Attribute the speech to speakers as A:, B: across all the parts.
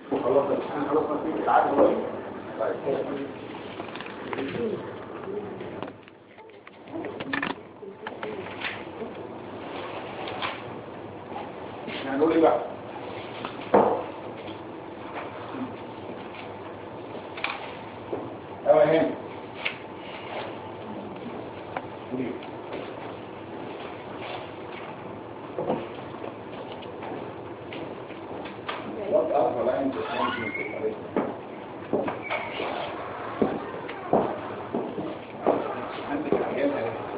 A: خلاص احنا خلصنا في العدد دلوقتي. طيب هنقول ايه بقى؟ ايوه هنا قولي what are the lines of functions عندك عيان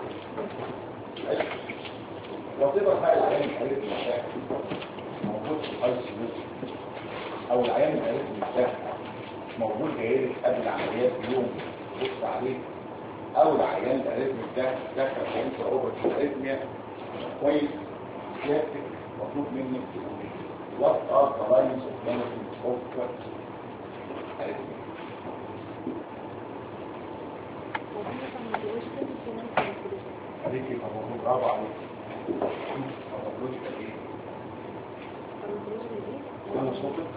A: وصفة بقى العيان الحالي المرتاح موجود في الحالة او العيان الحالي المرتاح موجود جايلك قبل العمليات بيوم بص عليه او العيان الاريثميك ده دخل في انت اوفر الاريثميا كويس سيادتك مطلوب منك تقولي what are the lines of management of arrhythmia عليكي فموضوع برافو عليك فموضوع ايه؟ انا صوتك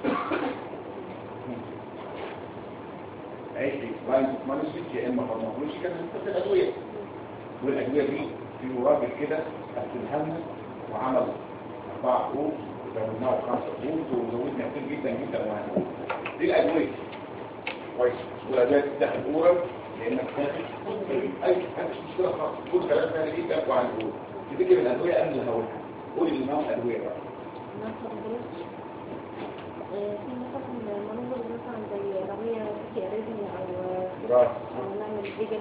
A: عيش لاينز اوف مانجمنت يا اما فارماكولوجيكال في الادويه والادويه دي في راجل كده قسمها لنا وعمل 4 جروب وزودناها 5 جروب وزودنا كتير جدا جدا وهنقول دي الادويه كويس والادويه بتاخد اورال لانك تاخد اي حاجه مش مشكله خالص كل كلام سهل جدا وهنقول تفتكر الادويه قبل اللي هقولها قولي لي نوع الادويه بقى
B: في مثلا منظر مثلا زي لو هي في اريزميا او نعمل فيجن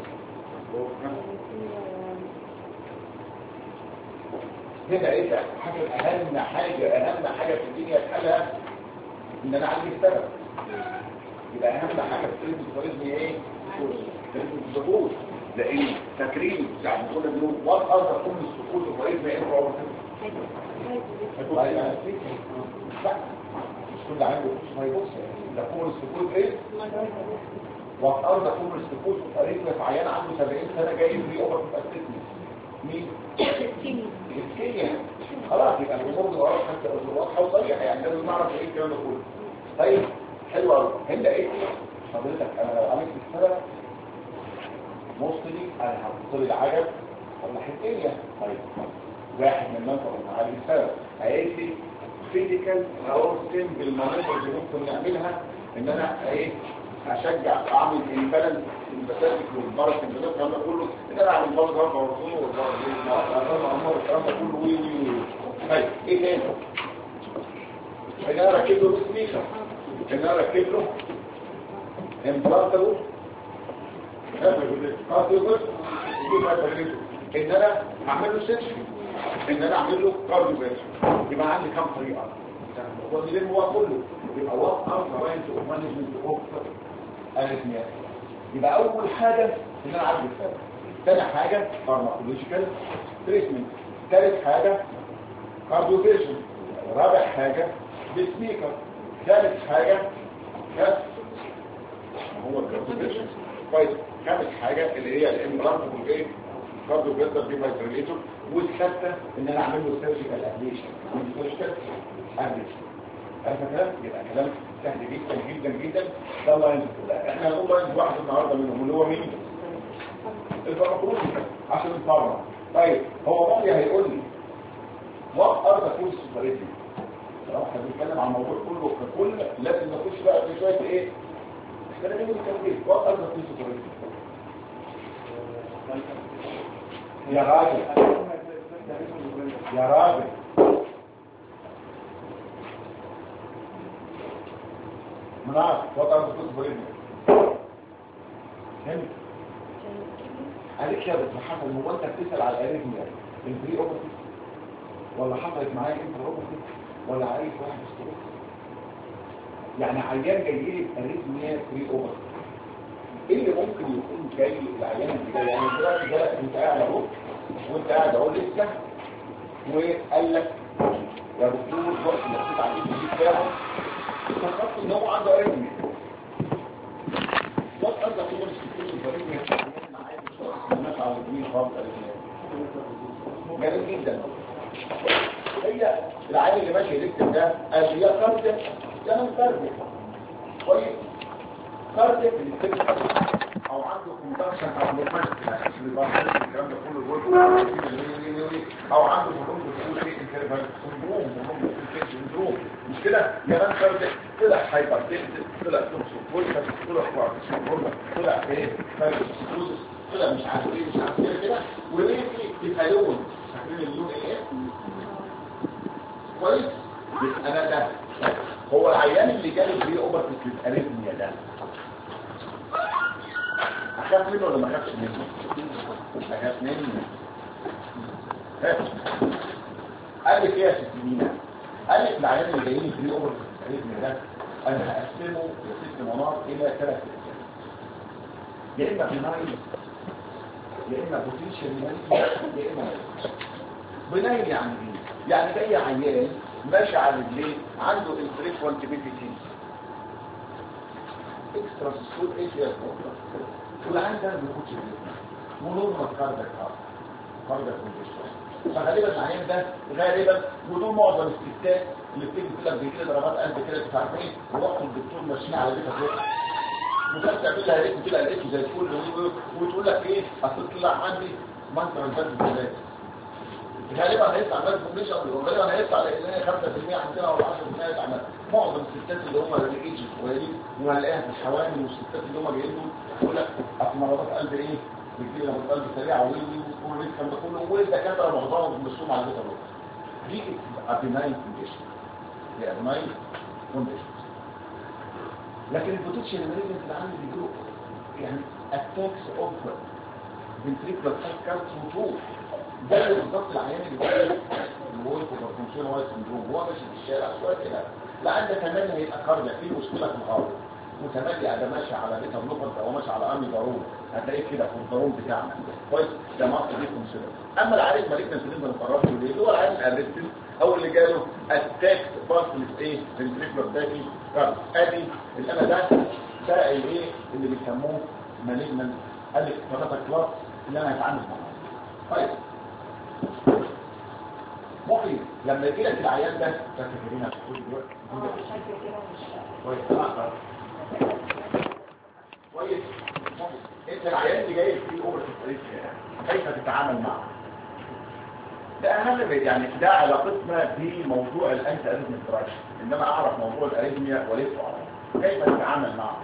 A: هنا ايه حاجه اهم حاجه في الدنيا الحاله ان انا عندي السبب يبقى اهم حاجه في الاريزميا ايه السكوت لان فاكرين يعني كنا بنقول وات ار كل السكوت الاريزميا ايه هو مش كل عنده ما يبص ده كل السكوت ايه وات ار كل السكوت الاريزميا في عيان عنده 70 سنه جاي لي اوفر اسسمنت مين الكيمياء خلاص يبقى الامور دي واضحه وصريحه يعني لازم نعرف ايه الكلام ده كله طيب حلو قوي هنا ايه حضرتك انا لو عملت السبب موصلي انا هحط لي العجب ولا حتيه طيب واحد من المنطقه على السبب هيقول لي فيزيكال او سيمبل مانوفر اللي ممكن نعملها ان انا ايه اشجع اعمل البالانس البساتك والبارك الكلام ده كله ان انا اعمل برضه رفع ورسوم والكلام ده كله وي طيب ايه تاني ان انا اركب له سبيكر ان انا اركب له امبلانتابل ان انا اعمل له سيرجري ان انا اعمل له كارديو يبقى عندي كام طريقه واللي هو كله يبقى وات ار لاينز اوف مانجمنت اوف اريثميا يبقى اول حاجه ان انا اعالج السبب ثاني حاجه فارماكولوجيكال تريتمنت ثالث حاجه كارديوفيرجن رابع حاجه بيسميكر ثالث حاجه هو الكارديوفيرجن كويس خامس حاجه اللي هي الامبلانتابل ايه كارديوفيرجن ديفايبريليتور والسادسه ان انا اعمل له سيرجيكال ابليشن سيرجيكال ابليشن هذا كلام يبقى كلام سهل جدا جدا جدا ده لاينز كلها احنا هنقول لاينز واحد النهارده منهم اللي هو مين الفارماكولوجيكال عشان الفارما طيب هو مالي هيقول لي وات ار ذا كورس سوبريتي لو احنا بنتكلم عن الموضوع كله ككل لازم نخش بقى في شويه ايه احنا بنقول التوضيح وات ار ذا كورس سوبريتي يا راجل يا راجل مناف وطن بكل بريدنا فهمت عليك يا دكتور حسن هو انت بتسال على الاريثميا البري اوبرتيف ولا حصلت معايا انت اوبرتيف ولا عايز واحد ستروك يعني عيان جاي لي باريثميا بري اوبرتيف ايه اللي ممكن يكون جاي العيان اللي جاي يعني دلوقتي ده انت قاعد اهو وانت قاعد اهو لسه وقال لك يا دكتور وقت ما تفوت على الجي بتاعه فكرت ان هو عنده اريثميا وات ار ذا كورس الاريثميا معايا الناس على الدين خالص اريثميا جميل جدا هي العيان اللي ماشي يكتب ده قال لي يا كارتك يا من كارتك كويس. كارتك اللي بتكتب او عنده كوندكشن او نورماليتي الكلام ده كله او عنده هرمون بتقول ايه انترفال سندروم مش كده يا من كارتك طلع هايبرتنسيف طلع توكسيك طلع كوارتيسون طلع ايه فايبروسيس طلع مش عارف ايه مش عارف كده وليه يبقى لون فاكرين اللون ايه كويس. انا ده هو العيان اللي جالي فيه اوبرتيك الاريثميا ده اخاف منه ولا ما اخافش منه؟ اخاف منه. قال لك ايه يا ست مينا؟ قال لك العيان اللي جايين فيه اوبرتيك الاريثميا ده انا هقسمه يا ست منار الى 3 اقسام، يا اما بنايل يا اما بوتنشال مالي يا اما بنايل. يعني ايه؟ يعني جاي عيان ماشي على رجليه عنده انفريكوانت بيبيتيز اكسترا سكول ايشيا والعيان ده ما بياخدش بيتنا ونورمال كاردياك كونديشن. فغالبا العيان ده غالبا ودول معظم الستات اللي بتيجي تقول لك بيجي لي ضربات قلب كده مش عارف ايه ووقت الدكتور ماشيين على بيتها كده وكانت تعمل لها ريتم كده لقيته زي الفل وتقول لك ايه هتطلع عندي منطقه البلد بالذات غالبا هيطلع بلد كونديشن وغالبا هيطلع لان 5% عندنا ولا 10% يتعمل. معظم الستات اللي هم الايجز قليلين وهنلاقيها في الحوامل والستات اللي هم جايين دول يقول لك اصل مرضات قلب ايه بتجي لها قلب سريع وكل الكلام ده كله والدكاتره معظمهم بيصوم على بيت الروح دي ابيناين كونديشن هي ابيناين كونديشن. لكن البوتنشال مالجنس اللي عندي بيجيله يعني اتاكس اوف فنتريكولار كارت وطول ده اللي بالظبط العيان اللي بيجي اللي هو الكوبرتنشال وايت سندروم هو ماشي في الشارع شويه كده لا عندك كمان هيبقى كاردياك في مشكله في الهارت وتملي ده ماشي على بيتا بلوكر او ماشي على امي ضروري هتلاقيه كده في الضروري بتاعنا كويس ده مصر دي كونسيدر. اما العيان مالجنس اللي انت مقررته ليه هو العيان الارستين او اللي جاله اتاكس بارسلس ايه فنتريكولار داكي ادي اللي انا ده الايه اللي بيسموه مالجنس قال لك 3 كلاس اللي انا هتعامل معاه. طيب مخي لما يجي لك العيان ده فاكرين هتقول دلوقتي كويس كويس انت العيان اللي جاي فيه اوبر كيف تتعامل معه؟ ده اهم يعني ده علاقتنا بموضوع الانتي اريثميا دراج انما اعرف موضوع الاريثميا وليس اعرف كيف تتعامل معه.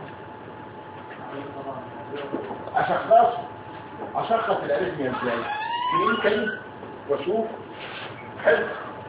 A: اشخص الاريثميا ازاي؟ كلينيكالي واشوف حلو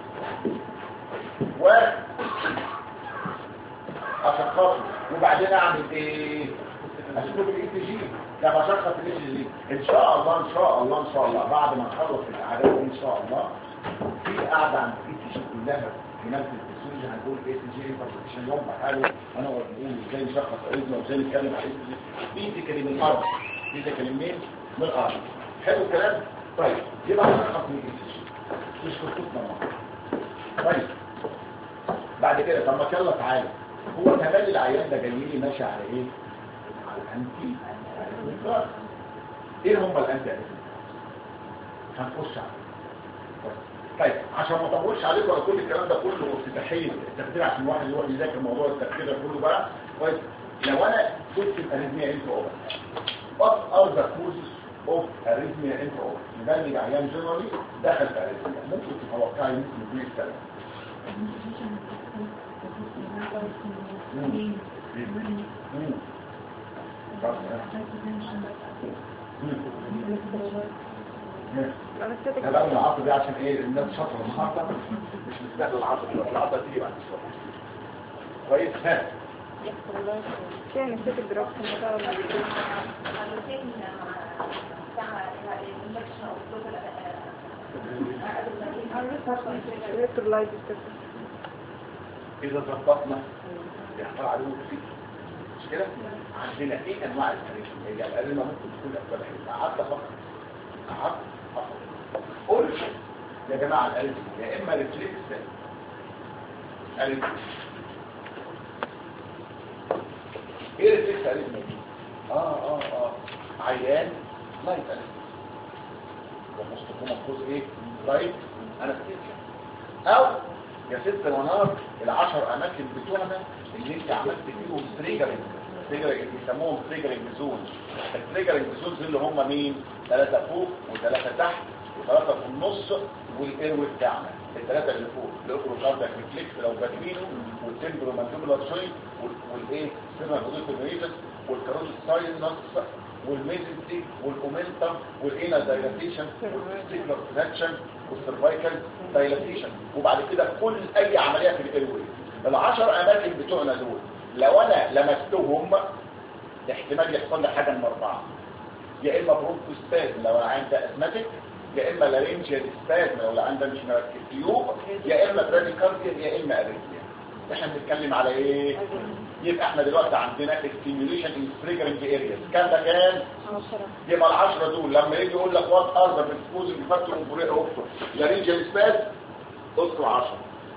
A: اشخصه وبعدين اعمل ايه؟ اشوف الاي تي جي. ده بشخص الاي تي جي ان شاء الله بعد ما نخلص العادات ان شاء الله في قاعده عند الاي تي جي كلها في نفس الفسيولوجي هنقول الاي تي جي انفورميشن يوم بحاله انا بقول ازاي نشخص اريثميا وازاي نتكلم على الاي تي جي في الارض في كلمتين من الارض. حلو الكلام. طيب يبقى هنشخص من الاي تي جي مش خطتنا طيب بعد كده طب ما يلا تعالى هو كمان العيان ده جاي لي ماشي على ايه؟ على الانتي ايه هم الانتي هنخش عليه. طيب عشان ما اطولش عليكم على كل الكلام ده كله افتتاحيه التخدير عشان الواحد يروح يذاكر موضوع التخدير ده كله بقى كويس. لو انا شفت الاريثميا انت اوفر what are the causes of arrhythmia intra-aortic نبني عيان جنرالي دخل في arrhythmia ممكن تتوقعي ممكن يكون السبب ده بقى من العصر دي عشان ايه الناس شاطره النهارده مش مستاهل العصر دلوقتي العصر تيجي بعد الصبح كويس. ها
B: كان نسيت الدراسه
A: إذا ظبطنا يحصل عليه كتير مش كده؟ عندنا ايه انواع الاريثميا؟ هي الاريثميا ممكن تكون اسباب حاجه قعدت فقط قول يا جماعه الاريثميا يا اما ريفلكس اريثميا. ايه ريفلكس اريثميا دي؟ عيان لايت اريثميا ومستقيم مفروض ايه؟ لايت انستيزيا او يا ست منار ال10 اماكن بتوعنا اللي انت عملت فيهم تريجرنج بيسموهم تريجرنج زون. التريجرنج زونز اللي هم مين؟ 3 فوق و3 تحت و3 في النص والايروي بتاعنا. الثلاثه اللي فوق الاوكرو كاردياك ريفلكس لو فاكرينه، والتمبرو مانديبولار جوينت والايه سيرفر بوديتوريتس والكاروتيد ساينس والميزنتي والاومنتم والانر دايلاتيشن والتستيكولار تراكشن والسيرفايكال دايلاتيشن. وبعد كده كل اي عمليه في الايروي. ال10 اماكن بتوعنا دول لو انا لمستهم احتمال يحصل لي حاجه من 4: يا اما برونكوسبازم لو العين ده ازماتيك، يا اما لارنجيال سبازم لو العين ده مش مركب تيوب، يا اما براديكارديا، يا اما اريثميا. احنا بنتكلم على ايه؟ يبقى احنا دلوقتي عندنا ستيميوليشن ان تريجرنج ارياز. كام ده كان؟
B: 10.
A: يبقى ال10 دول لما يجي يقول لك وات ار ذا بريسبوزنج فاكتور اوف اوكتور لارنجيال سبازم اذكر 10.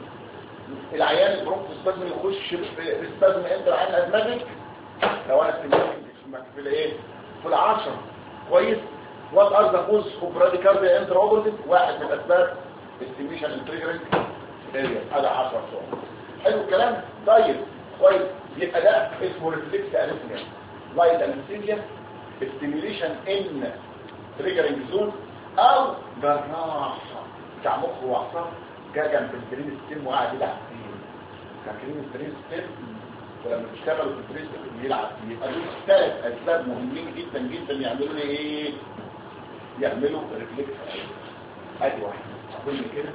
A: العيان البرونكوسبازم يخش في سبازم امتى العيان ازماتيك؟ لو انا في الايه؟ في ال10. كويس؟ وات ار ذا كوز اوف براديكارديا انتر اوبرتيف؟ واحد من الاسباب ستيميوليشن ان تريجرنج ارياز. هذا 10 صور. حلو الكلام؟ طيب كويس. يبقى ده اسمه ريفلكس اريثميا. لايت انستيزيا، ستيميوليشن ان تريجرنج زون، او جراح بتاع مخ واعصاب جا جنب البرين ستيم وقاعد يلعب فيه. فاكرين البرين ستيم؟ ولما بيشتغلوا في البرين ستيم بيلعب فيه. يبقى دول 3 اسباب مهمين جدا جدا يعملوا ايه؟ يعملوا ريفلكس اريثميا. ادي واحد اقول كده.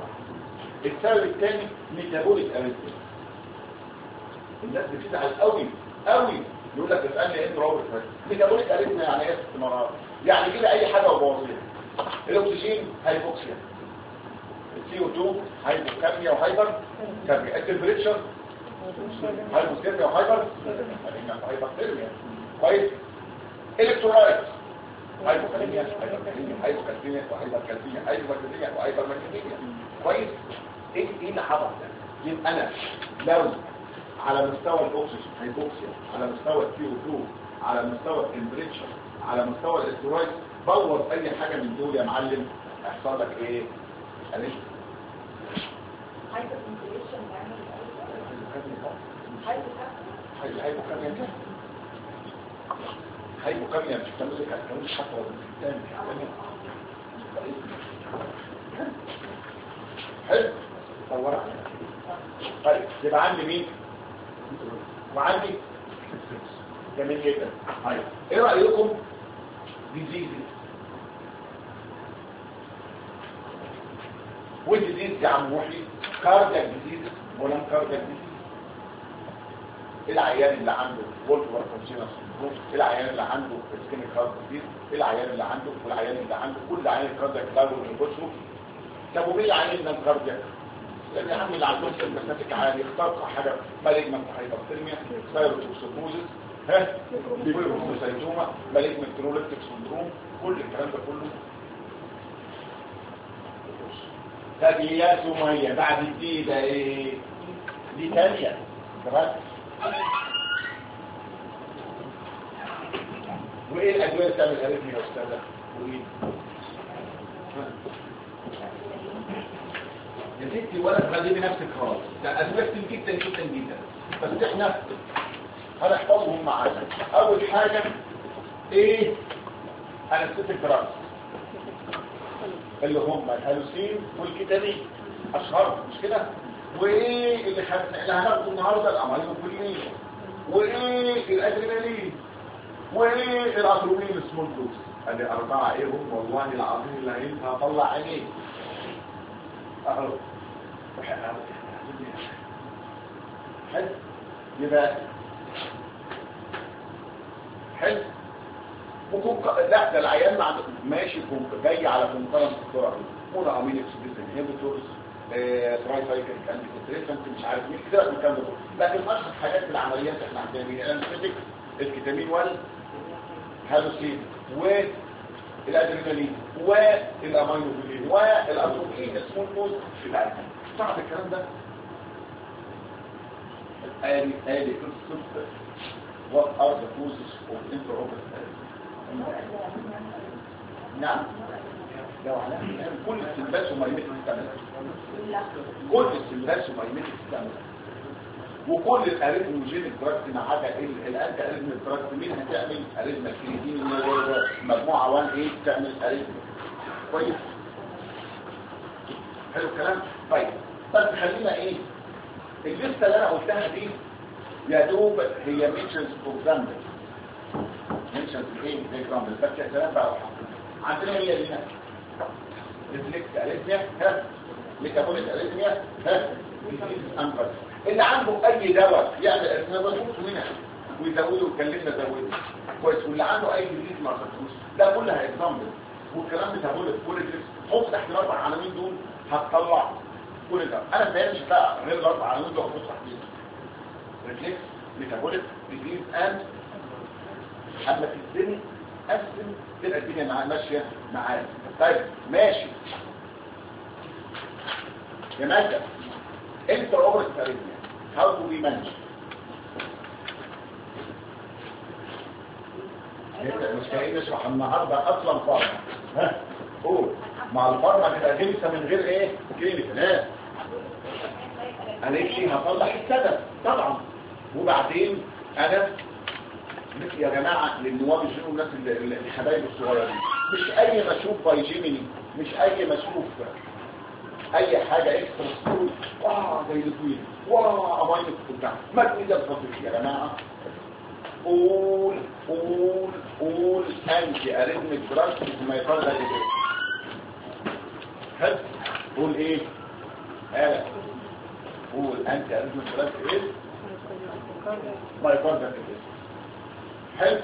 A: السبب الثاني ميتابوليك اريثميا. الناس بتزعل قوي قوي يقول لك اسالني انت روبرت ميتابوليك اريثميا يعني ايه استمرار؟ يعني كده اي حاجه وبوظيها. الاكسجين هايبوكسيا، الCO2 هايبوكارميا وهايبر كارميا، التمبريتشر هايبوثيرميا وهايبر هايبرثيرميا. كويس. الكترولايت هايبوكاليميا هايبوكالسيميا وهايبركالسيميا هايبوكالسيميا وهايبرماجنيميا. كويس. ايه اللي حصل ده؟ يبقى انا لو على مستوى الاكسجين هايبوكسيا، على مستوى الCO2، على مستوى التمبريتشر، على مستوى الاسترويد، بوظ اي حاجه من دول يا معلم هيحصل لك ايه؟ هايبر انفليشن هايبوكاميا مش بتعمل لك هتكون خطوه ثانيه. حلو. دور عليها. طيب يبقى عندي مين؟ وعندي جميل جدا. طيب ايه رايكم ديزيز والديزيز يا عم محي؟ كاردياك ديزيز ولا كاردياك ديزيز؟ العيان اللي عنده فولفولار كونسينس سندروم، العيان اللي عنده اسكيميك هارت ديزيز، العيان اللي عنده والعيان اللي عنده كل عيان كاردياك لاجو بيبصوا. طب ومين العيان اللي كاردياك؟ لان يا عم اللي عندهم سيستماتيك عادي اختار حاجه مالجمنت هايبرثيرميا، ثايروتوكسيكوزيس، ليبروسايتوما، مالجمنت نيوروليتيك سندروم، كل الكلام ده كله. طب يا سميه بعد دي ده ايه؟ دي ثانيه تمام. وايه الادويه اللي بتعمل اريثميا يا استاذه؟ وايه؟ يا ستي ولا تغلبي نفسك خالص، ده ادويه كتير جدا جدا جدا، بس احنا هنحفظهم معانا. اول حاجه ايه؟ انستيك دراجز اللي هم الهالوسين والكيتامين اشهرهم مش كده؟ وايه اللي هناخده النهارده؟ الامينوفيلين، وايه الادرينالين، وايه الاتروبين السمول دوز. ادي 4 ايه هم والله العظيم اللي هينفع اطلع عينيه اهو. حلو. يبقى حلو. لا ده العيان ماشي جاي على كونكرنت بسرعه مولا امين اكسبريس انهبيتورز، تراي سايكل انتي كونتريسنت مش عارف مين كده الكلام ده. لكن اشهر حاجات في العمليات احنا عندنا مين؟ الانستيك، الكيتامين والهالوسين والادرينالين والامينوفيلين والاتروبين السمول دوز في العين. صعب الكلام ده. ادي قصه what are the causes of intraocular. نعم ده معناه ان كل السمباس ومايميتك تعملها، كل السمباس ومايميتك تعملها، وكل الاريثموجينيك دراجز ما عدا الانتي اريثميك دراجز مين هتعمل اريثميك كريتين مجموعه 1 ايه تعمل اريثميك. كويس حلو الكلام. طيب بس خلينا ايه الليسته اللي انا قلتها دي يا دوب هي مينشنز فور اكزامبل، مينشنز ايه اكزامبل بس يا سلام بقى. عندنا هي هنا ريفلكس اريثميا، ها ميتابوليك اريثميا، ها ديزيز امبر. اللي عنده اي دواء يعمل اريثميا بنحطه منها ويزوده ويكلمنا زوده كويس، واللي عنده اي ديزيز ما خدتوش ده كلها اكزامبل. والكلام ميتابوليك كوريجلس حط تحت الاربع عناوين دول هتطلع كل ده. انا ما مش بقى غير الاربع عناوين دول هحط تحتيهم ريفلكس ميتابوليك ديزيز اند. اما تديني قسم تبقى الدنيا ماشيه معايا. طيب ماشي يا ماده انت اوفر ستاريزيا هاو تو بي مانج. مش جايين نشرح النهارده اصلا فارما، ها قول مع الفارما تبقى جلسه من غير ايه كلينيكال. ها قالت لي هصلح السبب طبعا، وبعدين انا يا جماعه للنواب يشوفوا الناس الحبايب الصغيرين، مش اي ما اشوف بايجيميني، مش اي ما اشوف اي حاجه اكسترا ستوري زي الكوين اماينو بتاع ما تقول ده بسيط يا جماعه. قول انتي اريثميك دراج ما يقال ده ايه؟ حلو قول ايه؟ قول انتي اريثميك دراج ايه؟ ما يقال ده ايه؟ حلو.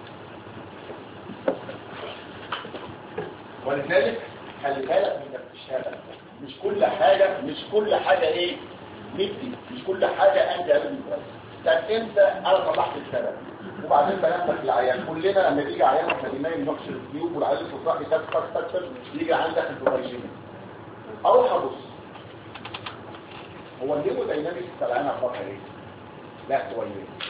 A: ولذلك خلي بالك من الشهاده، مش كل حاجه ايه ندي، مش كل حاجه انت لازم تدرس. طب انت انا طلعت السبب وبعدين بنفسك العيان. كلنا لما بيجي عيان احنا بنايم نقش الجيوب والعيان الصداع يتك يجي عندك الفوتايجينيك، اروح ابص هو الهيموداينامكس بتاع العيان اخبارها ايه؟ لا كويس.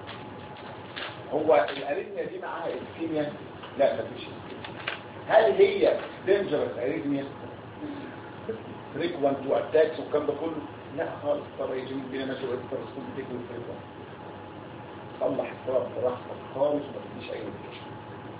A: هو الاريثميا دي معاها اسكيميا؟ لا مفيش اسكيميا. هل هي دينجرس اريثميا؟ فريكوانت واتاكس والكلام ده كله؟ لا خالص. طب يجي بينا ماشي اكتر سكوب بتكوي فريكوانت. صلح السبب براحتك خالص وما تديش اي ميديكيشن.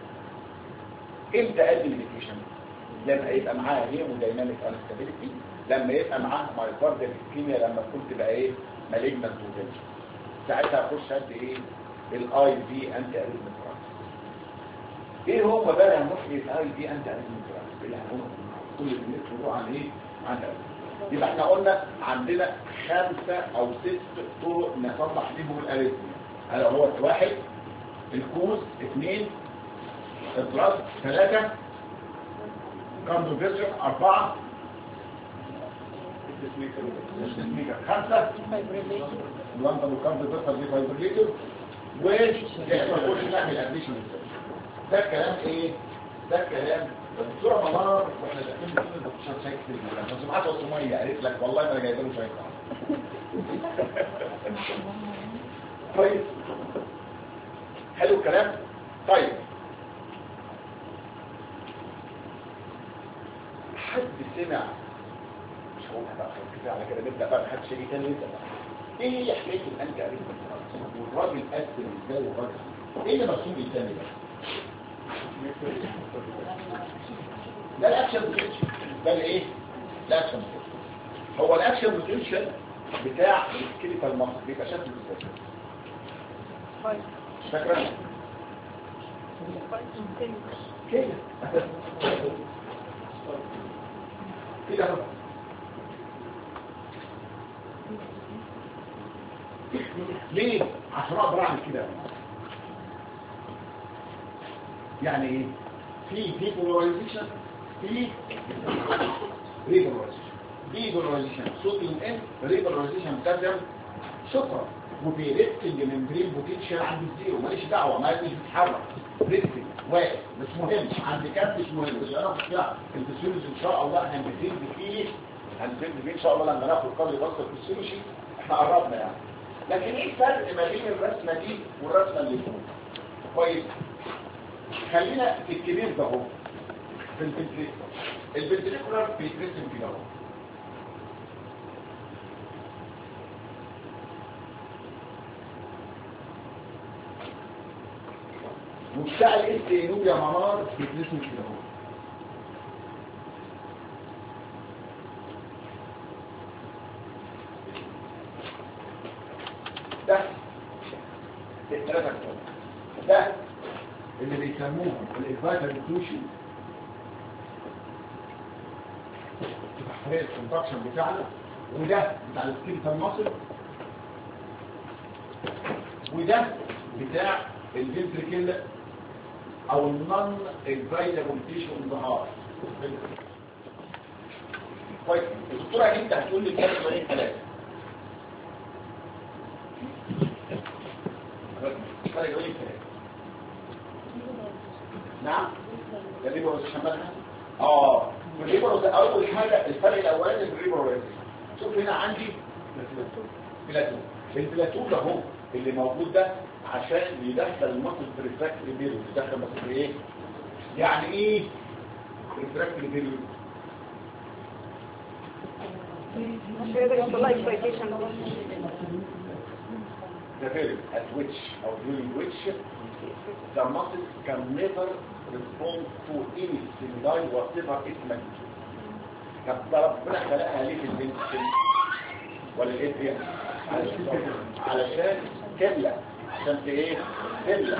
A: امتى ادي ميديكيشن؟ لما يبقى معاها هيمودايناميك انستابيليتي، لما يبقى معاها مايوكارديال اسكيميا، لما تكون تبقى ايه مالجنت ودينجرس. ساعتها اخش قد ايه الاي في انتي اريثميك دراجز. ايه هو بقى هنحكي الاي في انتي اريثميك دراجز اللي هنقول كل اللي بنقوله عن ايه عن الاريثميا. يبقى احنا قلنا عندنا 5 أو 6 طرق نصلح بيهم الاريثميا. هذا هو 1 الكوز، 2 الدراج، 3 كارديوفيرجن، 4 السميكر، 5 لندن وكارديوفيرجن دي فايبريليتور، واحنا كل نعمل اديشن. ده الكلام ايه؟ ده الكلام الدكتوره منار واحنا داخلين بنقول الدكتور شاي كتير جدا، بس معاها وصميه قالت لك والله ما انا جايبه له شاي كويس. حلو الكلام. طيب حد سمع مش هقولها بقى كفايه على كده، نبدا بقى محدش يجي تاني يبدا بقى. ايه هي حكايه الانتي اريثميك والراجل قسم ازاي والراجل ايه اللي مرسوم الثاني ده؟ ده الاكشن بوتنشال. ده الايه؟ الاكشن بوتنشال. هو الاكشن بوتنشال بتاع السكيليتال ماسل بيبقى شكله ازاي؟ مش فاكره كده كده اهو. ليه؟ عشان اقدر اعمل كده. يعني ايه؟ في ديبولاريزيشن، في ريبولاريزيشن. ديبولاريزيشن صوديوم ان، ريبولاريزيشن بوتاسيوم، شكرا. وفي ريستنج ممبرين بوتنشال عند الزيرو، ماليش دعوه، ما مش بتتحرك، ريستنج واقف مش مهم، عند كام مش مهم. مش انا فيها الفسيولوجي ان شاء الله هنبتدي فيه ان شاء الله لما ناخد قبل بس الفسيولوجي احنا قربنا يعني. لكن ايه الفرق ما بين الرسمه دي والرسمه اللي فوق؟ كويس. خلينا في الكبير ده اهو. في الفنتريكولار بيترسم كده اهو. وبتاع الاس يو يا منار بيترسم كده اهو. ده الثلاثه ده اللي بيسموه الانفايتال انكلوشن تحرير الكونتراكشن بتاعنا، وده بتاع السكيلتال ماسل، وده بتاع الفنتريكل او النون انفايتابل تيشو ان ذا هارت. كويس. الدكتوره انت هتقول لي الفرق بين ثلاثه. الفرق بين ثلاثه. نعم الليبروس شمالها الليبروس اول حاجه الفرق الاولاني الريبروس. شوف هنا عندي بلاتون. البلاتون ده هو اللي موجود ده عشان يدخل المصل في الريفراكتري بيريود. يدخل مصل في ايه؟ يعني ايه ريفراكتري بيريود؟
B: مش هيقدر يحصل لها اكسبايتيشن.
A: The period at which or during which the muscle can never respond to any stimuli whatever its magnitude. طب ربنا خلقها ليه في البنت ولا الايه؟ علشان تملى. عشان ايه؟ تملى.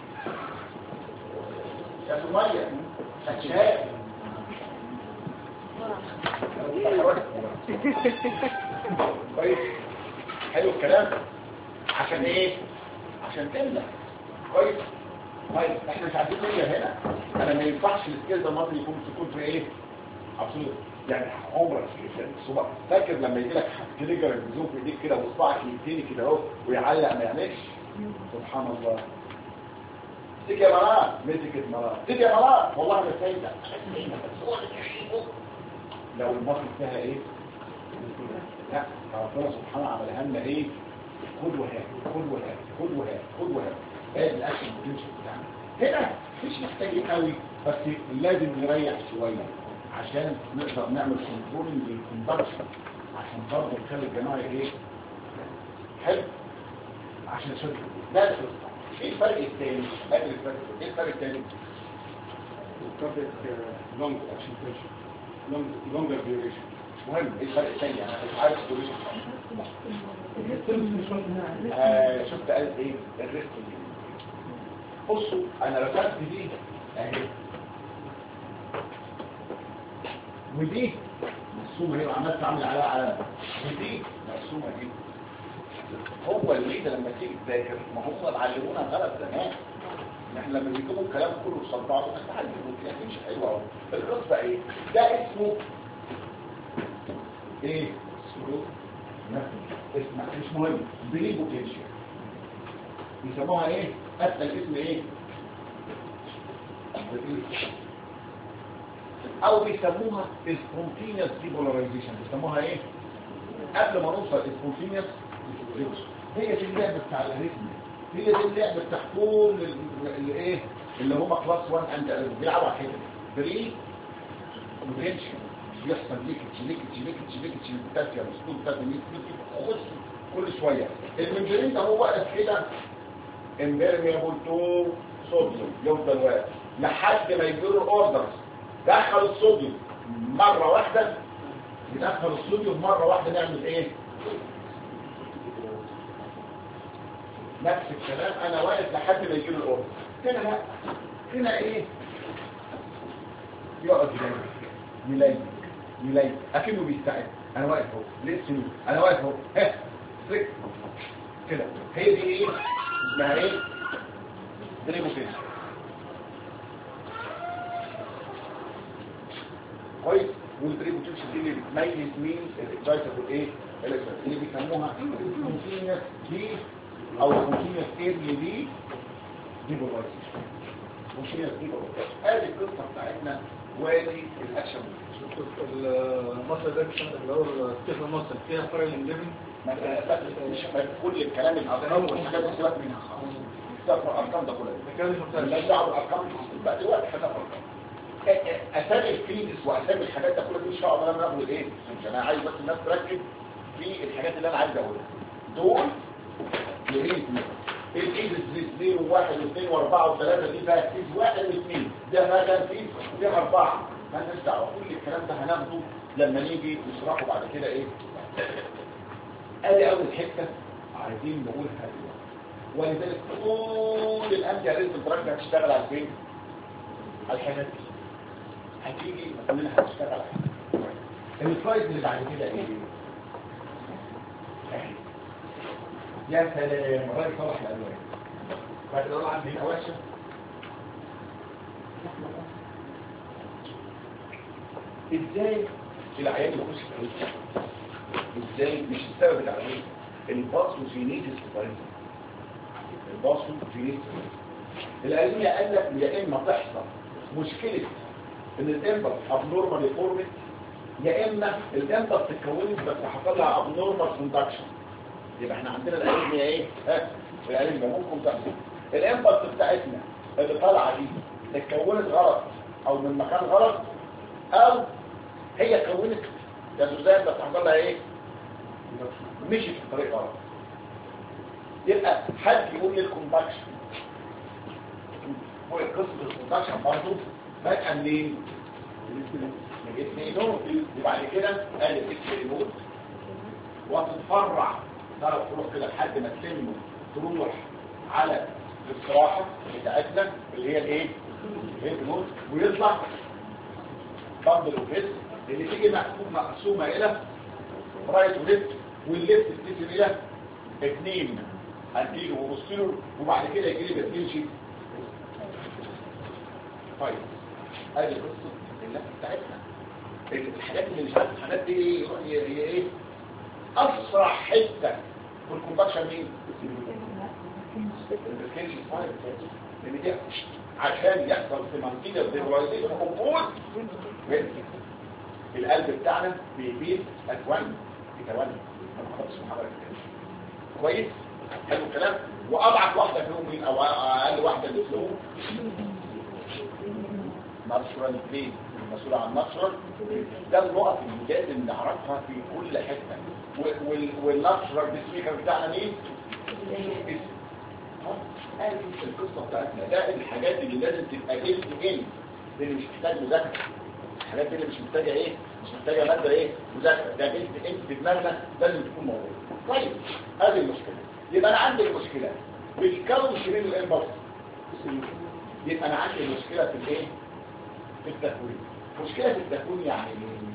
A: يا سمية شكشاك كويس. حلو الكلام. عشان ايه؟ عشان تملى. كويس. طيب احنا مش عايزين نملى هنا. انا ما ينفعش السكيل ده المصري يكون في ايه؟ ابسولوت. يعني عمرك الصباع فاكر لما يجي لك تريجر البزوم في ايديك كده وصباعك يتني كده اهو ويعلق ما يعملش؟ سبحان الله. تيجي يا مرات مسكت مرات. تيجي يا مرات والله ما سايبه. لو المصري فيها ايه؟ لا ربنا سبحانه عملها لنا ايه؟ خد وهات خد وهات خد وهات خد وهات. ادي الاكشن بوتنشال بتاعنا. هنا مش محتاج قوي بس لازم نريح شويه عشان نقدر نعمل كنترول للكوندكشن عشان برضه نخلي الجماعه ايه؟ حلو. عشان شد ده القصه. ايه الفرق الثاني؟ ايه الفرق الثاني؟
C: لونج اكشن بوتنشال لونجر ديوريشن.
A: مش مهم ايه الفرق الثاني. انا مش عارف الديوريشن. شفت قال ايه؟ الريسك. بصوا انا رسمت دي اهي ودي مرسومه هي وعملت اعمل عليها علامه ودي مرسومه دي. هو الميزه لما تيجي تذاكر ما هم علمونا غلط زمان. احنا لما بيجيبوا الكلام كله قصاد بعض بنتعلم يعني مش حلو قوي. القصه ايه؟ ده اسمه ايه؟ اسمه مش مهم. بري بوتنشال بيسموها ايه؟ حتى الاسم ايه؟ او بيسموها spontaneous depolarization. بيسموها ايه؟ قبل ما نوصل spontaneous هي دي اللعبه بتاع الريتم. هي دي اللعبه بتاع كل الايه اللي هم كلاس 1 اند بيلعبوا على كده. بري بوتنشال بيحصل ليكتش بوتاسيوم مسدود بوتاسيوم خش كل شويه. الممبرين ده هو واقف كده امبيرميبل تو صوديوم يفضل واقف لحد ما يجيله الاوردرز. دخل الصوديوم مره واحده يدخل الصوديوم مره واحده نعمل ايه؟ نفس الكلام انا واقف لحد ما يجيله الاوردر. هنا لا هنا ايه؟ يقعد يلين اكنه بيستعد. انا واقف اهو لسه انا واقف اهو ستريك كده. هي دي ايه؟ اسمها ايه؟ دريبوتيشن. كويس. والدريبوتيشن دي اللي بتميز مين؟ الاكسايتابل ايه؟ اللي بيسموها سبونتينيوس دي او سبونتينيوس ايرلي دي ديبولايزيشن. سبونتينيوس ديبولايزيشن. هذه القصه بتاعتنا وادي الاكشن.
C: المصل ده اللي هو الستيفن مصل فيها فرق الانديفن.
A: مش كل الكلام الارقام والحاجات دي سيبك منها خالص. ده الارقام ده كلها.
C: مكانش مختلف.
A: مالناش دعوه بالارقام بقى دلوقتي. خلينا في الارقام. اسامي الكلينكس واسامي الحاجات ده كلها دي ان شاء الله لما ناخد الايه مش انا عايز بس الناس تركز في الحاجات اللي انا عايز اقولها دول يريد الايدز 2 و1 و2 و4 و3 دي بقى فيز 1 و2 ده ما كان فيز فيها 4 مالناش دعوه كل الكلام ده هناخده لما نيجي نشرحه بعد كده ايه ادي اول حته عايزين نقولها دلوقتي ولذلك كل الانتي اريزم دراج هتشتغل على فين على الحاجات دي هتيجي منها هتشتغل على السلايد اللي بعد كده ايه يا سلام الراجل صلح الالوان بعد ما عندي الهواشة ازاي العيان يخش في الريسك ازاي مش السبب العيان الباثوجينيسيس الباثوجينيسيس العلمية قال لك يا اما تحصل مشكلة ان الامبر ابنورمال ديفورميت يا اما الامبر تتكونت بس حصل لها ابنورمال كوندكشن يبقى احنا عندنا العلمية ايه العلمية ممكن تحصل الامبر بتاعتنا اللي طالعه دي اتكونت غلط او من مكان غلط او هي كونت يا سوزان بس حصل لها ايه مشيت في طريق غلط يبقى حد يقول لي الكوندكشن وقصه الكوندكشن برضه بادئه منين؟ من الاثنين وبعد كده قال الاكس وتتفرع ثلاث طرق كده لحد ما تلم تروح على الاستراحه بتاعتنا اللي هي الايه؟ ويطلع بامبل اوفيس اللي تيجي مقسومه الى رايت وليفت والليفت تقسم الى اثنين انتيرو وبوستيرو وبعد كده يجي لي بتمشي طيب ادي قصه اللفه بتاعتنا الحاجات اللي مش عارف الحاجات دي هي ايه اسرع حته في الكومباكشن مين السكينش سباير اللي دي عشان يحصل سيمانتينيوس ديفرايزيشن قبول القلب بتاعنا بيبيت اتوان بتوان ما خدتش محاضره كويس حلو الكلام واضعف واحده فيهم مين او اقل واحده اللي فيهم ناتشورال بلين المسؤول عن ناتشورال ده النقط اللي لازم نعرفها في كل حته والناتشورال سبيكر بتاعنا مين هذه القصه بتاعتنا ده الحاجات اللي لازم تبقى جلد اللي مش محتاج مذاكره الحاجات دي اللي مش محتاجه ايه مش محتاجه ماده ايه مذاكره ده جلد في دماغنا لازم تكون موجوده طيب هذه المشكله يبقى انا عندي المشكله بالكون شرير الانبوكس يبقى انا عندي مشكله في الايه في التكوين مشكله في التكوين يعني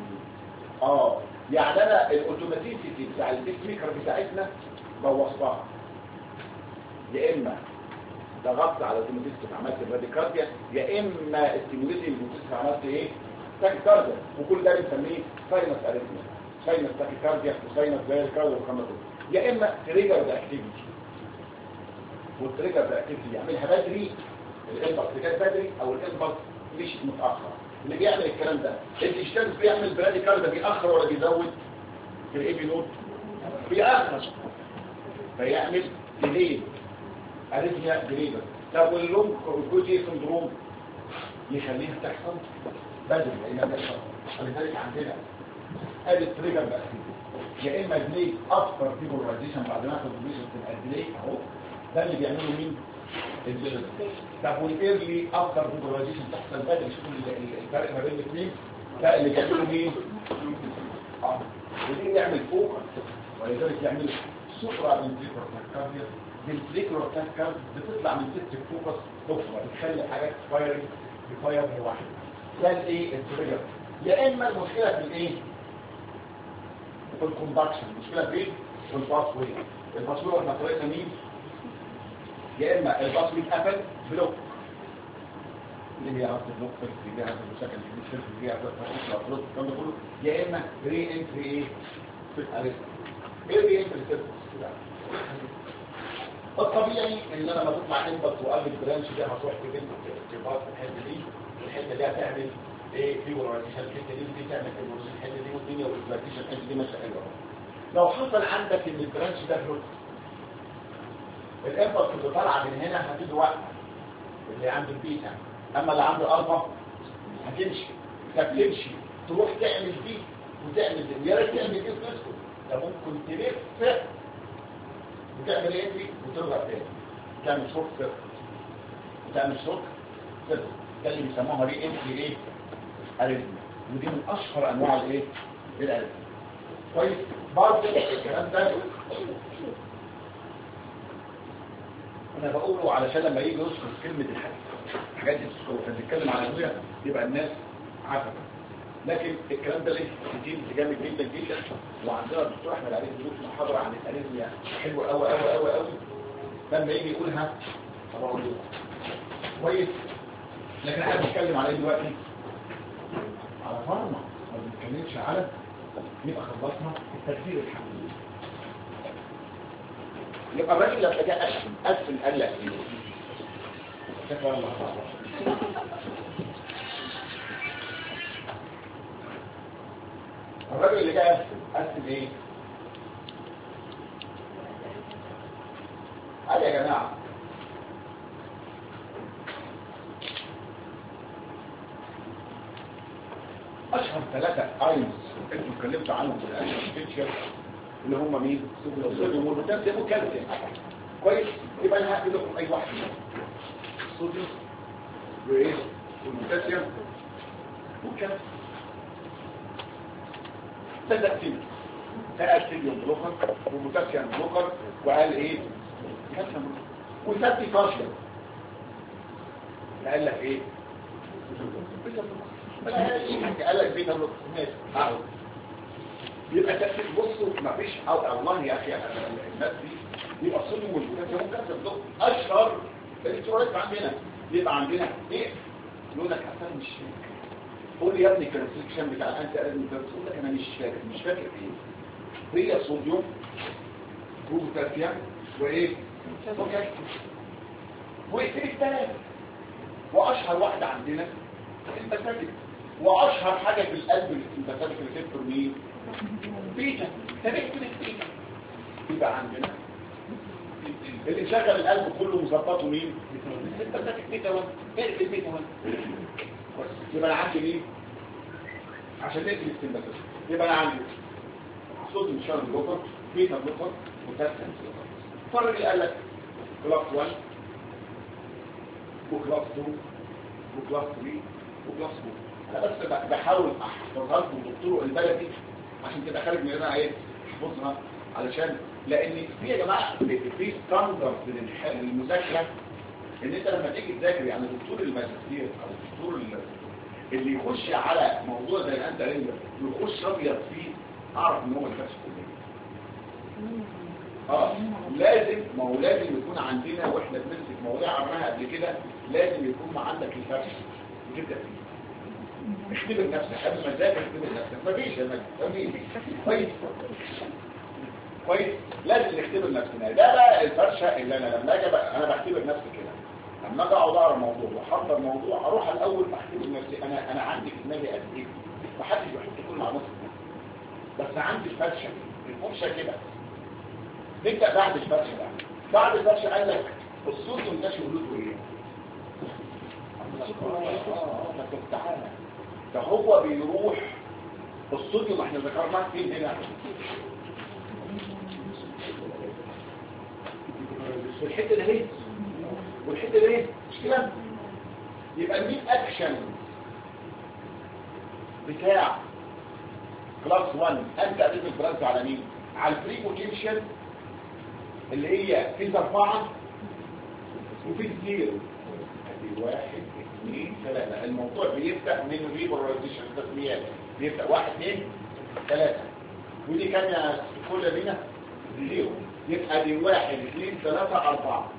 A: يعني انا الاوتوماتيسيتي بتاع البيس بتاعتنا بوظتها يا اما ضغطت على الاوتوماتيسيتي عملت الراديكارديا يا اما استيموليتنج الاوتوماتيسيتي عملت ايه تاكيكارديا وكل ده بنسميه ساينس اريثميا ساينس تاكيكارديا وساينس دايركارديا والكلام ده يا اما تريجر ده اكتيفيتي والتريجر ده اكتيفيتي يعملها بدري الامبلس جت بدري او الامبلس مش متاخر اللي بيعمل الكلام ده الاشتراك بيعمل براديكال ده بيأخر ولا بيزود في الاي بي نوت بيأخر فيعمل ديلي اريثميا ديليفر طب واللونج كوجي سندروم يخليها تحصل بدري لانها بتحصل ولذلك عندنا ادي التريجر بقى يا اما ديلي افتر ديبولايزيشن بعد ما اخد البيشنت تبقى ديلي اهو ده اللي بيعمله مين الجلد طب والايرلي افتر ديبولايزيشن تحصل بدري شوفوا الفرق ما بين الاثنين ده اللي بيعمله مين ودي يعمل فوكس ولذلك يعمل سوبرا فنتريكولار تاكيكارديا فنتريكولار تاكيكارديا بتطلع من سيستم فوكس تخرج بتخلي حاجات فايرنج بفاير واحد ده الايه التريجر يا اما المشكله في الايه في الكوندكشن المشكله فين في الباسوي الباسوي احنا طريقنا مين يا اما الباسوي اتقفل بلوك اللي هي عرض البلوك اللي هي عرض المشاكل اللي هي عرض الفلوس الكلام ده كله يا اما ري انتري ايه في الاريثم ايه ري انتري سيرفيس الطبيعي ان انا لما تطلع انبط وقلب البرانش ده هتروح تبقى في الحته دي الحته دي هتعمل ايه فيبراليزيشن الحته دي تعمل فيبراليزيشن الحته دي والدنيا والفلاكيشن الحته دي ماشيه حلوه لو حصل عندك ان البرانش ده بلوك الانبط اللي طالعه من هنا هتيجي واقفه اللي عند البيتا اما اللي عند الالفا هتمشي. طب تمشي تروح تعمل دي وتعمل دي، يا ريت تعمل دي وتسكت. ده ممكن تلف وتعمل ايه دي وترجع تاني، تعمل شوك سيركت وتعمل شوك سيركت. ده اللي بيسموها ري انتري ايه اريثميا، ودي من اشهر انواع الايه الاريثميا. كويس. برضه الكلام ده انا بقوله علشان لما يجي يذكر كلمه الحاجات دي بنتكلم على ادويه يبقى الناس عارفه. لكن الكلام ده ليه كتير جامد جدا جدا، وعندنا الدكتور احمد علي دروس محاضره عن الاريثميا حلوه قوي قوي قوي قوي، لما يجي يقولها بقول له كويس. لكن احنا بنتكلم على ايه دلوقتي؟ على فارما، ما بنتكلمش على. يبقى خلصنا التكبير الحمد لله. يبقى الراجل لما جاء قسم قال لك ايه؟ شكرا الله. الراجل اللي جاء قسم ايه؟ قال يا جماعه اشهر 3 ايونز انتوا اتكلمتوا عنهم في الانتيشن اللي هم مين؟ الصوديوم والبوتاسيوم والكالسيوم. كويس. يبقى انا هقول لكم اي واحد الصوديوم وايه والبوتاسيوم والكالسيوم. ده تقسيم. ده الصوديوم بلوكر والبوتاسيوم بلوكر، وقال ايه؟ كالسيوم وسبتي كاشيوم. قال لك ايه؟ قال لك بيتا بلوكر. ماشي اهو. يبقى تأكيد. بصوا مفيش الله يا اخي الناس دي يبقى الصوديوم والبوتاسيوم والكالسيوم دول اشهر الالكترولايت عندنا. يبقى عندنا ايه؟ يقول لك اصلا مش فاكر. قول لي يا ابني الكالسيوم بتاع الانتي اريثميك يقول لك انا مش فاكر ايه. هي صوديوم وبوتاسيوم وايه؟ وكالسيوم والثلاثه. واشهر واحده عندنا البساتيك، واشهر حاجه في القلب البساتيك ريسبتور مين؟ بيتا. تابعت البيتا. يبقى عندنا اللي شغل القلب كله مظبطه مين؟ البساتيك بيتا 1. اقفل بيتا 1. يبقى انا عندي مين؟ عشان نقفل السمباتيك يبقى انا عندي صوديوم شارب بلوكر، بيتا بلوكر، وبوتاسيوم بلوكر. فرق اللي قال لك كلاس 1 وكلاس 2 وكلاس 3 وكلاس 4. انا بس بحاول احفظها لكم بالطرق البلدي عشان تبقى خارج من هنا ايه تحفظها، علشان لان في يا جماعه في ستاندرد للمذاكره ان انت لما تيجي تذاكر يعني دكتور الماجستير او الدكتور اللي يخش على موضوع زي الانتي اريثميا يخش ابيض فيه اعرف ان هو ما كانش كليه. لازم ما هو لازم يكون عندنا واحنا بنمسك مواضيع عملناها قبل كده لازم يكون عندك الفرش وتبدا فيه. اختبر نفسك قبل ما تذاكر، اختبر نفسك. مفيش يا مجد كويس كويس. لازم نختبر نفسنا. ده بقى الفرشه اللي انا لما اجي انا بختبر نفسي كده. لما اجي اقعد اقرا موضوع واحضر موضوع اروح الاول اختبر نفسي انا عندي في دماغي قد ايه. محدش بيحط كل معلومات في دماغي، بس عندي الفرشه الفرشه كده. نبدا بعد الفرشه بقى. بعد الفرشه قال لك الصوديوم ده شغلته ايه؟ تعالى ده هو بيروح الصوديوم احنا ذكرناه فين هنا؟ والحته اللي هي والحته اللي هي مش كده؟ يبقى المين اكشن بتاع كلاس 1 انت اديت برانس على مين؟ على الفري بوتنشال اللي هي في 4 وفي 0. ادي 1 2 3. الموضوع بيبدا من ريبولايزيشن تسميات. بيبدا 1 2 3 ودي كام يا كل بينا 0. يبقى دي 1 2 3 4.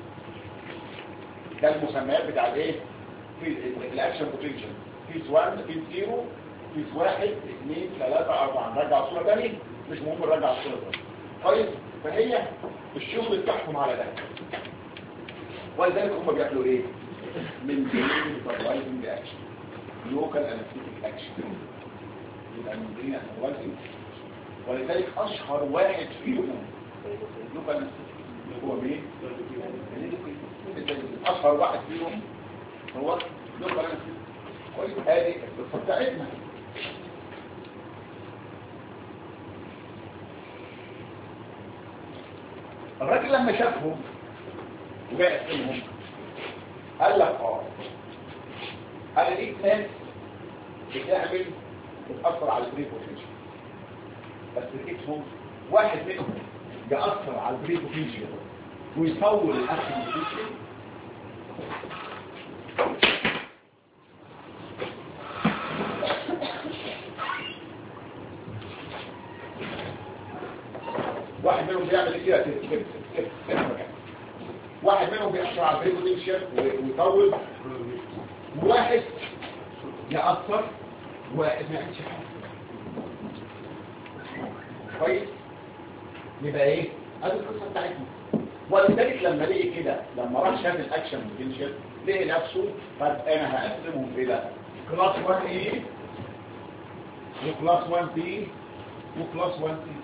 A: ده المسميات بتاع الايه؟ في الاكشن بوتنشال. فيس 1 فيس 0 فيس 1 2 3 4. نرجع الصوره ثاني مش مهم نرجع الصوره ثاني. كويس. فهي الشغل بتاعهم على ده. ولذلك هم بيعملوا ايه؟ من جرين سبرايزنج اكشن، لوكال انستيك اكشن. يبقى من جرين سبرايزنج. ولذلك اشهر واحد فيهم لوكال انستيك هو مين؟ اشهر واحد فيهم هو لوكال انستيك. كويس. ادي القصه بتاعتنا. الراجل لما شافهم وجاء يقسمهم قال لك انا لقيت ناس بتاثر على البري بوتنشال، بس لقيتهم واحد منهم ياثر على البري بوتنشال ويطول الاكشن بوتنشال، واحد منهم بيعمل كده واحد منهم بيأثر على البري بوتنشال ويطول، وواحد يأثر وما يعملش حاجه. كويس. يبقى ايه؟ ادي القصه بتاعتنا. ولذلك لما لقي كده، لما راح شاف الاكشن بوتنشال لقي نفسه طب انا هقسمهم الى كلاس 1 ايه وكلاس 1 بي وكلاس 1 سي.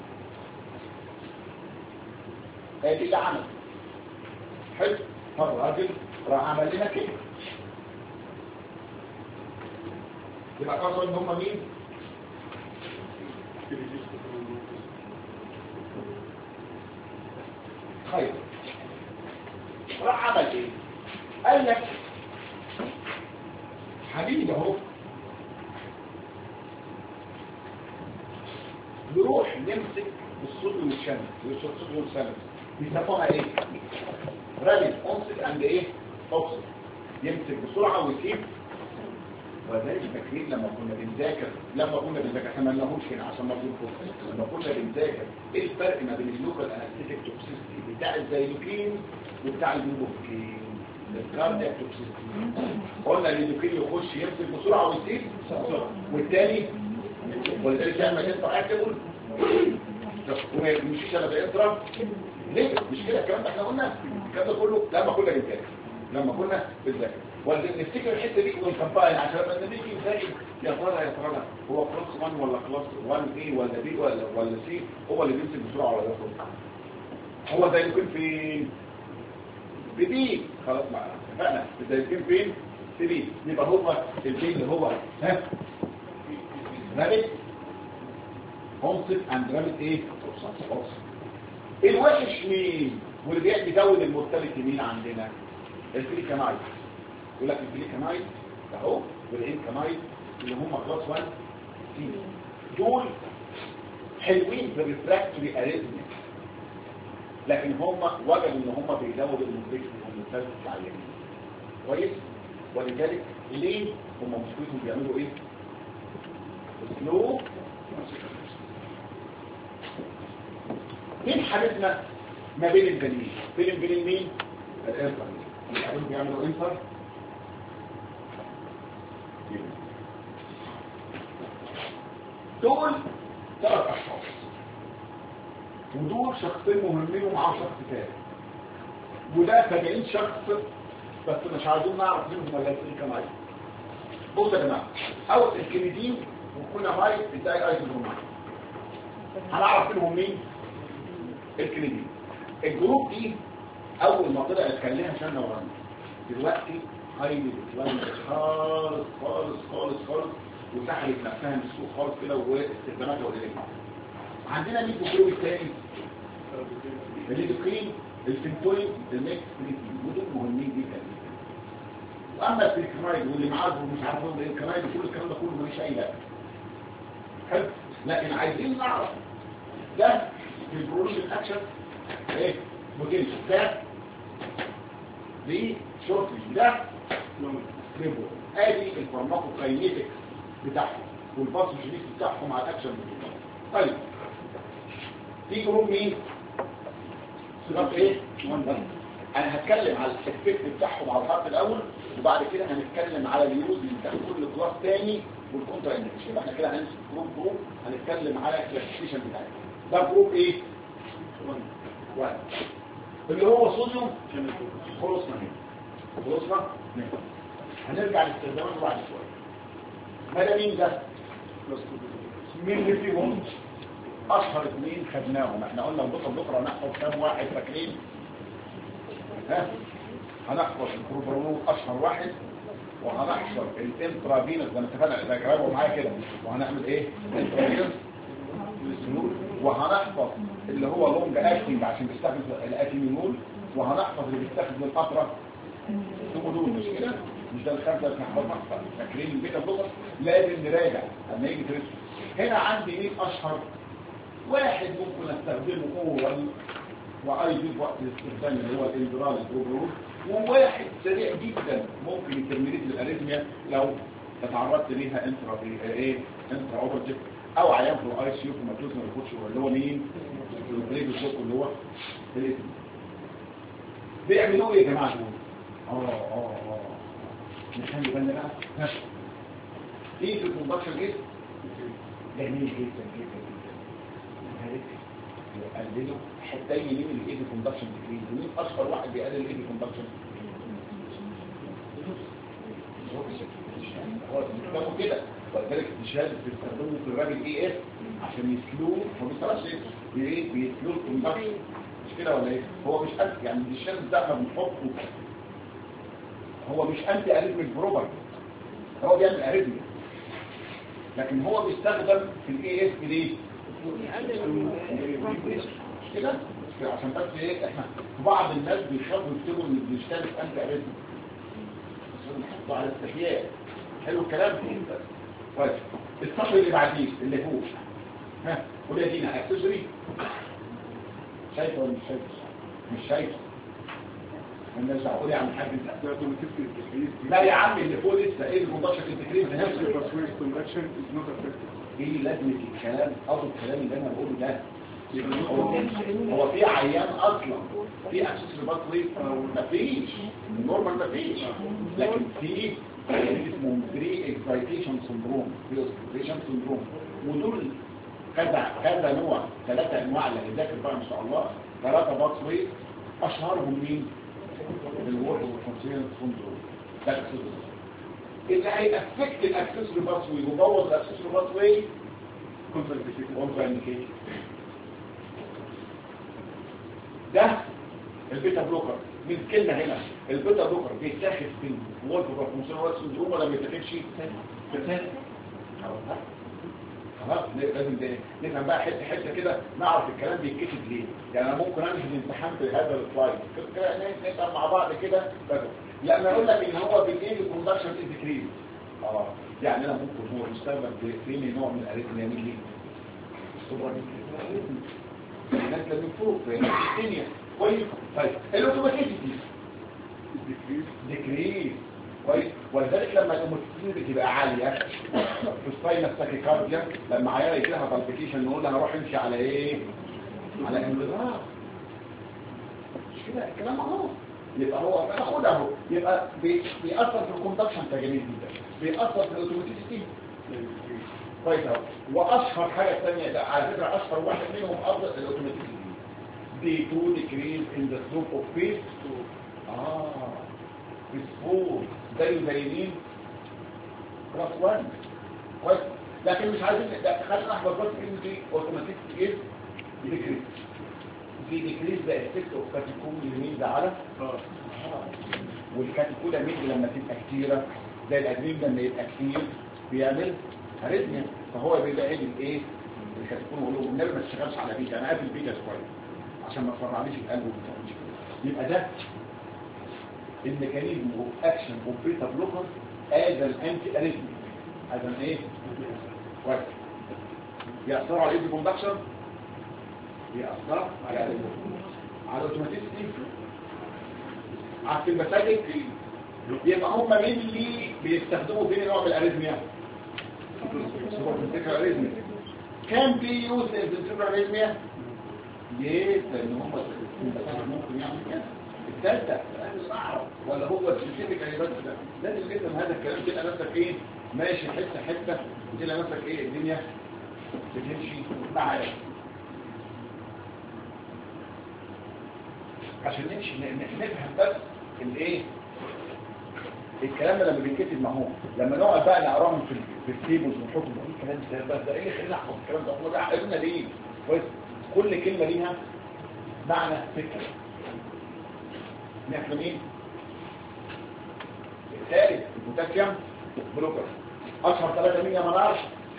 A: ادي اللي عمل. حلو. فالراجل راح عمل لنا كده. يبقى كلاس 1 هم مين؟ طيب راح عمل ايه؟ قال لك حبيبي اهو نروح نمسك الصوديوم والشمس بيسموها ايه؟ رابيد اونست اند ايه؟ اوكسيد. يمسك بسرعه ويسيب. وذلك فاكرين لما كنا بنذاكر احنا ما لناهوش هنا عشان ما تنفوش، لما كنا بنذاكر ايه الفرق ما بين اللوكال انستيك توكسيستي بتاع الزيلوكين وبتاع البروفوكين الكاردياك توكسيستي. قلنا الليدوكين يخش يمسك بسرعه ويسيب بسرعه، والثاني ولذلك لما ينفع اكتبه وما يمشيش الا بيقرا ليه؟ مش كده الكلام ده احنا قلنا الكلام ده كله لما كنا بنذاكر ونفتكر الحته دي ونكمباين عشان لما نيجي نذاكر يا ترى هو كلاس 1 ولا كلاس 1 ايه ولا بي ولا سي هو اللي بيمسك بسرعه ولا ياخد. هو ده يمكن فين؟ في بي. خلاص معانا اتفقنا ده يمكن فين؟ في بي. يبقى هو البي اللي هو رابط اونست اند رابط ايه؟ الوحش مين؟ واللي بيزود المورتاليتي مين عندنا؟ الفليكامايد. يقول لك الفليكامايد اهو والانكامايد اللي هم كلاس 1 سي، دول حلوين في الريفراكتوري اريزميا، لكن هم وجدوا ان هم بيزودوا المورتاليتي العاليه. كويس. ولذلك ليه هم مشكلتهم بيعملوا ايه؟ سلو. مين حبيبنا ما بين البنين؟ بين مين؟ الانتر. العيون بيعملوا انتر. دول 3 اشخاص، ودول شخصين مهمين ومعاه شخص ثالث، وده 70 شخص بس مش عايزين نعرف منهم ولا الكليكامايد. بصوا يا جماعه، اول الكليدين والكونامايد ازاي ايزوبرومايد هنعرف منهم مين؟ الكليدين. الجروب دي اول ما طلعت كان لها شنه ورنه، دلوقتي هايلي بتلاقي خالص خالص خالص خالص وسحبت نفسها من السوق خالص كده واستخداماتها قليله. عندنا مين في الجروب الثاني؟ الليدوكين، الفينتوين، الميكس بريتين، ودول مهمين جدا. واما الفليكامايد واللي معاه ومش عارفين ايه الكمايد وكل الكلام ده كله ملوش اي لازمه. حلو. لكن عايزين نعرف ده في البروشن اكشن ايه؟ بوتنشال ده دي شورتج ده ليبو. ادي الفارماكوكاينيتكس بتاعهم والباثوجينيس بتاعهم على الاكشن بتاعهم. طيب في جروب مين؟ سبب ايه؟ انا هتكلم على الافكت بتاعهم على الخط الاول، وبعد كده هنتكلم على اليوز بتاع كل كلاس تاني والكونترا اندكس. يبقى احنا كده هنمسك جروب هنتكلم على الكلاسيفيكيشن بتاعه. ده جروب ايه؟ 1 اللي هو صوديوم. خلصنا هنرجع لاستخداماته بعد شويه. ما ده مين ده؟ مين اللي فيهم؟ اشهر 2 خدناهم. احنا قلنا بكره هنحفظ كام واحد فاكرين؟ هنحفظ البروبرانول اشهر واحد وهنحصل الانترافينوس زي ما اتفقنا، جربوا معايا كده، وهنعمل ايه؟ انترافينوس وهنحفظ اللي هو لونج اكتنج عشان بيستخدم الاتيمينول، وهنحفظ اللي بيستخدم القطره دول. مش كده؟ مش ده الخمسه اللي هنحفظها؟ فاكرين البيتا بلوكر؟ لازم نراجع لما يجي ترسم. هنا عندي مين اشهر واحد ممكن استخدمه اورال واي في وقت الاستخدام اللي هو الانفرال البروبرول، وواحد سريع جدا ممكن يترميليت الاريثميا لو اتعرضت ليها انترا اوبرتيف او عيان في الاي سي يو في ماتوز ما بياخدش، اللي هو مين؟ البريد الشوك اللي هو الاسم. بيعملوا ايه يا جماعه دول؟ نخلي بالنا بقى ايه في الكومباكشن ايه؟ جميل جدا جدا جدا. يقللوا حتى يمين الايد كوندكشن ديكريز. مين اشهر واحد بيقلل الايد كوندكشن؟ هو بيستخدموا كده، ولذلك الشهاده بيستخدموا في الراجل اي اس عشان يسلوه، هو بيسلوش ايه؟ بيسلوه الكوندكشن، مش كده ولا ايه؟ هو مش انت يعني الشهاده ده احنا بنحطه، هو مش انتي اريثميك بروبر، هو بيعمل اريثميا، لكن هو بيستخدم في الاي اس ليه؟ مش كده؟ عشان بس ايه، احنا بعض الناس بيخافوا يكتبوا ان بيشتغل انتي اريثميك، بس بنحطه على استحياء. حلو الكلام؟ طيب السطر اللي بعديه اللي فوق، ها قول يا دينا اكسسوري، شايفه ولا مش شايفه؟ مش شايفه. الناس هقول يا عم الحاج انت لا يا عم اللي فوق لسه ايه الكوندكشن انتكريز ايه لازمه الكلام او الكلام اللي انا بقوله ده؟ هو في عيان اصلا في اكسسوري باثوي مفيش نورمال، مفيش، لكن في اسمه بري اكسايتيشن سندروم، ودول كذا نوع، 3 انواع اللي هنذاكر بقى ان شاء الله، 3 باثوي اشهرهم مين؟ الورد والكونسيرن سندروم. ده الاكسسوري اللي هيأفكت الاكسسوري باثوي ويبوظ الاكسسوري باثوي كونترا انديكيشن. ده البيتا بلوكر. من كلمه هنا البيتا بلوكر بيتاخد في الورد والكونسيرن سندروم ولا ما بيتاخدش؟ خلاص لازم نفهم بقى حته كده، نعرف الكلام بيتكتب ليه. يعني انا ممكن انهي الامتحان بهذا السلايد كده نفهم مع بعض كده بس لما اقول لك ان هو بالايه الكوندكشن انتكريز، يعني انا ممكن هو يستخدم في نوع من الاريثميا ليه؟ نازله من فوق في الدنيا كويس. طيب الاوتوماتيسيتي ديكريز كويس، ولذلك لما الاموتيسيتي بتبقى عاليه في الساينس تاكيكارديا، لما عيال يجي لها بالبيتيشن نقول لها روح امشي على ايه؟ على انبضاع. مش كده الكلام اهو. يبقى هو ناخد اهو، يبقى بيأثر في الكوندكشن جميل جدا، بيأثر في الاوتوماتيسيتي كويس اهو. واشهر حاجه ثانيه على فكره اشهر واحد منهم افضل الاوتوماتيسيتي دي تو ديكريز ان ذا سلوب اوف فيس بسبور زي مين؟ كلاس 1 كويس. لكن مش عايزين خلينا نحفظ بس كلمه دي اوتوماتيسيتي ايه؟ ديكريز. في ديكريز ده افكت اوف كاتيكول اليمين ده على والكاتيكولا مين لما تبقى كتيره زي الادرينالين لما يبقى كتير بيعمل اريثميا، فهو بيلاقي الايه؟ الكاتيكول يقول له النبي ما تشتغلش على بيتا، انا قافل بيتا شويه عشان ما تفرعنيش القلب وما تفرعنيش. يبقى ده الميكانيزم اوف اكشن اوف بيتا بلوكر از الانتي اريثميا. هذا ايه؟ كويس. يأثر على الايدي كوندكشن، يأثر على الاوتوماتيسيتي، على السمباثيك. يبقى هم مين اللي بيستخدموا فين نوع من الاريثميا؟ الفكره الاريثميا كان بيوز الفكره الاريثميا ليه؟ لان هم ممكن يعمل كده. الثالثه ولا هو السبيسيفيك بس ده لازم تفهم هذا الكلام، تبقى نفسك ايه ماشي حته وتلاقي نفسك ايه الدنيا بتمشي معاك. عشان نمشي نفهم بس الايه الكلام ده لما بيتكتب ما هو لما نقعد بقى نقراهم في التيبلز ونحط الكلام ده ايه اللي خلينا نحفظ الكلام ده؟ هو ده عقلنا ليه؟ كويس. كل كلمه ليها معنى فكره. نفهمين الثالث البوتاسيوم بلوكر. اشهر 3 مين يا منار؟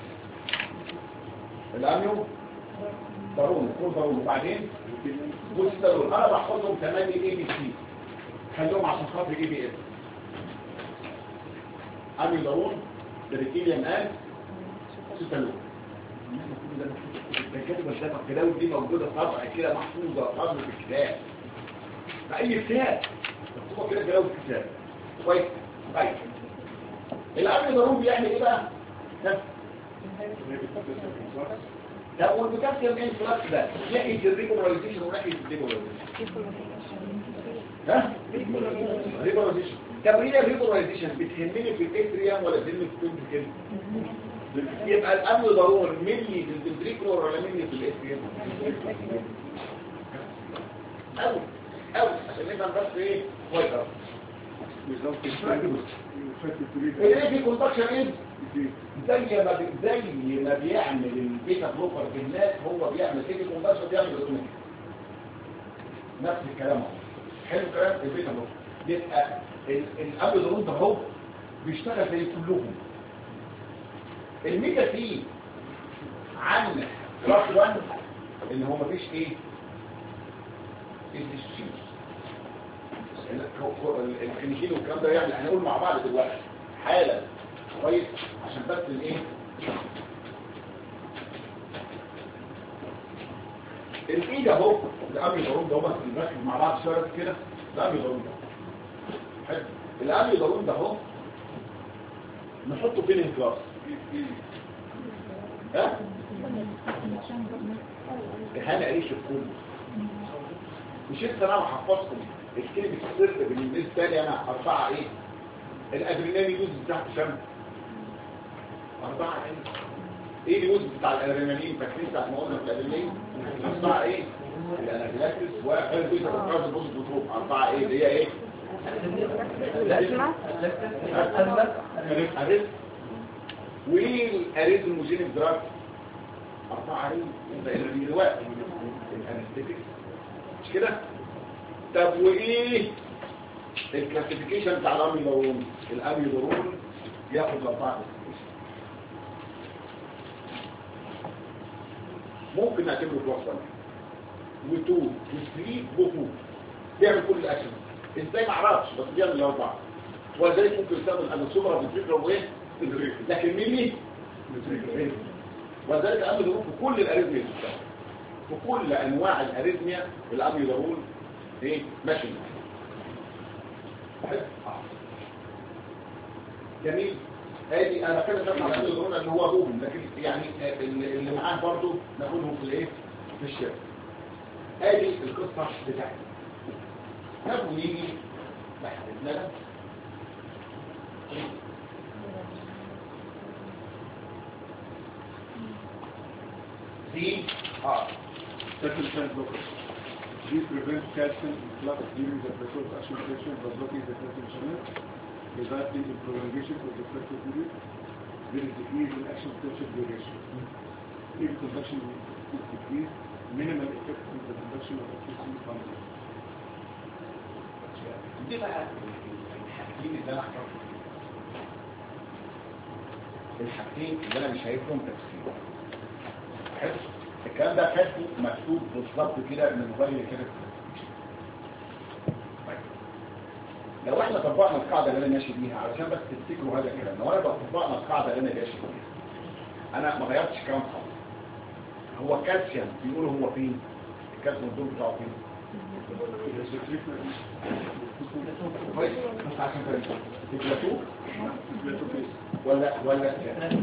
A: الاميو ضروري كل ضروري. وبعدين بوسترول انا بحفظهم 8 اي بي سي، خليهم عشان خاطر اي بي اس. اميو ضروري بريكيليوم ان ستالون. الكاتب الشفق الكلاوي دي موجوده طبعا كده محفوظه طبعا في الكتاب، في اي كتاب مكتوبه كده كلاوي في الكتاب كويس. طيب الاميو ضروري بيعمل ايه بقى؟ ده والبوتاسيوم انفلاكس ده ناحيه الريبولاريزيشن وناحيه الديبولاريزيشن. ها؟ ريبولاريزيشن. طب هي الريبولاريزيشن بتهمني في الاتريوم ولا بتهمني في الفنتريكل؟ يبقى الامن ضروري مني في الفنتريكولار ولا مني في الاتريوم؟ قوي قوي عشان نفهم بس ايه كويس قوي. ايه في كونتاكشن ايه؟ زي ما بيعمل البيتا بلوكر في الناس هو بيعمل ايه كونتاكشن بيعمل الاوتوماتيك نفس الكلام اهو. حلو الكلام. البيتا بلوكر يبقى الامن ضروري ده هو بيشتغل زي كلهم. الميتا فيه عن كلاس 1 ان هو مفيش ايه الكلينيكين والكلام ده يعني هنقول مع بعض دلوقتي حالا كويس عشان بس الايه الايد اهو الامي ضروري ده بس نركز مع بعض شويه بس كده. الامي ضروري ده حلو. الامي ضروري ده اهو نحطه فين الكلاس ها احنا قريش الكل مش لسه انا محفظكم الكلمه السر بالنسبه لي انا 4 ايه الادرينالين يوز بتاعته كام 4 ايه اليوز بتاع الادرينالين فاكرين بتاع ما قلنا في الادرينالين 4 ايه الانافيلاكسس وغير بيتا بروتراز بوز بتروح 4 ايه اللي هي ايه
B: الأسماء
A: الاريثم والاريثموجينيك دراج 4 ايه دلوقتي الانستيتيك مش كده. طب وايه الكلاسيفيكيشن بتاع الاميلورون؟ الاميلورون ياخد 4 ممكن نعتبره كلاس 1 و2 و3 و4 بيعمل كل الاكشن. ازاي ما اعرفش بس بيعمل الاربعه. ولذلك ممكن يستخدم الانسوبرا في الفكره وايه لكن ميني ولذلك الاميلورون في كل الاريثميا في كل انواع الاريثميا الاميلورون ايه ماشي جميل. ادي انا كده شرح على الاميلورون اللي هو روبن لكن يعني اللي معاه برضو ناخدهم في الايه في الشارع. ادي القصه بتاعتي. طب ونيجي لحدنا
D: Second trend blockers. These prevent calcium influx during the pressure action station by blocking the calcium channel, resulting in prolongation of the pressure period. There is decrease in action potential duration. If conduction is decreased, minimal effect on the conduction of electricity functions.
A: دي بقى الحاجتين اللي انا اعرفهم الحاجتين اللي انا مش شايفهم تفسير. حلو الكلام ده كاتبه مكتوب بالظبط كده من الموبايل كده. طيب لو احنا طبقنا القاعده اللي انا ماشي بيها علشان بس تفتكروا هذا الكلام، لو انا طبقنا القاعده اللي انا ماشي بيها انا ما غيرتش الكلام خالص. هو الكالسيوم بيقولوا هو فين؟ الكالسيوم الدور بتاعه فين؟ كويس بس عشان كده البلاتو ولا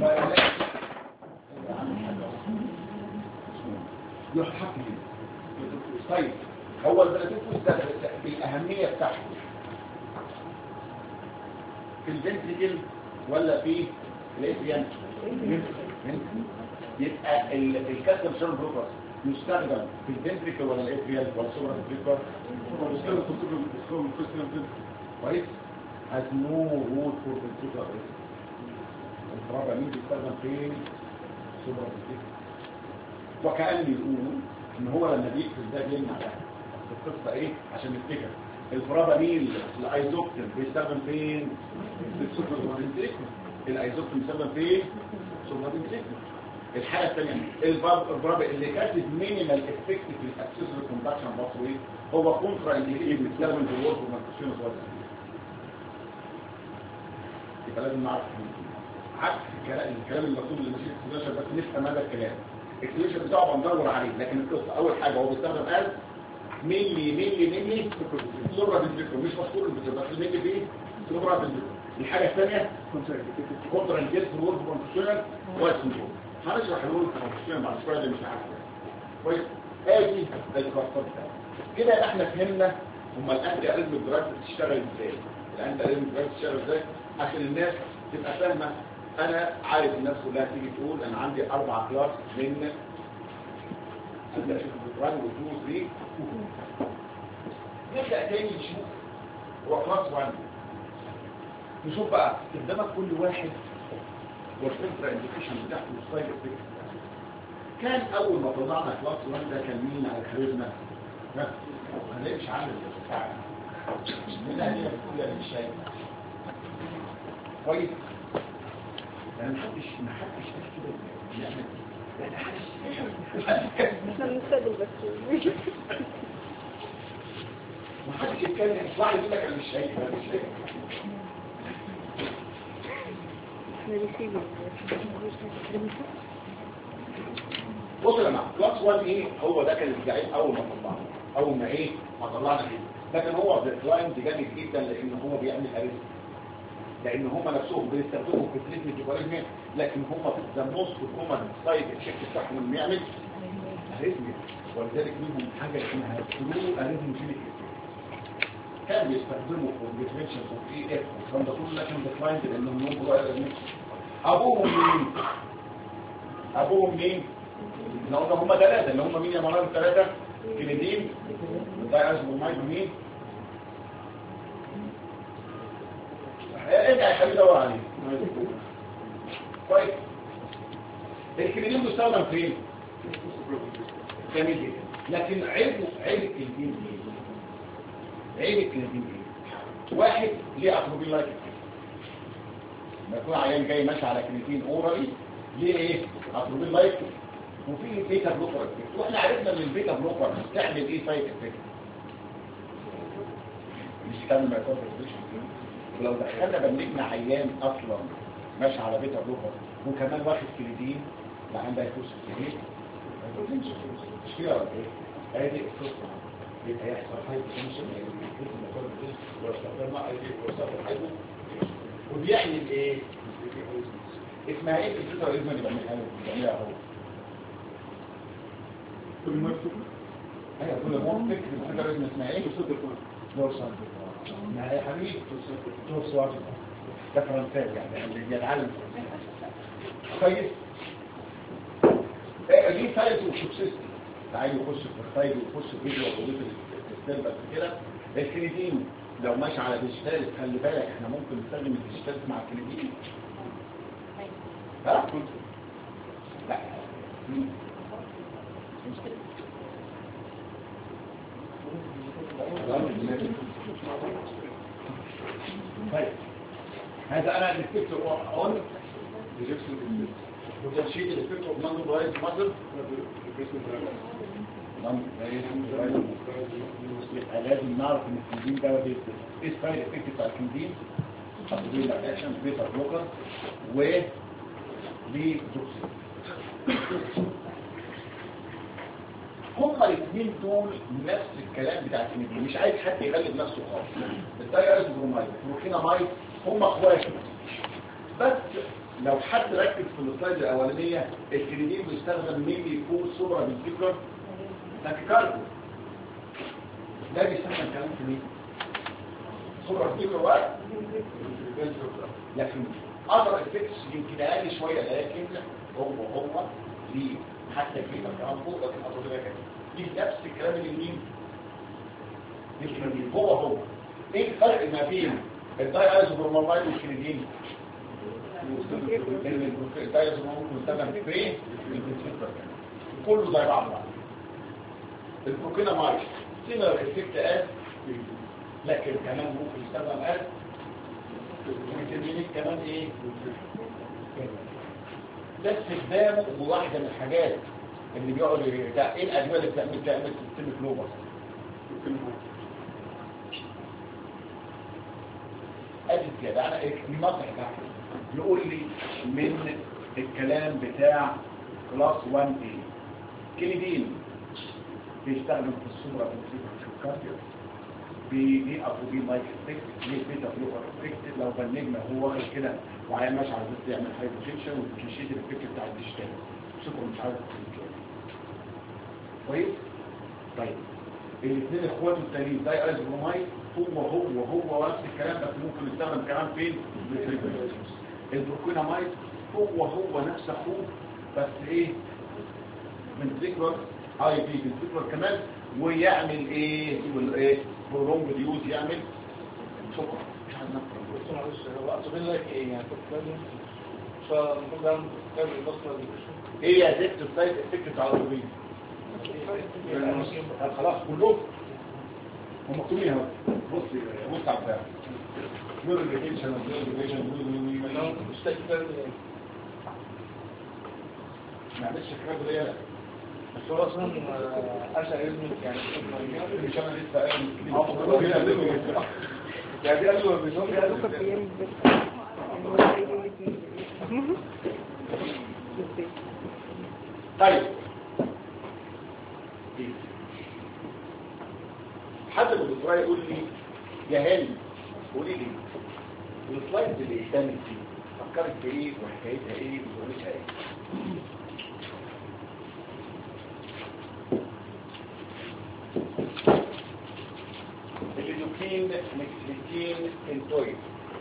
A: يحط كده. طيب هو البلاتو ده بالاهميه بتاعته في الفنتريكل ولا في الاتريان؟ يبقى الكالسيوم شانل بلوكر يستخدم في الفنتريكل ولا الاتريان ولا السوبر فنتريكل؟
D: يستخدم في السوبر
A: كويس has no role for ventricular arrest. الفرابة مين بيستخدم في سوبر فنتريكل؟ وكأن يقول ان هو لما بيقفل ده بيمنع ده. القصة ايه عشان نفتكر البراباميل الايزوكتين بيستخدم فين؟ الايزوكتين بيستخدم فين؟ الحاله الثانيه البرابا اللي كاتب مينيمال افكت في الاكسسوري كوندكشن باثوي هو كونترا انديكيتد بيستخدم في الورك والماركسيون وغيره. يبقى لازم نعرف عكس الكلام اللي مكتوب للمشير اكسليشن، بس نفهم هذا الكلام. الاكسليشن بتاعه بندور عليه، لكن القصه اول حاجه هو بيستخدم از ملي سوبرا بالفكر، مش مشهور بالفكر بس ملي فيه سوبرا بالفكر. الحاجه الثانيه كونترا انديكيتد في الورك والماركسيون وغيره. هنشرح الورك والماركسيون بعد شويه اللي مش عارف كويس. ادي الكلاستر بتاعه كده. يبقى احنا فهمنا هما الانتي اريزم دراجز بتشتغل ازاي. الانتي اريزم دراجز بتشتغل ازاي عشان الناس تبقى فاهمه. انا عارف الناس كلها تيجي تقول انا عندي 4 كلاس من ابدا اشوف الدراج و2 و3. نبدا تاني نشوف هو كلاس 1. نشوف بقى استخدامات كل واحد والكونترا انديكيشن بتاعته والسايد افكت. كان اول ما طلعنا كلاس 1 ده كان مين على كاريزما؟ ما هنلاقيش عامل بتاع من هنا بتقول انا مش شايف كويس. يعني محدش كده يعني
B: احنا بنستقبل بس
A: محدش يتكلم يطلع يقول لك انا مش شايف انا مش شايف.
B: احنا بنسيبه.
A: بص يا جماعه كلاس 1 ايه هو ده كان الجعيد اول ما طلعنا اول ما ايه ما طلعنا كده. لكن هو ديكلاين جامد جدا لان هو بيعمل اريزم، لان هم نفسهم بيستخدموا في تريتمنت الاريزم، لكن هم في الزموس والكومن سايد الشيك بتاعهم انه يعمل اريزم. ولذلك منهم حاجه اسمها ترو اريزم فيليك. كان بيستخدموا في الديفرنشال وفي اف والكلام ده كله، لكن ديكلاين لانهم يوم اريزم. ابوهم مين؟ لو هم 3 اللي هم مين يا مرام 3 كليدين والدايرز والمايد مين؟ ارجع يا حبيبي دور عليه كويس. الكليدين بيستخدم فين؟ جميل جدا. لكن عيب الكليدين ايه؟ عيب الكليدين ايه؟ واحد ليه اتروبين لايك ما يكون عيان جاي ماشي على كليدين اورالي ليه ايه؟ اتروبين لايك وفي بيتا بلوكر افكت. واحنا عرفنا ان البيتا بلوكر بتعمل ايه سايد افكت؟ مش كان ما يكون ولو دخلنا بنجنا عيان اصلا ماشي على بيتا بلوكر وكمان واخد كليدين لا عنده هيكوس كتير مش كده ولا ايه؟ ادي القصه. يبقى يحصل هايبو تنشن وبيعمل ايه؟ اسمها ايه الفكره الاريزما اللي بنعملها اهو؟
D: كل ما يكتب
A: ايوه كل ما فكره الفكره الاريزما اسمها ايه؟ دورسال. ما يا حبيبي دورسال ده فرنساوي يعني اللي بيتعلم كويس. دي ثالث وشوكسيستي تعالي يخش في الخيل ويخش في فيديو وظيفه الستيل بس كده. الكريدين لو ماشي على ديجيتال خلي بالك احنا ممكن نستخدم الديجيتال مع الكريدين. ها؟ لا طيب هذا انا الدكتور اون وتنشيط الدكتور نانو برايز مصر يبقى لازم نعرف ان الكندين ده ايه السايد افكت بتاع الكندين؟ هتقول اكشن بيتا بلوكر و ليه توكسين. هما الاثنين دول نفس الكلام بتاع الكندين. مش عايز حد يغلب نفسه خالص. الدايرز برومايد والكينامايد هما اخوات. بس لو حد ركز في السلايد الاولانيه الكندين بيستخدم ميلي فور سوبرا بالفكر تاكيكارديا. ده بيستخدم كلام في مين؟ سوبرا بالفكر واحد. لكن اقدر افكس يمكن اقل شويه لكن هو ليه حتى كلمه كمان فوق لكن اقدر كده ليه نفس الكلام اللي مين؟ الكندين هو ايه الفرق ما بين الدايازوبرومايد والكندين؟ الدايازوبرومايد ممكن يستخدم في ايه؟ كله زي بعض. البروكينامايد سيميلر افكت از
E: لكن كمان ممكن يستخدم قد ويترمينيك كمان ايه؟ ده استخدامه بواحدة من الحاجات اللي بيقعد ايه الادويه اللي بتعمل سيستم كلوبر. ادي زياده انا النصح بتاعي يقول لي من الكلام بتاع كلاس 1 اي كليدين بيستخدم في السوبر كارديو بي ابو بي مايك افكت ليه بيتا بلوكر افكت لو بنجم هو واخد كده وعيان ماشي على الزيت يعمل هايبوتنشن والكليشيت الافكت بتاع الديجيتال سوبر مش عارف كويس. طيب الاثنين اخواته التانيين زي ازبرومايد هو نفس الكلام بس ممكن يستخدم كمان فين؟ البروكينامايد هو نفس اخوه بس ايه؟ فنتريكولار اي بي فنتريكولار كمان ويعمل ايه؟ يقول ايه؟ برونج ديوز يعمل سكر مش عايز نفكر.
C: بس معلش هو اقصد لك ايه يعني كنت لازم فالمفروض اعمل كذا البصره دي
E: ايه يا زفت السايد افكت بتاع الروبين؟ خلاص كلهم هم مكتوبين اهو. بص على البتاع نور الريفيشن
C: انا مش فاكر كده
E: ما عملش الكلام ده ليه؟
C: بس هو اصلا اشعر اسمك يعني
E: مش انا لسه قايل يعني قالوا بيصور طيب حد من الدكتور يقول لي يا هاني قولي لي السلايد اللي قدامك دي فكرت في ايه وحكايتها ايه وظروفها ايه؟ الليدوكين مكسليكين انتويد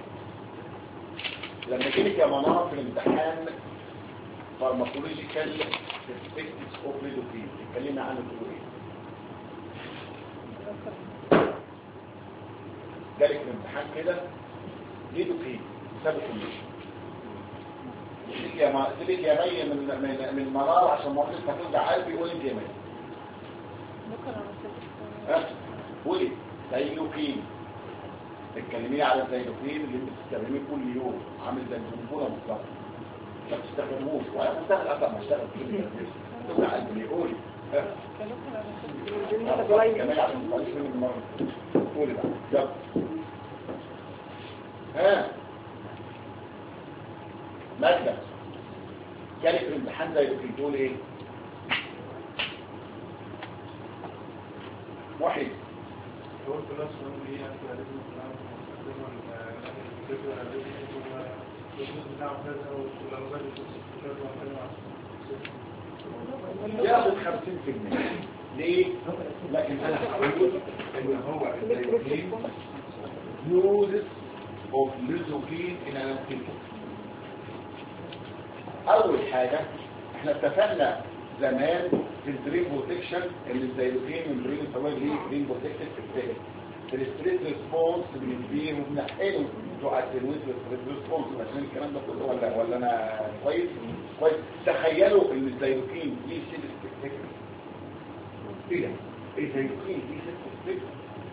E: لما جيلك يا منار في الامتحان فارماكولوجيكال perspectives of ليدوكين اتكلمنا عنه تقول ايه؟ جالك في الامتحان كده ليدوكين سبب كونديشن سيبك يا مي من مرار عشان مرضك هتوجع قلبي قولي انت يا مي قولي زيلوكين اتكلمي على الزيلوكين اللي انت بتستخدميه كل يوم عامل زي الجمهوره بالظبط ما بتستخدموش ولا مستخدم اصلا ما اشتغل كده توجع قلبي قولي كمان عشان ما تقوليش مني المره قولي بقى يلا مادة جالك في الامتحان زي اللي بتقول ايه؟ واحد
C: هو الكلاس اللي هي لازم
E: ياخد 50% ليه؟ لكن انا هقول ان هو الزيوكين uses of ليزوكين in an activity. اول حاجة احنا اتفقنا زمان في الدرين بروتكشن اللي الزيلوكين والدرين سواء ليه درين بروتكتد افكت الستريس ريسبونس بنديه وبنحقنه بتوع التنويت والستريس ريسبونس عشان الكلام ده كله ولا انا كويس تخيلوا ان الزيلوكين ليه سيل افكت ايه ده الزيلوكين ليه سيل افكت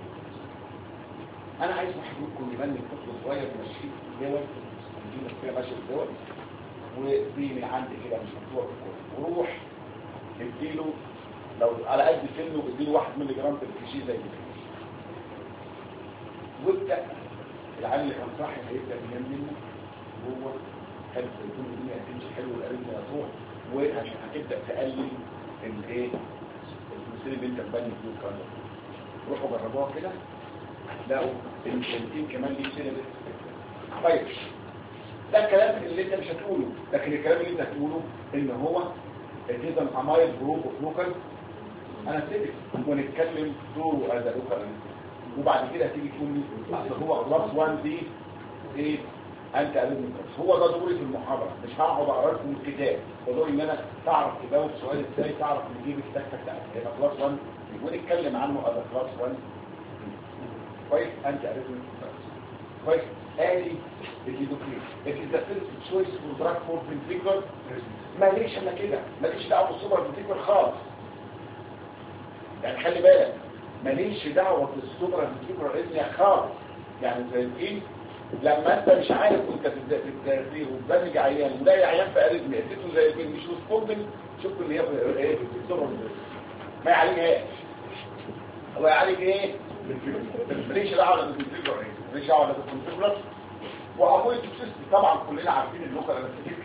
E: انا عايز واحد منكم يبني طفل صغير ماشي دول دي فيها ماشي الدول ودي من عندي كده مش مفتوح في الكوره وروح اديله لو على قد سنه اديله 1 مللي جرام في الكيشي زي كده وابدا العيال اللي كان صاحي هيبدا ينام منه وهو خد الدنيا هتمشي حلو والقريب هتروح وهتبدا تقلل الايه المثير اللي انت تبني فيه الكلام ده روحوا جربوها كده هتلاقوا الانسولين كمان ليه سيره. طيب ده الكلام اللي انت مش هتقوله لكن الكلام اللي انت هتقوله ان هو الجزم عمايل جروب اوف لوكال انا سيبك ونتكلم دوره از لوكال وبعد كده هتيجي تقول لي اصل هو كلاس 1 دي ايه انت قابلني هو ده دوري في المحاضره مش هقعد اقرا لكم الكتاب ودوري ان انا تعرف تجاوب سؤال ازاي تعرف تجيب التكه بتاعتك يبقى كلاس 1 ونتكلم عنه از كلاس 1 كويس انت قابلني كويس ادي الليدوكين اذا فيرست تشويس فور دراج فور فنتريكولار ماليش انا كده ماليش دعوه بالسوبر فنتريكولار خالص يعني خلي بالك ماليش دعوه بالسوبر فنتريكولار اريثميا خالص. يعني زي ايه لما انت مش عارف وانت في التدريب وتبنج عيان ولاقي عيان في اريثميا اديته زي البين مش ريسبوندنج، شوف ان هي ايه سوبر ما يعالجهاش. هو يعالج ايه؟ ماليش دعوه بالفنتريكولار اريثميا، ماليش دعوه بالفنتريكولار. واقول التوكسيستي طبعا كلنا عارفين اللوكال انستيك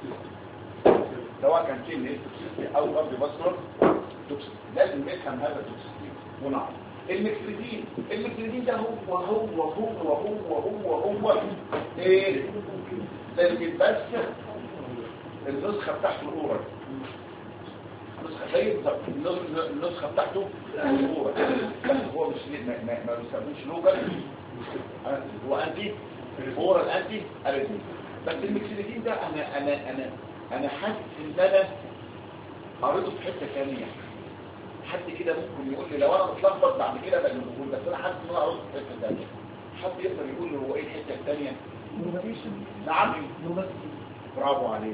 E: سواء كان كين توكسيستي او قبل باسكولار توكسيستي، لازم نفهم هذا التوكسيستي ونعرف. المكسلين ده هو ايه لكن بس النسخه بتاعته الاورال، النسخه زي النسخه بتاعته الاورال، بس هو مش ما بيستخدمش لوكال، هو انتي اورال انتي اريثمي. بس المكسلين ده انا حاسس ان انا قريته في حته ثانيه. حد كده ممكن يقول لي لو انا متلخبط بعد كده بقى بقول، بس انا حاسس ان انا قريت في حته ثانيه. حد يقدر يقول لي هو ايه الحته الثانيه؟ نعم برافو عليك.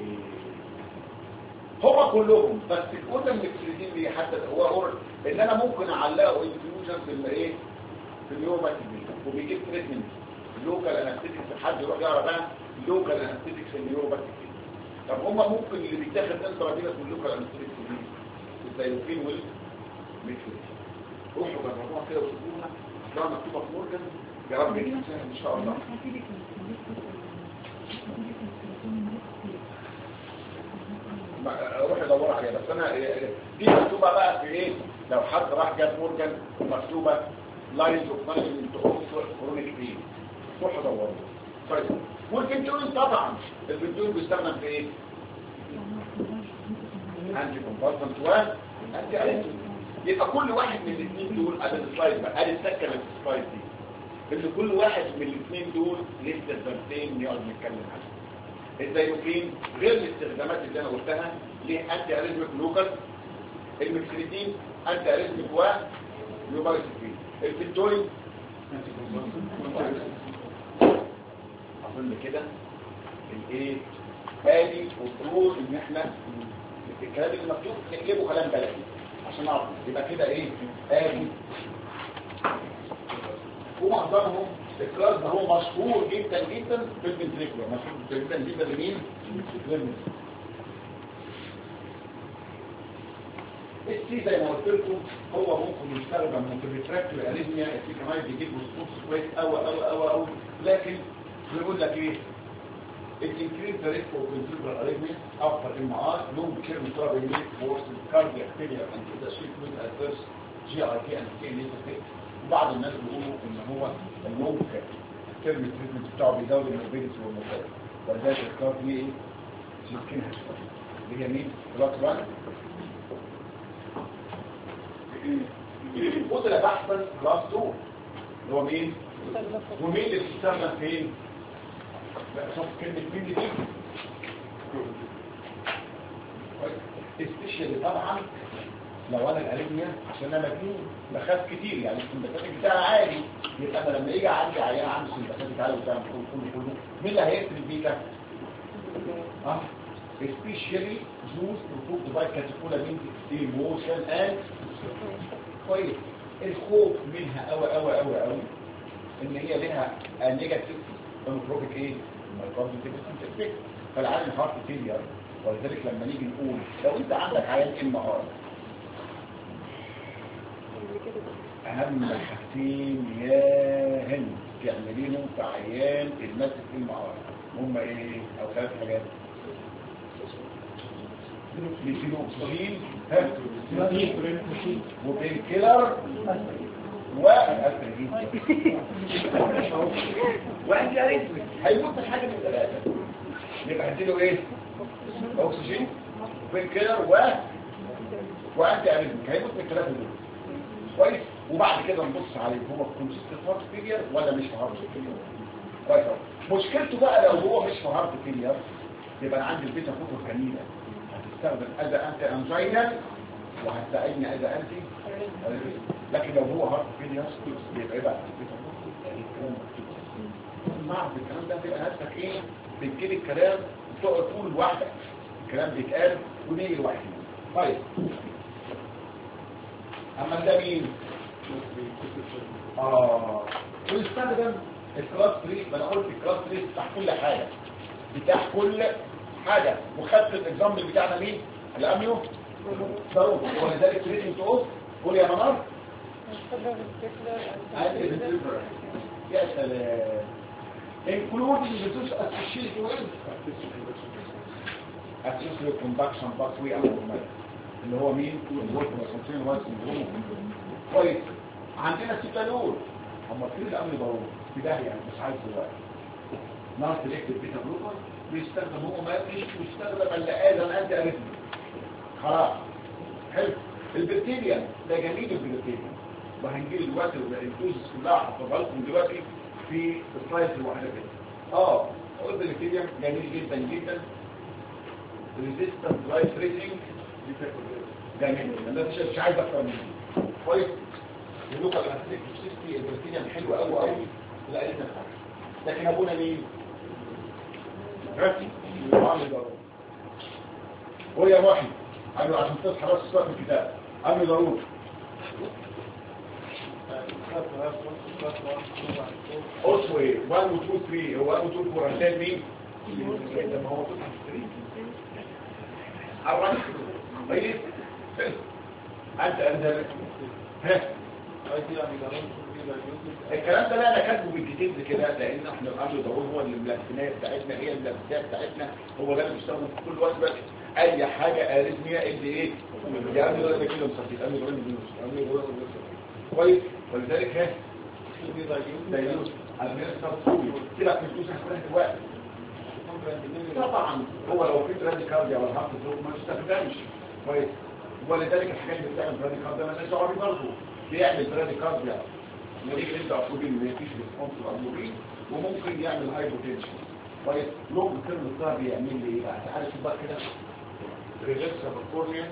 E: هو كلهم بس كل المكسلين بيحدد هو اورال، ان انا ممكن اعلقه انفيوجن في الايه في اليوماتيك وبيجيب تريتمنت لوكال انستيتكس. حد يروح يقرا بقى لوكال انستيتكس في النيوروباثيك. طب هم ممكن اللي بيتاخد انترافينوس من اللوكال انستيتكس دي الزيلوفين والميثيلين. روحوا جربوها كده وشوفوها، هتلاقوها مكتوبه في مورجان. يا رب يجي ان شاء الله. روح ادور عليها. بس انا دي مكتوبه بقى في ايه؟ لو حد راح جاب مورجان مكتوبه لاينز اوف مانجمنت اوف كرونيك بين، روح ادور. طيب والفنتولين طبعا الفنتولين بيستخدم في ايه؟ انتي كومبالسنت وانتي اريثميك. يبقى كل واحد من الاثنين دول ادي السلايد بقى، ادي السكه اللي في السلايد دي، ان كل واحد من الاثنين دول ليه استخدامتين نقعد نتكلم عنهم. الزيلوفين غير الاستخدامات اللي انا قلتها ليه انتي اريثميك لوكال، المكسلين انتي اريثميك ونيوماريسيفين، الفنتولين انتي كومبالسنت. اظن كده الايه ادي وصول ان احنا الكلام اللي مكتوب نقلبه كلام بلدي عشان نعرف. يبقى كده ايه ادي ومعظمهم الكلاس ده هو مشهور جدا جدا في الفنتريكولار، مشهور جدا جدا لمين؟ السي زي ما قلت لكم هو ممكن يستخدم في الريتراكتوري اريثميا. السي كمان بيجيب ريسبونس كويس قوي، لكن بيقول لك ايه؟ increase the risk of ventricular arrhythmia after MR, long-term therapy forces cardiac failure and associated with adverse GIT and KNS effects. بعض الناس بيقولوا ان هو اللونج تيرم تريتمنت بتاعه بيزود الموربيديتي والمورتاليتي، ولذلك اختار فيه ايه؟ سكينها اللي هي مين؟ كلاس 1. قتل بحثا كلاس 2 اللي هو مين؟ ومين اللي بتستخدم فين؟ شوف كلمة مين دي استشهد طبعا لو انا الاريثميا عشان انا مجنون بخاف كتير، يعني السمباتيك بتاعي عالي، يبقى انا لما يجي عندي عيان عنده سمباتيك عالي وبتاع كله مين اللي هيقتل البيتا؟ especially those provoked by catecholamine emotion and كويس. الخوف منها قوي ان هي لها نيجاتيف انوتروبيك ايه؟ مايكروبيك، فالعيان هارت فيلير. ولذلك لما نيجي نقول لو انت عندك عيان MR اهم حاجتين يا هند تعملينهم في عيان الماسك MR هم ايه؟ او 3 حاجات: ليسينوكسين وبين كيلر والأسرين وانت اريثميك. هيموت حاجه من الثلاثه، يبقى هديله ايه؟ اكسجين وبين كيلر وانت اريثميك. هيموت من الثلاثه دول كويس. وبعد كده نبص عليه هو كونسيستنت هارت فيلير ولا مش هارت فيلير. كويس. مشكلته بقى لو هو مش هارت فيلير يبقى انا عندي البيتا فوتو كانيلا هتستخدم اذا انت انجينا وهتساعدني اذا انت. لكن لو هو هارت فيلير يبقى بقى البيتا فوتو مع الكلام ده تبقى نفسك ايه بتجيب الكلام تقعد تقول لوحدك، الكلام بيتقال ونيجي لوحدنا. طيب اما ده مين؟ ويستخدم الكلاس 3. ما انا قلت الكلاس 3 بتاع كل حاجه، بتاع كل حاجه. وخدت الاكزامبل بتاعنا مين؟ الاميو ضروري. ولذلك تريتمنت اوف قول يا منار. يا سلام. including the two associated with associated conduction pathway اللي هو مين؟ الوولفرسونتين وايت سندروم. كويس. عندنا سيتالول. هم كتير الامر ضروري في ده يعني مش عايز دلوقتي. نون سيلكتيف بيتا بلوكر بيستخدم هو ما مش بيستخدم الا اذن انتي اريثميك. خلاص حلو. البكتيريا ده جميل البكتيريا، وهنجيب دلوقتي الدوز كلها هحطها لكم دلوقتي في السلايد الواحده كده. قلت البكتيريا جميل جدا جدا. ريزيستنت لايت تريتنج جميل، انا مش عايز اكتر من كده. كويس. اللوكال انستيك سيستي البكتيريا حلوه قوي قوي لا قلنا حاجه. لكن ابونا مين؟ راسي وعامل ضروري. هو يا واحد قالوا عشان تصحى راس الصوت في الكتاب عامل ضروري. also 1 و 2 3 هو 1 و 2 4 عشان مين؟ لما هو تصحى في 3 عرفت طيب انت ها الكلام ده لا انا كاتبه بالكتاب كده لان احنا الامر ضروري هو الملفينات بتاعتنا هي الملفات بتاعتنا هو ده اللي بيستخدم في كل وجبه. اي حاجه اريثميا اللي ايه يعني ده كده مصفي امر ضروري كويس. ولذلك ها دايلوز كده في الجزء هتلاقي دلوقتي طبعا هو لو في براديكارديا ولا هارت بلوك ما يستخدمش كويس. ولذلك الحاجات اللي بتعمل براديكارديا ما نسوا برضه بيعمل براديكارديا ونيجي نبدا اقول ان مفيش ريسبونس للامورين وممكن يعمل هايبوتنشن كويس. لونج تيرم الطار بيعمل لي ايه بقى؟ تعالى شوف بقى كده ريفرسا بالكورنيا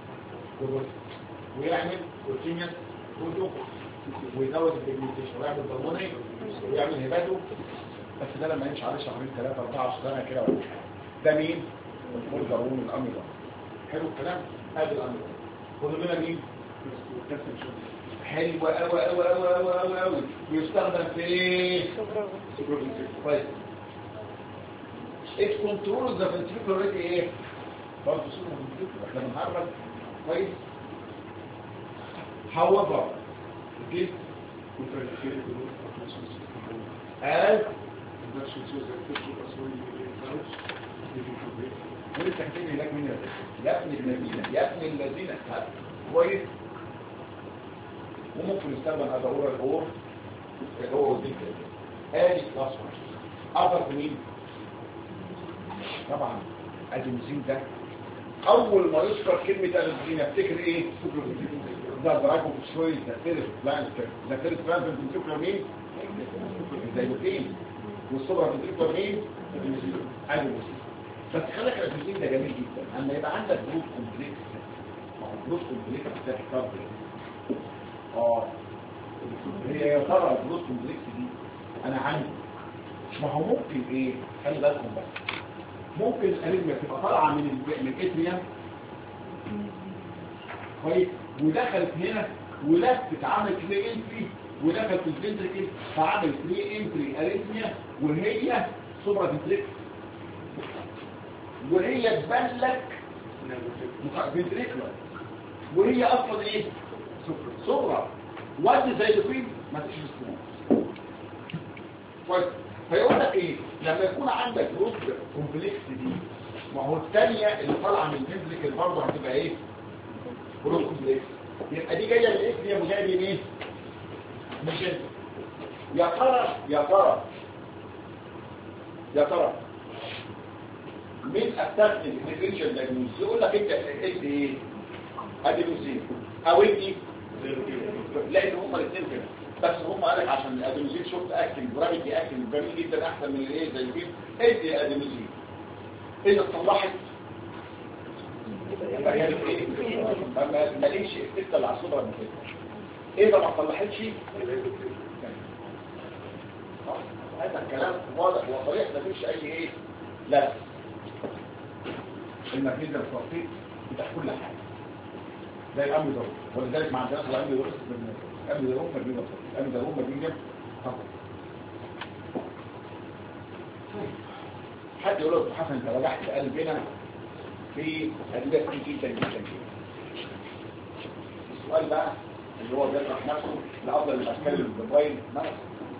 E: ويعمل كورتينيا ودوك ويزود البيجمنتيشن ويعمل هرموني ويعمل هيباتو. بس ده لما يمشي عليه شهرين 3 4 سنه كده ولا ده مين؟ الهرمون الامر ده. حلو الكلام. ادي الامر خدوا لنا مين؟ حلو قوي قوي قوي قوي قوي قوي. بيستخدم في ايه؟ كويس. الكنترول ذا فنتريكولار ريت ايه؟ برضه صوره فنتريكولار احنا بنعرف كويس. however this as ولسه هتيجي هناك مين يا ابن الذين يا ابن الذين كويس. وممكن يستخدم ادوار الغور اللي هو دي ادي الاصفر اثر مين؟ طبعا ادينوسين ده اول ما يذكر كلمه ادينوسين افتكر ايه؟ ده دراجون شويه ده فيرست ده فيرست بلان بنتكلم مين؟ الزيوتين والصبر بنتكلم مين؟ ادينوسين. بس خلك الادينوسين ده جميل جدا اما يبقى عندك جروب كومبلكس. ما هو جروب كومبلكس ده كارد هي يا ترى الجروب كومبلكس دي انا عندي ما هو ممكن ايه؟ خلي بالكم بس ممكن الاريثميا تبقى طالعه من الاتريا كويس ودخلت هنا ولفت عملت لي انتري ودخلت في الفنتريكل فعملت لي انتري اريثميا وهي سوبرا فنتريكل وهي تبان لك فنتريكولار وهي اصلا ايه؟ سوبرا وادي زي الفين ما فيش ريسبونس كويس. فيقول لك ايه لما يكون عندك جروب كومبلكس دي ما هو الثانيه اللي طالعه من الفنتريكل برضه هتبقى ايه؟ جروب كومبلكس. يبقى دي جايه للاتريا وجايه لمين؟ مش انت. يا ترى يا ترى يا ترى مين استخدم الديفرنشال دايجنوز؟ يقول لك انت ادي ايه؟ ادينوسين او ادي لان هما الاثنين كده بس هم قال لك عشان الادينوسين شفت اكل جرافيتي اكل جميل جدا احسن من الايه زي الفيل ادي ادينوسين اللي اتصلحت يبقى هي ايه؟ ماليش السته اللي على الصدر من كده ايه ده ما صلحتش هذا الكلام واضح وصريح مفيش اي ايه لا المغنيسيوم الفوسفات بتاع كل حاجه زي الامر ده ولذلك مع الناس الامر يورث الاميزالوم مدينة الاميزالوم مدينة طبعا. حد يقول له حسن انت رجعت قلبنا في ادويه كتير جدا جدا جدا. السؤال بقى اللي هو بيطرح نفسه لافضل الاشكال الموبايل مثلا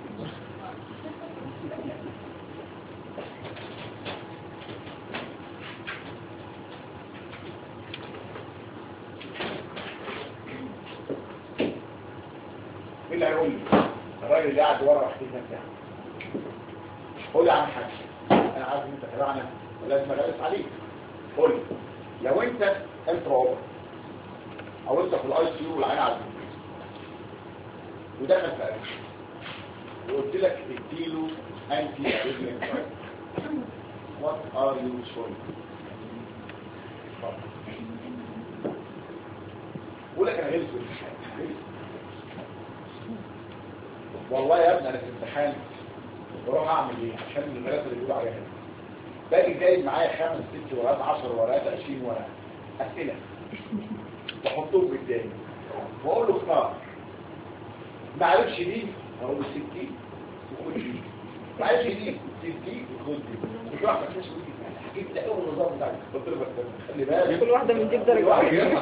E: مين اللي هيقول لي؟ الراجل اللي قاعد ورا وحدي ده بتاعه قول لي عن حاجه. انا عارف ان انت تبعنا ولازم اغلس عليك. قول لي لو انت انترا او انت في الاي سي يو والعين على الكمبيوتر ودخل في قلبك وقلت لك اديله انتي اريثميك دراج وات ار يو شوينج؟ بقول لك انا غلس في الامتحان. والله يا ابني انا في الامتحان بروح اعمل ايه عشان الغلاسه اللي بيقولوا عليها دي؟ باجي جايب معايا 5 6 ورقات 10 ورقات 20 ورقه اسئله بحطهم قدامي واقول له اختار. ما عرفش دي اقول له 60 وخد دي. ما عرفش دي 60 وخد دي. مش واحد مش جبت اول نظام بتاعك قلت له بس خلي بالك
B: كل واحده من دي بدرجه.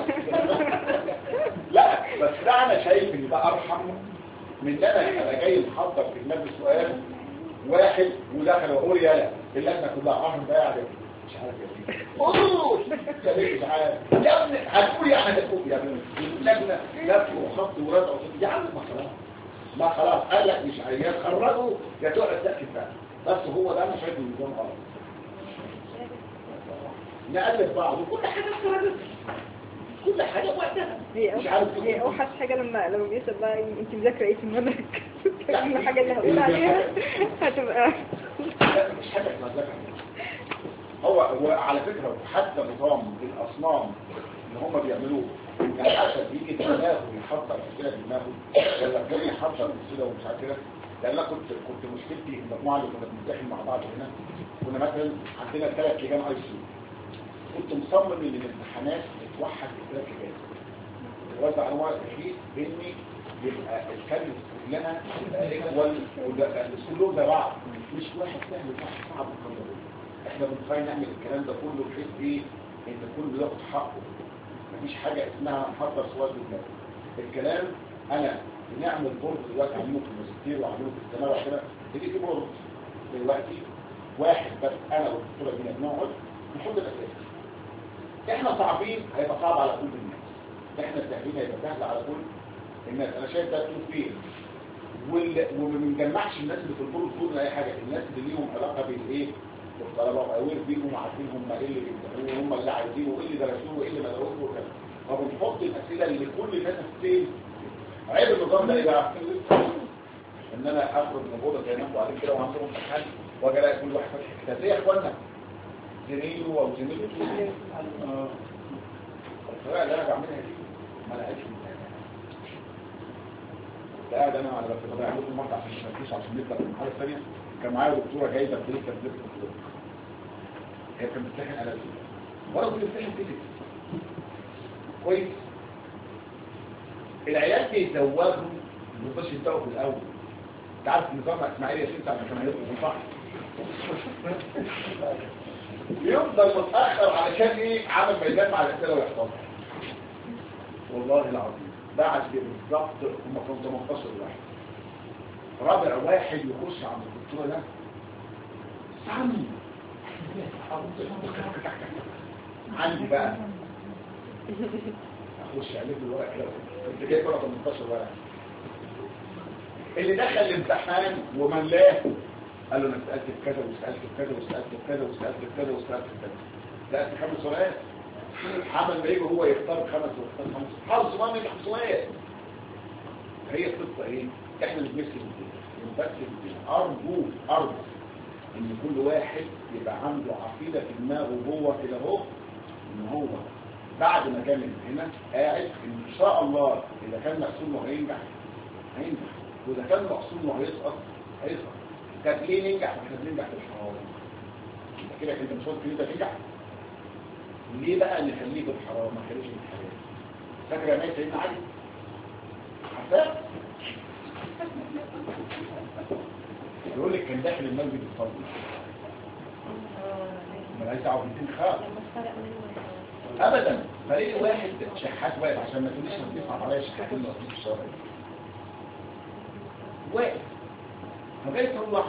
E: لا بس ده انا شايف ان ده ارحم من ان انا ابقى جاي محضر في دماغي السؤال واحد ودخل وقول يلا اللجنه كلها قاعده مش عارف يا سيدي اوه مش عارف يا ابني هتقول يعني هتقول يا ابني اللجنه لف وخط ورزع يا عم ما خلاص قال لك مش عايز خرجوا يا تقعد تحكي بقى. بس هو ده انا شايف النظام غلط. نقلب بعض وكل حاجه خرجت كل حاجه وقتها مش عارف
B: هي اوحش حاجه لما بيسال بقى انت مذاكره ايه في المنهج. الحاجه اللي هقول عليها هتبقى
E: لا مش حاجه اسمها ذاكره. هو على فكره حتى نظام الاصنام اللي هم بيعملوه يعني حتى بيجي دماغه يحضر اسئله دماغه ولا كان يحضر اسئله ومش عارف كده. لان انا كنت مشكلتي المجموعه اللي كنا بنمتحن مع بعض هنا كنا مثلا عندنا 3 لجان اي سي. كنت مصمم ان الامتحانات تتوحد في 3 لجان توزع على ورق تحليل باني يبقى الكلمه كلها تبقى ايكوال كلهم زي بعض مش واحد سهل وواحد صعب وكده. احنا بنتراي نعمل الكلام ده كله بحيث ايه ان كله ياخد حقه. مفيش حاجه اسمها محضر سؤال بدماغي. الكلام انا بنعمل بورد دلوقتي عاملينه في الماجستير وعاملينه في الثانويه وكده. تيجي في بورد دلوقتي واحد بس انا والدكتوره دينا بنقعد نحط الاسئله. احنا صعبين هيبقى صعب على كل الناس. احنا سهلين هيبقى سهل على كل الناس. انا شايف ده توفيق وما بنجمعش الناس اللي في البورد دول اي حاجه. الناس اللي ليهم علاقه بالايه والطلبه اوير بيهم عارفين هم ايه اللي بيمتحنوه وهم اللي عايزينه وايه اللي درسوه وايه اللي ما درسوه وكده. فبنحط الاسئله اللي كل الناس فين. عيب النظام ده ايه بقى؟ ان انا اخرج من الاوضه زي ما انتوا قاعدين كده وعندكم امتحان واجي الاقي كل واحد فاتح كتاب ليه يا اخوانا؟ زميله او زميلته الطريقه اللي انا بعملها دي ما لقيتش لا ده انا على بس بضيع لكم وقت عشان ما تجيش عشان نبدا المرحله الثانيه. كان معايا دكتوره جايبه بريك كانت هي كانت بتمتحن اناليسيس وانا كنت بمتحن فيزيكس كويس. العيال بيزوجوا ما يقدرش يبداوا في الاول. انت عارف نظام اسماعيل ياسين ساعه ما كان هيدخل في البحر يفضل متاخر علشان ايه؟ عمل ميدان مع الاسئله ويحفظها. والله العظيم بعد بالظبط هم كانوا 18 واحد. رابع واحد يخش عند الدكتوره ده سامي عندي بقى اخش عليه الورق كده كنت جايب ورقه 18 ورقه. اللي دخل الامتحان وملاه قال له انا سالت في كذا وسالت في كذا وسالت في كذا وسالت في كذا وسالت في كذا. سالت 5 سؤال. عمل ما يجي هو يختار 5 ويختار 5 حظ ما ينجح سؤال. هي القصه ايه؟ احنا اللي بنمسك ارجو ان كل واحد يبقى عنده عقيده في دماغه هو كده اهو ان هو بعد ما كان هنا قاعد ان شاء الله اذا كان مقسوم له هينجح واذا كان مقسوم له هيسقط. طب ليه ننجح واحنا بننجح في الحرام؟ انت كده انت مش واثق ان انت تنجح. ليه بقى نخليه في الحرام ما نخليش في الحلال؟ فاكر يا مايا سيدنا علي حساب يقول لك كان داخل المسجد الصلي ما عايز اعرف خالص ابدا. فليه واحد شحات واقف عشان ما تقوليش هتدفع عليا شحاتين واقفين في الشارع واقف فجاي تروح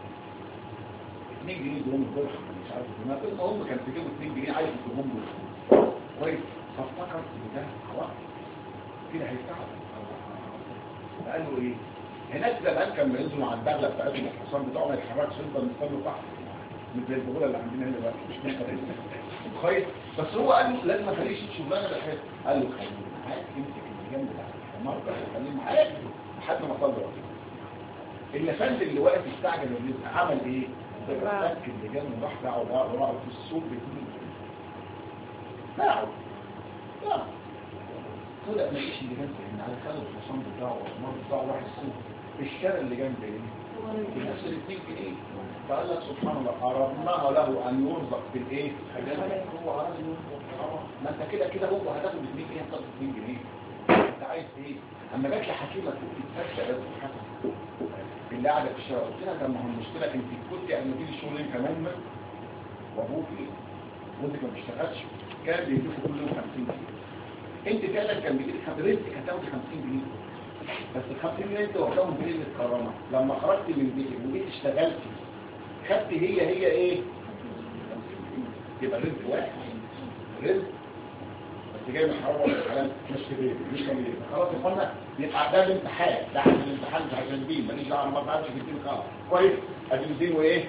E: 2 جنيه دول الدرهم مش عارف ما كل ما كان تجيبوا 2 جنيه عايز يديهم له كويس فافتكر ان ده خلاص كده هيتعب فقال له ايه هناك زمان كان بينزلوا على البغله بتاعتهم الحصان بتاعهم ما يتحركش يفضل مستني تحت مش زي البغله اللي عندنا هنا دلوقتي مش محتاج كويس. بس هو قال له لازم اخليه يشيل شغلانه بحيث قال له خليه معاك امسك الجنب بتاع الحمار ده وخليه معاك لحد ما صلى النفند اللي واقف يستعجل الرزق عمل ايه؟ فك اللجان وراح دعوا في السوق ب2 باعوا طلع ما لقيش اللجان سهل على خلال الحصان بتاعه والحمار بتاعه راح السوق اشترى اللجان بايه؟ بنفس ال2 جنيه فقال لك سبحان الله أردناه له أن يرزق بالايه؟ هو عايز يرزق ما انت كده هو هتاخد 2 جنيه هتاخد 2 جنيه انت عايز ايه؟ اما جات لي حكيمه تقول لي تفكر يا حسن اللي قاعده في الشارع قلت لها ما هو المشكله انت كنت قبل تيجي الشغل انت كمان وابوكي وانت ما بتشتغلش كان بيديكوا كل يوم 50 جنيه انت فعلا كان بيجيلك رزقك هتاخدي 50 جنيه بس ال 50 جنيه انت واخدهم بين الكرامه لما خرجت من بيتك وجيت اشتغلتي خدت هي ايه 50 جنيه يبقى رزق واحد رزق بس جاي من حرام ولا حلال مش كبير مش كبير خلاص يا اخوانا يبقى ده الامتحان ده عشان الامتحان مش عشان دين ماليش دعوه ما بعرفش في الدين خالص كويس ادي الدين وايه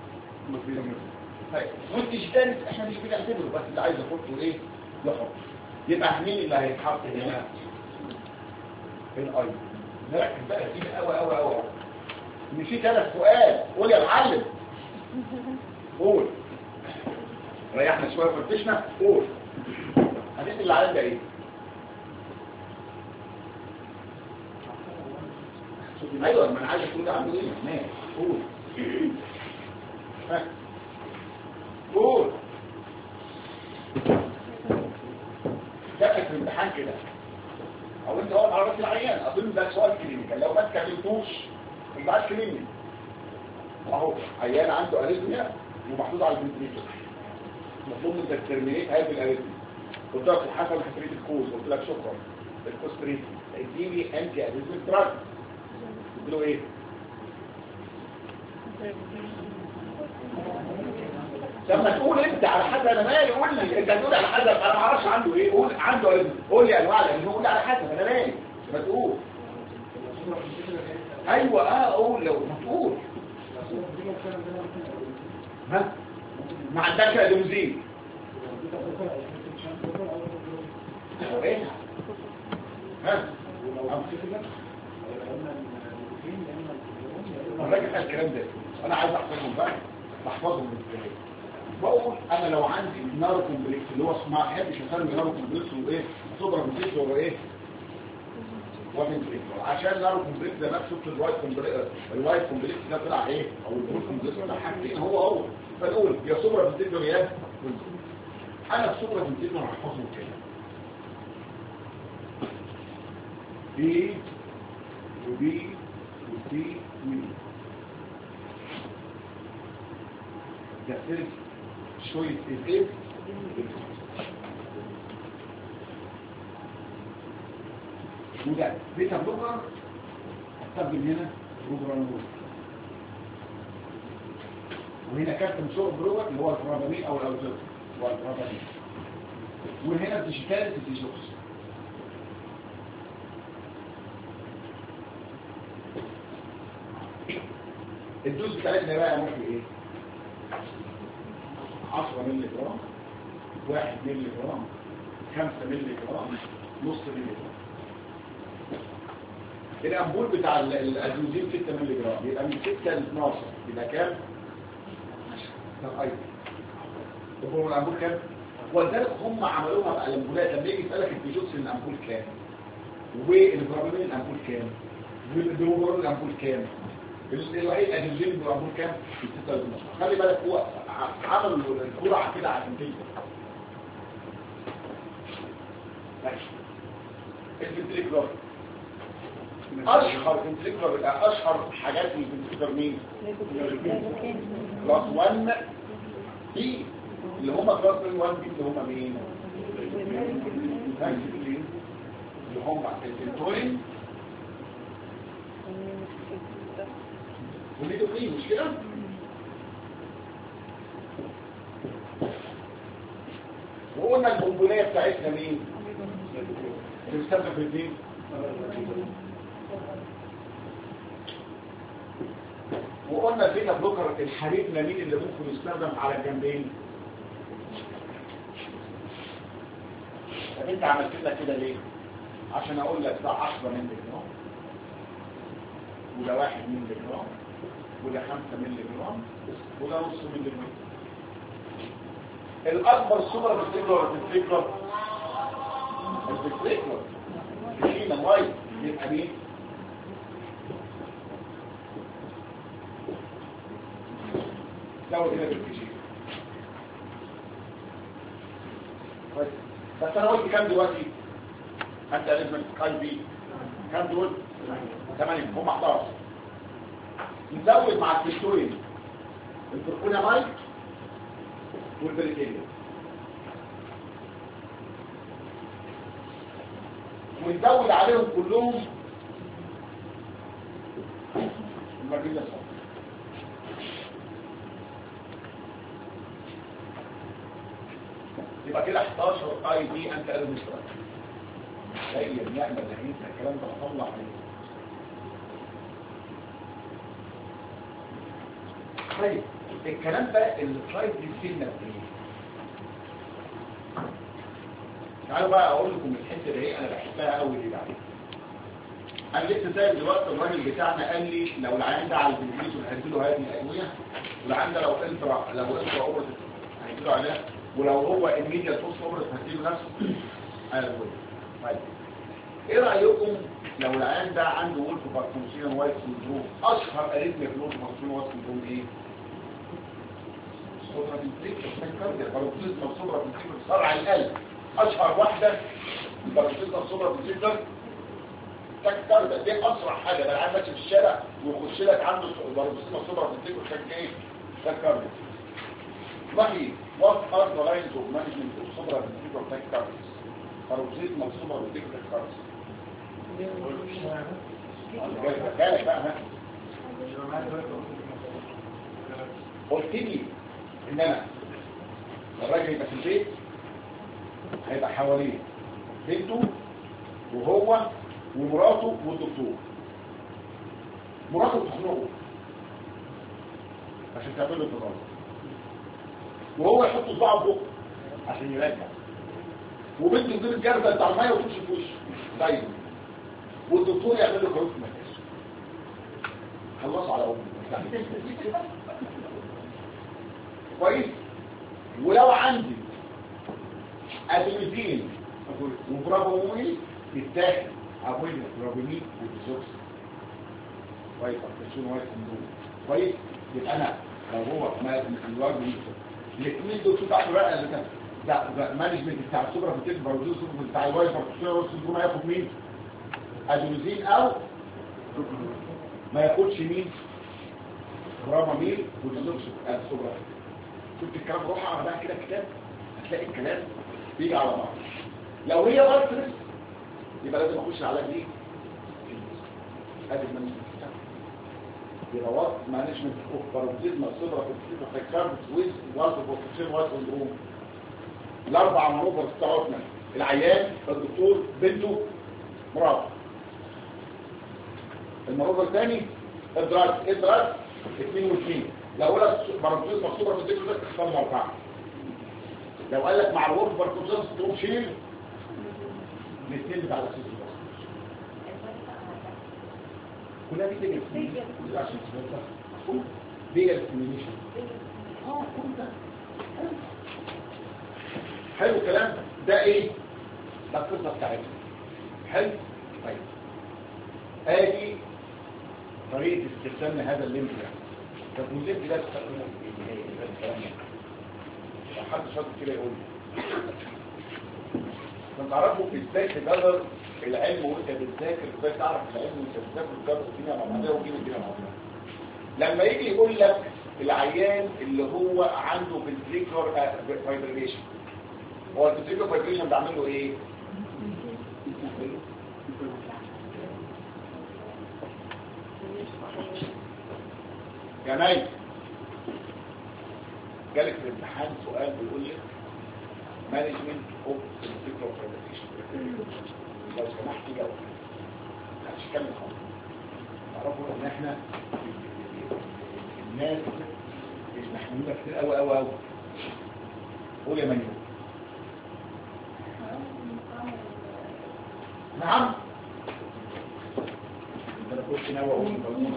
E: طيب وانت اشتريت احنا مش بنعتبره بس اللي عايز يحطه ايه يحط يبقى مين اللي هيتحط هنا الاي نركز بقى فيه قوي ان في 3 سؤال قول يا معلم قول ريحنا شويه وفتشنا قول هنعمل اللي علينا ايه ايوه ما انا عايز اقول عنده ايه ماشي قول قول جابك في الامتحان كده او انت واقف على راس العيان اظن ده سؤال كلينيكال لو ما اتكلمتوش يبقى كلينيكال اهو عيان عنده اريثميا ومحطوط على الفنتريكل مطلوب منك ترمينيت هذه الاريثميا قلت لك الحسن حسريه الكوز قلت لك شكرا الكوستريتي اديني انتي اريثميك دراج قلت له ايه لما تقول انت على حسب انا مالي قول لي انت هتقول على حسب انا ما اعرفش عنده ايه قول عنده اريثميا قول لي انواع الاريثميا قول لي على حسب انا مالي ما تقول ايوه قول لو ما تقول ها ما عندكش ادوزين ايه ها الراجل قال الكلام ده انا عايز احفظهم بقى بحفظهم ازاي بقول انا لو عندي نارو كومبلكس اللي هو اسمه ما احبش اسمي نارو كومبلكس وايه صدر كومبلكس هو ايه عشان نارو كومبلكس زي ما شفت الوايت كومبلكس ده طلع ايه او البول كومبلكس ده حاجتين هو فنقول يا صبره في الدنيا يا انا الصبره في الدنيا هحفظهم كده بي وبي وسي وي ده سيرف شويه ايه وده بيتا بلوكر استخدم هنا بروجرانول وهنا كابتن شورت بلوكر اللي هو الفرابامين او الاوزيل هو الفرابامين وهنا الديجيتال الديجوكس الدوز بتاعتنا بقى ممكن ايه 10 مللي جرام 1 مللي جرام 5 مللي جرام نص مللي جرام الامبول بتاع الادوزين 6 مللي جرام يبقى من 6 ل 12 يبقى كام؟ ده ايضا هو الامبول كام؟ ولذلك هم عملوها بقى الامبولات لما يجي يسالك الديجوكس الامبول كام؟ والفرابامين الامبول كام؟ والبروجرانول الامبول كام؟ الوحيد الادوزين الامبول كام؟ 6 ل 12 خلي بالك هو عملوا الجرعه كده عشان تيجي الفنتريكولار اشهر فنتريكولار اشهر حاجات في الفنتريكولار مين؟ كلاس 1 بي اللي هم كلاس 1 بي اللي هم مين؟ اللي هم الفنتورين والليدوكين مش كده؟ وقلنا القنبليه بتاعتنا مين؟ اللي بتستخدم في الدين وقلنا البيتا بلوكر الحبيبنا مين اللي ممكن يستخدم على الجنبين. طب انت عملت لنا كده ليه؟ عشان اقول لك ده 10 مللي جرام وده 1 مللي جرام وده 5 مللي جرام وده نص مللي جرام. الاكبر سوبر فيتريكولار الفيتريكولار فينا وايد يبقى مين؟ لو هنا بالكيجي بس انا قلت كام دلوقتي؟ انت لازم تقاي بي كام دول؟ 8 هم 11 نزود مع الفيتورين البركونامايد والبريتيليوم ونزود عليهم كلهم المرجيزة الصفر. يبقى كده 11 اي دي انت لازم تشتغل زي النعمة اللي انت الكلام ده بطلع عليه. طيب الكلام ده السلايد دي فينا بايه؟ تعالوا بقى اقول لكم الحته دي انا بحبها قوي دي بعدين. انا لسه سايب دلوقتي الراجل بتاعنا قال لي لو العيان ده على الفيزيولوجي هيديله هذه الادويه والعيان ده لو انترا اوبرتيف هيديله عليها ولو هو الميديا توست اوبرتيف هيديله نفس الادويه. طيب ايه رايكم لو العيان ده عنده وولف باركنسون وايت سندروم اشهر اريثميا في الوولف باركنسون وايت سندروم ايه؟ صدرة الفكر باروكسيزم صدرة الفكر صرع القلب اشهر واحدة باروكسيزم صدرة الفكر تكتر دي اسرع حاجة ده العيان ماشي في الشارع ويخش لك عنده باروكسيزم صدرة الفكر شكل ايه؟ تكتر رأيي what are the lines of management of صدرة الفكر تكتر باروكسيزم صدرة الفكر تكتر كالك بقى ها قلت لي ان انا الراجل يبقى في البيت هيبقى حواليه بنته وهو ومراته والدكتور. مراته بتخنقه عشان تعمل له التظاهر وهو يحط صباعه في بقه عشان يرجع وبنته تجيب الجردل بتاع الميه وتمشي في وشه دايما والدكتور يعمل له خروج مكاش. خلصوا على امي كويس. ولو عندي ادويتين وبرافومين يتاخد ابويد برافومين والديزوكس كويس عشان وايت سندروم كويس. يبقى انا لو هو ما الواد الاثنين دول بتاعته بقى اللي كان ده مانجمنت بتاع السوبر فيتيك بارودوس بتاع الوايت سندروم هياخد مين؟ ادويتين او ما ياخدش مين؟ برافومين والديزوكس السوبر. شفت الكلام روح على بقى كده كتاب هتلاقي الكلام بيجي على بعض. لو هي بارترس يبقى لازم اخش على دي ادي المانجمنت بتاعها يبقى وات مانجمنت اوف باروديزم الصبره في الفكرات ويز والف بروفيشن وايت سندروم. الاربع منوفر بتاعتنا العيان الدكتور بنته مراته. المنوفر الثاني ادراك 2 و2 لو قلت باروديزم الصبره في الفكره تختار 4. لو قال لك مع الورك باروديزم تقوم شيل الاثنين بتاع الاساس كلها دي تيجي كلها عشان تبقى دي الكومبينيشن كل ده حلو الكلام ده. ايه ده القصه بتاعتنا حلو. طيب ادي طريقه استخدام هذا الليمب ده. طب والليمب ده استخدامه في ايه الكلام ده؟ حد شاطر كده يقول لي عشان تعرفوا ازاي تجرب العلم وانت بتذاكر، ازاي تعرف العلم وانت بتذاكر تجرب الدنيا مع بعضها وتجيب الدنيا مع بعضها. لما يجي يقول لك العيان اللي هو عنده ventricular fibrillation، هو الventricular fibrillation بعمل له ايه؟ جماعي جالك في الامتحان سؤال بيقول لك مانجمنت اوف ventricular fibrillation، لو سمحت جاوب مش هتكلم خالص. تعرفوا ان احنا الناس مش محمولة كتير قوي قوي قوي. قول يا منيو. نعم انا كنت ناوي اقول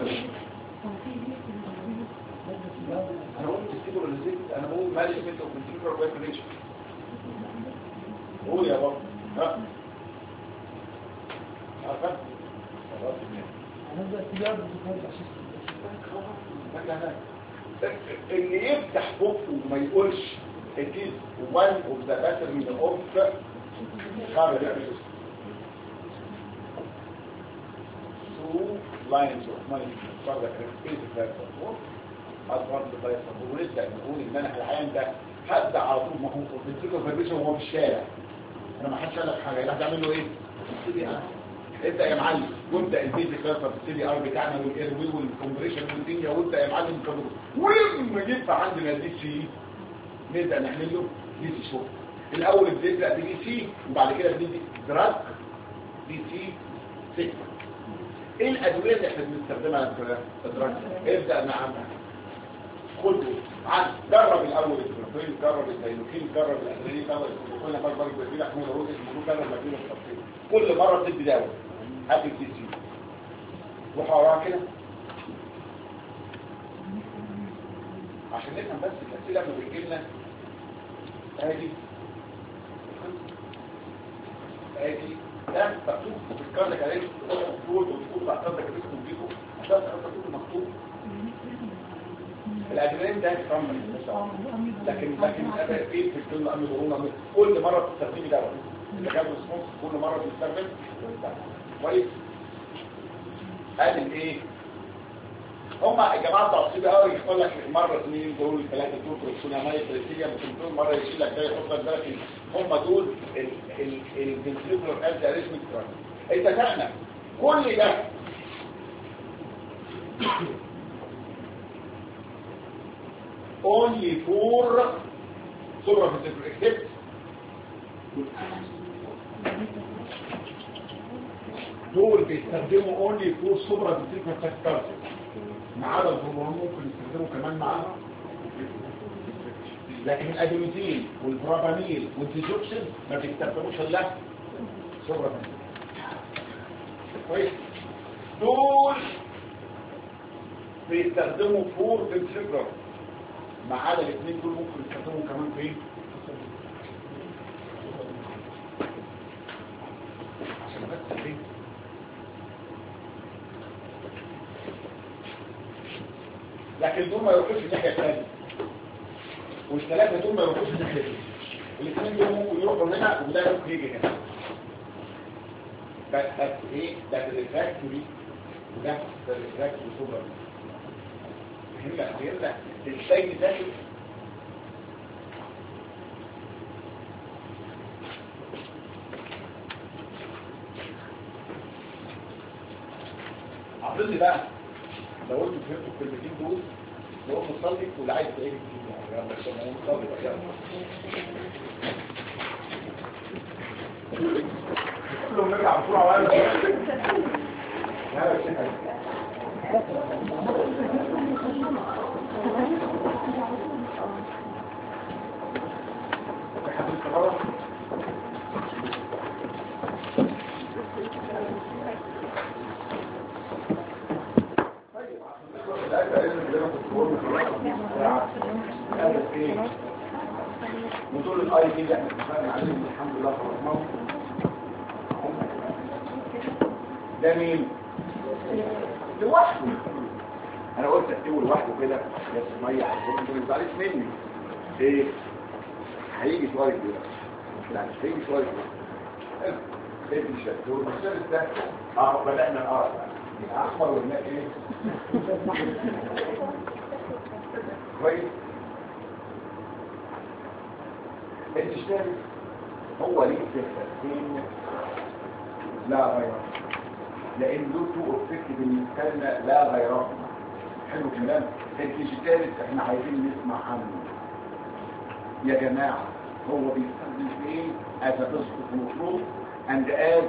E: انا قلت تسيبه للزيت، انا بقول مانجمنت اوف ventricular fibrillation. قول يا بابا. ها عارفه خلاص
F: هنبدا تجارب
E: اللي يفتح بقه وما يقولش it is one of the patterns of cardiac two lines of management cardiac arrest platform اصغر بتايسر ونبدا نقول ان انا العيان ده حد على طول ما هو بيتسكر فيبريشن وهو في الشارع، انا ما حدش قال لك حاجه، يبقى تعمل له ايه؟ ابدا يا معلم وابدا البيزك كلاسر السي دي ار بتاعنا والايروي والكومبريشن والدنيا، وابدا يا معلم كده ولما يبقى عندنا دي سي نبدا نعمل له دي سي شوك. الاول بنبدا بدي سي وبعد كده بندي دراج دي سي 6. ايه الادويه اللي احنا بنستخدمها في الدراج؟ ابدا مع خده جرب الاول البروفين، جرب الدايلوكين، جرب الادرينالين، جرب كل مره برضه بيجي لك من الروز الموجود جرب مدينه التفصيل، كل مره بتدي دواء هات الدي سي روح وراها كده عشان نفهم بس الاسئله لما بيجي لنا ادي ده مكتوب في الكارنك عليه الكود والكود بتاع الكارنك اللي اسمه بيكو عشان تكون مكتوب الادرينالين ده كامل لكن ايه في كل امر كل مره بتستخدمي دواء اللي جاب ريسبونس كل مره بتستخدم كويس. ادي الايه هم الجماعه بتوع السي بي ار يقول لك مره 2 دول 3 دول بروتونامايد بريسيليا ممكن مره يشيل لك ده يحط لك ده، هم دول الفنتريكولار انتي اريثميك دراج. اتفقنا كل ده only for supraventricular except دول بيستخدموا only for supraventricular tachycardia ما عدا الهرمون ممكن يستخدموا كمان معاها، لكن الادرينالين والبراباميل والديجوكسين ما بيستخدموش الا supraventricular. كويس دول بيستخدموا فور ventricular ما عدا الاثنين دول ممكن يستخدموا كمان فين عشان بس فين لكن دول ما يروحوش الناحيه الثانيه والثلاثه دول ما يروحوش الناحيه دي، الاثنين دول ممكن يروحوا هنا وده ممكن يجي هنا. بس ايه ده الريفراكتوري وده الريفراكتوري سوبر هنا ازاي نذاكر عرضي بقى لو قلت فهمتوا الكلمتين دول لو مصلي واللي عايز تعيد الكلمه بس انا مصلي بقى كلهم نرجع بسرعه ولا لا شيء ودول الاي دي اللي احنا اتفقنا عليهم الحمد لله خلصناهم. ده مين؟ لوحده. انا قلت اكتبه لوحده كده يا سميه عشان ما تزعليش مني. ايه؟ هيجي شويه كده. لا مش هيجي شويه. ادي شكل والمثال ده بدأنا نقرا احمر والماء ايه كويس. الاشتراك هو ليه صفتين لا غير، لان له تو اوبجكت بالنسبه لنا لا غيرهما. حلو الكلام. الديجيتال احنا عايزين نسمع عنه يا جماعه. هو بيستخدم في ايه؟ as a positive control and as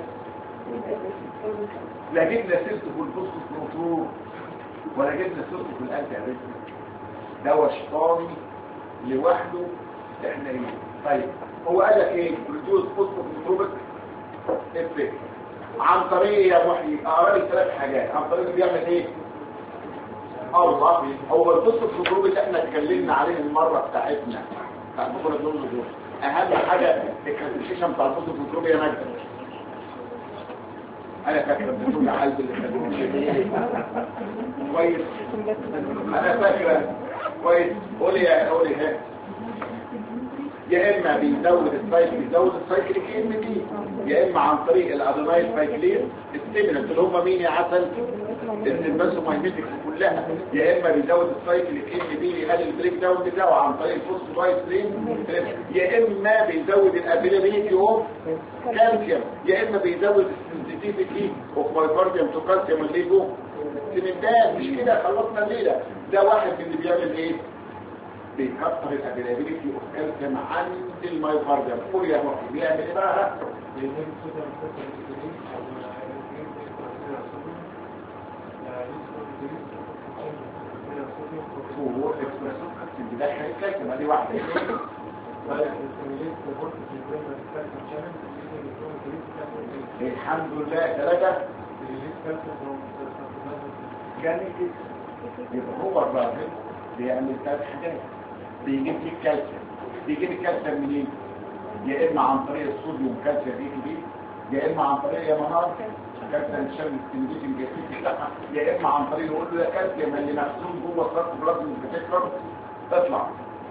E: لا جبنا سيرته في البوزيتيف كنترول ولا جبنا سيرته في الانتي اريثميا. ده وشطاني لوحده. احنا ايه؟ طيب هو قال لك ايه؟ بروديوس بوزيتيف كنترول افكت عن طريق يا محيي اقرا لي 3 حاجات. عن طريق بيعمل ايه؟ الله هو البوزيتيف كنترول اللي احنا اتكلمنا عليه المره بتاعتنا بتاع الدكتور دول. اهم حاجه الكالكوليشن بتاع البوزيتيف كنترول يا مجد. انا فاكر الدكتور عايز اللي خدوه كويس. انا فاكره كويس. قولي ها يا اما بيزود السايكل ام دي، يا اما عن طريق الادينايل سايكلين ستيمولانت اللي هم مين يا عسل؟ الباسومايميتكس كلها. يا اما بيزود السايكل ام دي يقلل البريك داون بتاعه عن طريق الفوسفودايسترين، يا اما بيزود الافيلابيلتي اوف كالسيوم، يا اما بيزود السنسيتيفيتي اوف مايوكارديوم تو كالسيوم الليجو سيمنتات. مش كده خلصنا الليله. ده واحد من اللي بيعمل ايه؟ بيكتر الافيلابيلتي اوف كالسيوم عند المايوكارديوم. قول يا محمد بيعمل ايه بقى؟ هو اكسبرسون كالسيوم بيدخل الكالسيوم. ادي واحده. الحمد لله 3 كان يبقى هو الراجل بيعمل 3 حاجات. بيجيب لك كالسيوم. بيجيب الكالسيوم منين؟ يا اما عن طريق الصوديوم كالسيوم دي، يا اما عن طريق يا منار كالسيوم الشمس السنديتين الجسيد بتاعها، يا اما عن طريق يقول له يا كالسيوم اللي مخزون جوه الصرف بلازم بتكبر تطلع.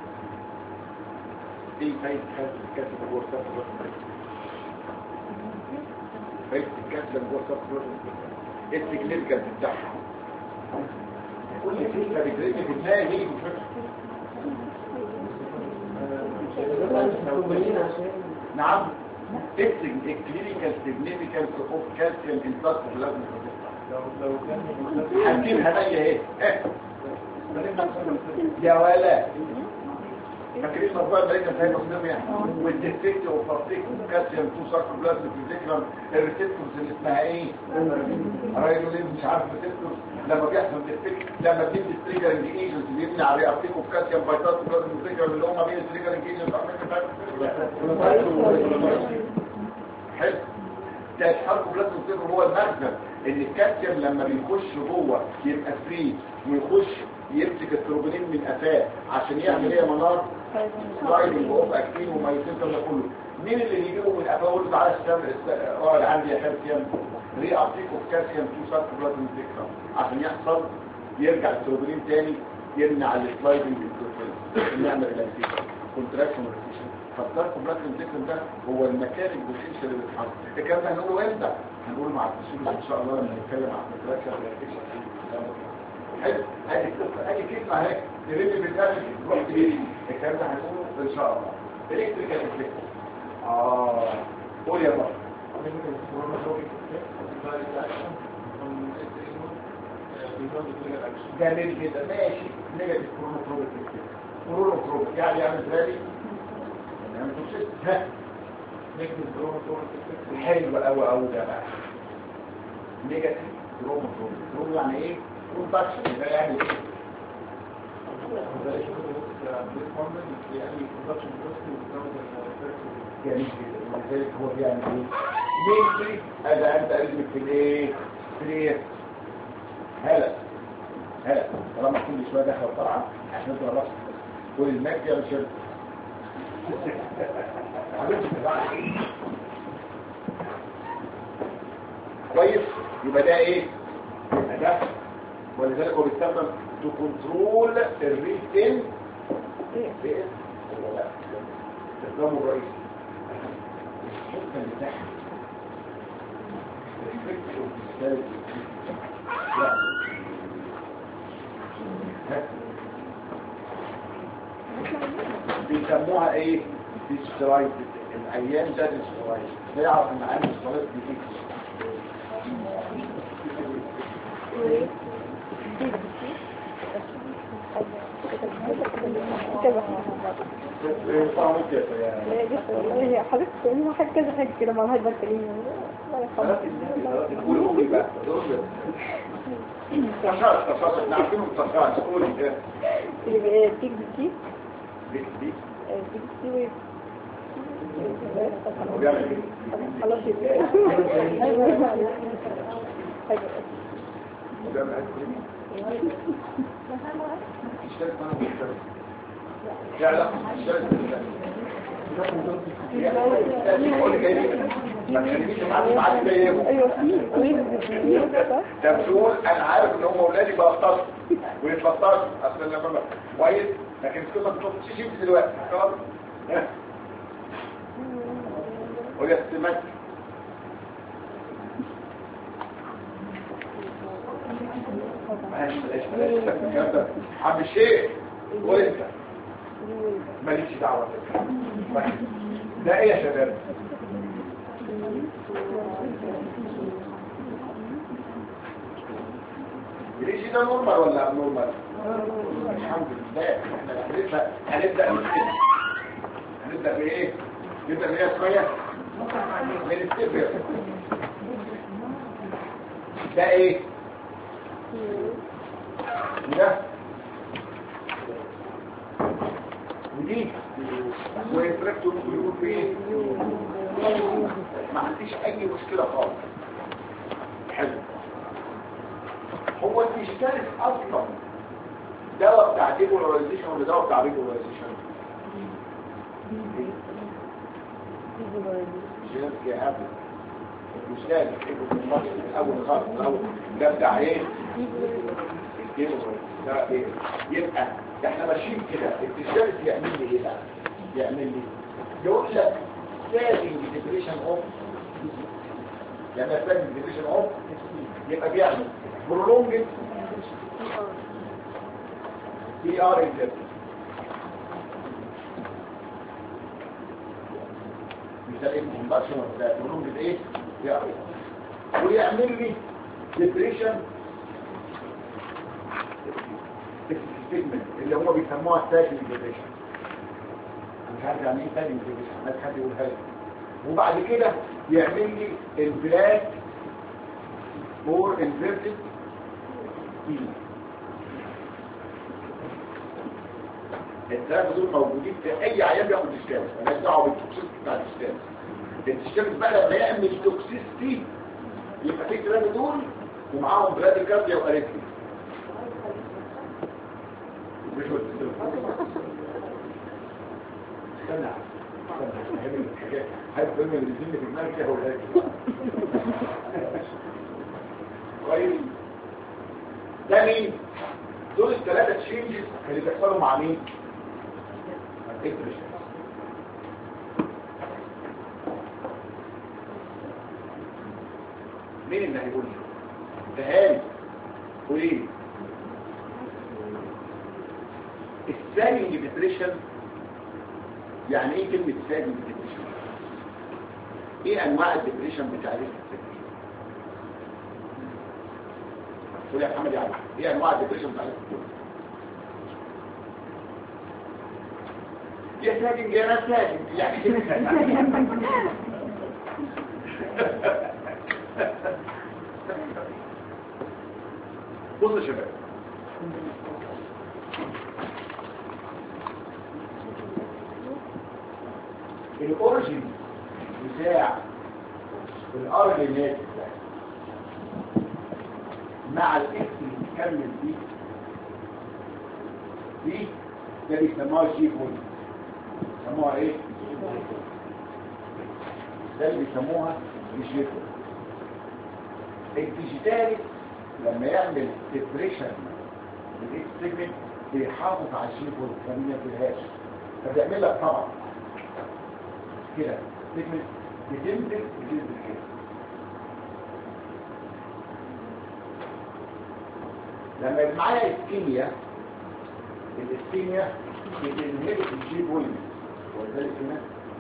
E: ايه فايده الكالسيوم جوه الصرف بلازم؟ فايده الكالسيوم جوه الصرف بلازم السيجنيفيكانس بتاعها. كل فكره بتريد في دماغي نعم. الكلينيكال سيجنيفيكانس اوف كالسيوم انتاك لازم هنجيبها هي اهي يا ولا فاكرين موضوع المريكا زي مصنوع يعني. والديفكت اوف بارتيكل كالسيوم تو ساركوبلازم في ذكرى الريسبتورز اللي اسمها ايه؟ رايدولين مش عارف ريسبتورز. لما بيحصل ديفكت لما بيدي تريجرنج ايجنت بيمنع الريابتيك اوف كالسيوم بايتات بلازم ذكرى اللي هم مين التريجرنج ايجنت حلو. ده الساركوبلازم ذكرى هو المخزن ان الكالسيوم لما بيخش جوه يبقى فري ويخش يمسك التروبونين من قفاه عشان يعمل ايه يا منار؟ سلايدنج اوف اكتين ومايوسين ده كله. مين اللي بيجيبه من قفاه ويقول له تعالى اقعد عندي يا كالسيوم؟ ري ابتيك اوف كالسيوم تو ساركوبلازم ذكرى عشان يحصل يرجع التروبونين تاني يمنع السلايدنج نعمل ريلاكسيشن كونتراكشن وريلاكسيشن. فالساركوبلازم ذكرى ده هو المكان البوتنشال اللي بيتحرك. الكلام ده هنقوله امتى؟ هنقوله مع الفسيولوجي ان شاء الله لما نتكلم عن الكونتراكشن وريلاكسيشن. حلو. ادي كلمه اهي ترمي بالقلب تروح تجري. الكلام ده هنقوله ان شاء الله. الكتريكال افكت قول يا بابا. جميل جدا ماشي. نيجاتيف كرونوتروبيك يعني يعمل ذلك يعمل توكسيس. ها نيجاتيف كرونوتروبيك حلو قوي ده بقى. نيجاتيف كرونوتروبيك يعني ايه؟ كونتاكشن يبقى يعني ايه؟ جميل جدا. ولذلك هو بيعمل ايه؟ مينلي هذا انت علمك في الايه؟ في الايه؟ هلا طالما كل شويه دخل طبعا عشان نضرب راسك والماك يا شباب كويس. يبقى ده ايه؟ يبقى ده ولذلك هو بيستخدم تو كنترول الريتين في ولا لا استخدامه الرئيسي الحته اللي تحت بيسموها ايه؟ ديسترايد. الايام ده ديسترايد. نعرف ان عين ديسترايد دي ايه؟ طعمه كده يعني.
B: حضرتك تقولي حاجة كذا حاجة كده مع هايبر كلمة
E: قولي بقى. تشاش احنا عارفينه تشاش. قولي ايه؟
B: تيك دي
E: دي
B: ويب
E: وبيعمل ايه؟
B: خلاص
E: وبيعمل ايه؟ اشترك معنا واشترك. لا لا اشترك قولي جاي ما تخلينيش معاك ايه؟
B: ايوه في
E: ده بتقول انا عارف ان هم اولادي بلطشوا ويتلطشوا اصل لما كويس، لكن القصه بتلطش شيء دلوقتي خلاص. قول يا ست مجد. بلاش الكلام ده عم الشيخ. قول انت ماليش دعوه. ده ايه يا شباب؟ ليش ده نورمال ولا ابنورمال؟ الحمد لله احنا هنبدا بايه؟ نبدا بايه شويه من الصفر. ده ايه؟ ده ودي وانتراكتور ممكن يكون في ايه؟ ما عنديش اي مشكله خالص. حلو. هو الديجيتاليس اصلا دواء بتاع ديبولاريزيشن ولا دواء بتاع ريبولاريزيشن؟ جينات يا هبل. مش لازم تحبوا في المصر من الاول خالص. الاول ده بتاع ايه؟ ده ايه؟ يبقى ده احنا ماشيين كده. الديجيتاليس يعمل لي ايه بقى؟ يعمل لي يقول لك سيفنج ديبريشن اوف، يعني سيفنج ديبريشن اوف يبقى بيعمل prolonged PR injection. مثال ايه كومباكشن ولا prolonged ايه PR ويعمل لي depression اللي هم بيسموها ساكن depression. مش عارف يعني ايه ساكن depression، ما حد يقولها لي. وبعد كده يعمل لي البلاك or inverted T. الثلاثه دول موجودين في اي عيان بياخد ديستانس. مالناش دعوه بالتوكسيستي بتاع الديستانس. الديستانس بقى لما يعمل توكسيستي يبقى في ثلاثه دول ومعاهم براديكارديا واريثميا. مش هو استنى هاي الفيلم اللي بيزيد في دماغي كده هو ده كويس. ده مين؟ دول الثلاثه تشينجز اللي بيحصلوا مع مين؟ الديبريشن. مين اللي هيقول لي؟ ده هاني وليه؟ السايلنج ديبريشن يعني ايه كلمه سايلنج ديبريشن؟ ايه انواع الديبريشن بتاعتها؟ قول يا محمد يعني ايه انواع الديبريشن بتاعتها؟ يا ساجن يا ناس ساجن يعني بصوا يا شباب، الاوريجين بتاع الار اللي نازل مع الاكس اللي بيكمل دي ده بيسموها جي بوينت. بيسموها ايه؟ ده اللي بيسموها جي بوينت. الديجيتاليس لما يعمل ديبريشن بالاكس سيجمنت بيحافظ على الجي بوينت ما بينزلهاش، فبيعمل لك طبعا كده سيجمنت بتنزل كده
A: لما يبقى معايا اسكيميا، الاسكيميا بتنهبط الجي بوينت، ولذلك هنا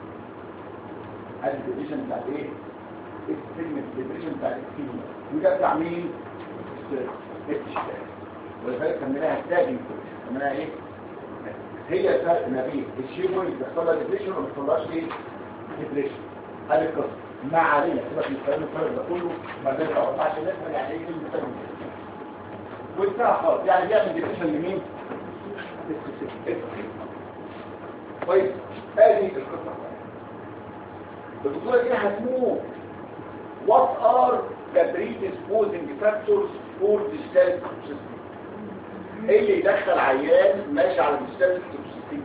A: الديفيجن بتاع ايه؟ السيجمنت الديفيجن بتاع الاسكيميا، وده بتاع مين؟ ولذلك سميناها تاجنج، سميناها ايه؟ هي الفرق ما بين الجي بوينت بيحصل لها ديفيجن وما بيحصلهاش ايه؟ ديفيجن. هذه القصه ما علينا سيبك من الكلام الفرق ده كله، ما نرجعش نفهم يعني ايه كلمه تاجنج وانتهى خالص. يعني بيعمل ديفيجن لمين؟ طيب هذه القصه. الدكتوره دي هتموت. What are the predisposing factors for digital toxicity؟ ايه اللي يدخل عيان ماشي على digital toxicity؟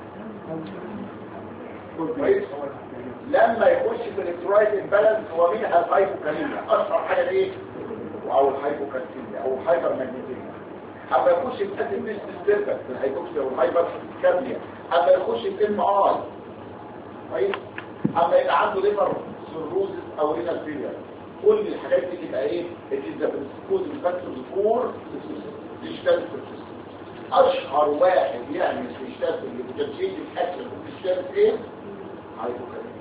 A: كويس؟ لما يخش في الالكترولايت امبالانس ومنها الهايبوكاليميا، اشهر حاجه ايه؟ او الهايبوكالسيميا او الهايبر ماجنيزيميا. اما يخش في اسيد بيس ديستربنس في الهايبوكسيا والهايبر كالسيميا، اما يخش في ام اي كويس، اما يبقى عنده ليفر سيروزس او رينال فيلير، كل الحاجات دي تبقى ايه؟ الجزء بالسكوز الفاكتور الكور ديجيتال توكسيسيتي. اشهر واحد يعمل ديجيتال اللي بتنشيط الاكل والديجيتال ايه؟ هايبوكاليميا.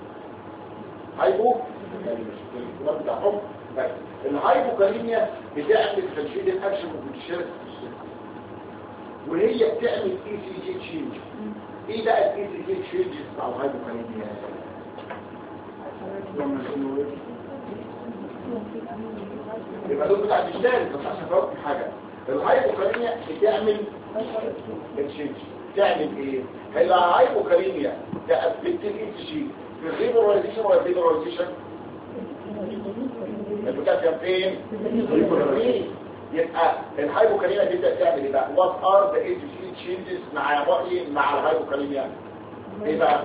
A: الكلام بتاعهم بس الهايبوكاليميا بتعمل تنشيط الاكشن والديجيتال وهي بتعمل اي سي جي تشينج. ايه بقى الاي سي جي تشينجز بتاع الهايبوكاليميا؟ يبقى دول بتاع الديجيتال. بس عشان افهم حاجه، الهايبوكاليميا بتعمل تشينج. تعمل ايه؟ الهايبوكاليميا تأفكت الاي سي جي في الريبولاريزيشن ولا الريبولاريزيشن؟ البوتاسيوم فين؟ يبقى الهايبوكاليميا تبدا تعمل ايه بقى؟ وات ار ذا اي سي جي تشينجز مع مع الهايبوكاليميا؟ ايه بقى؟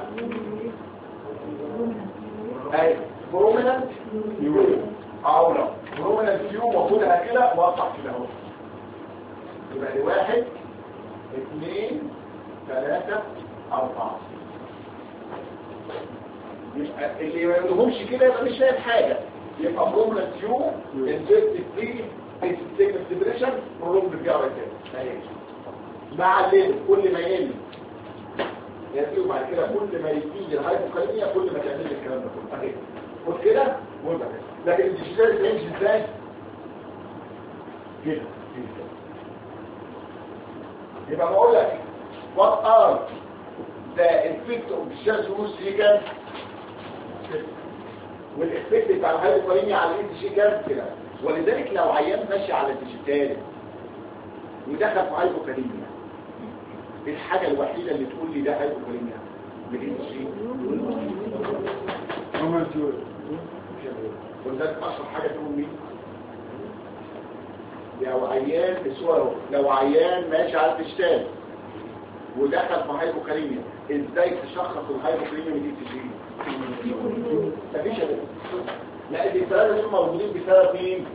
A: اي بروميننت يو او لا بروميننت يو واخدها كده واقطع كده اهو. يبقى دي 1 2 3 4. يبقى اللي ما يقولهمش كده يبقى مش فاهم حاجه. يبقى بروميننت يو انجكت فري سيجنال ديبريشن برولونج بي ار اس مع الليل كل ما يقل يزيد بعد كده كل ما يزيد الهايبوكاليميا كل ما تعمل الكلام ده كله اهي خد كده وانت كده. لكن الديجيتال تمشي ازاي كده. يبقى بقول لك what are the effect of digital toxicity والافكت بتاع الهايبوكاليميا على الاي سي جي كام كده. ولذلك لو عيان ماشي على الديجيتال ودخل في هايبوكاليميا، الحاجه الوحيده اللي تقول لي ده هايبوكاليميا بالاي سي جي ولذلك اشهر حاجه تقول مين؟ لو عيان بصوره، لو عيان ماشي على الديجيتال ودخل في هايبوكاليميا، ازاي تشخص الهايبوكاليميا من الاي سي جي؟ مفيش لا الثلاثه دول موجودين بسبب مين؟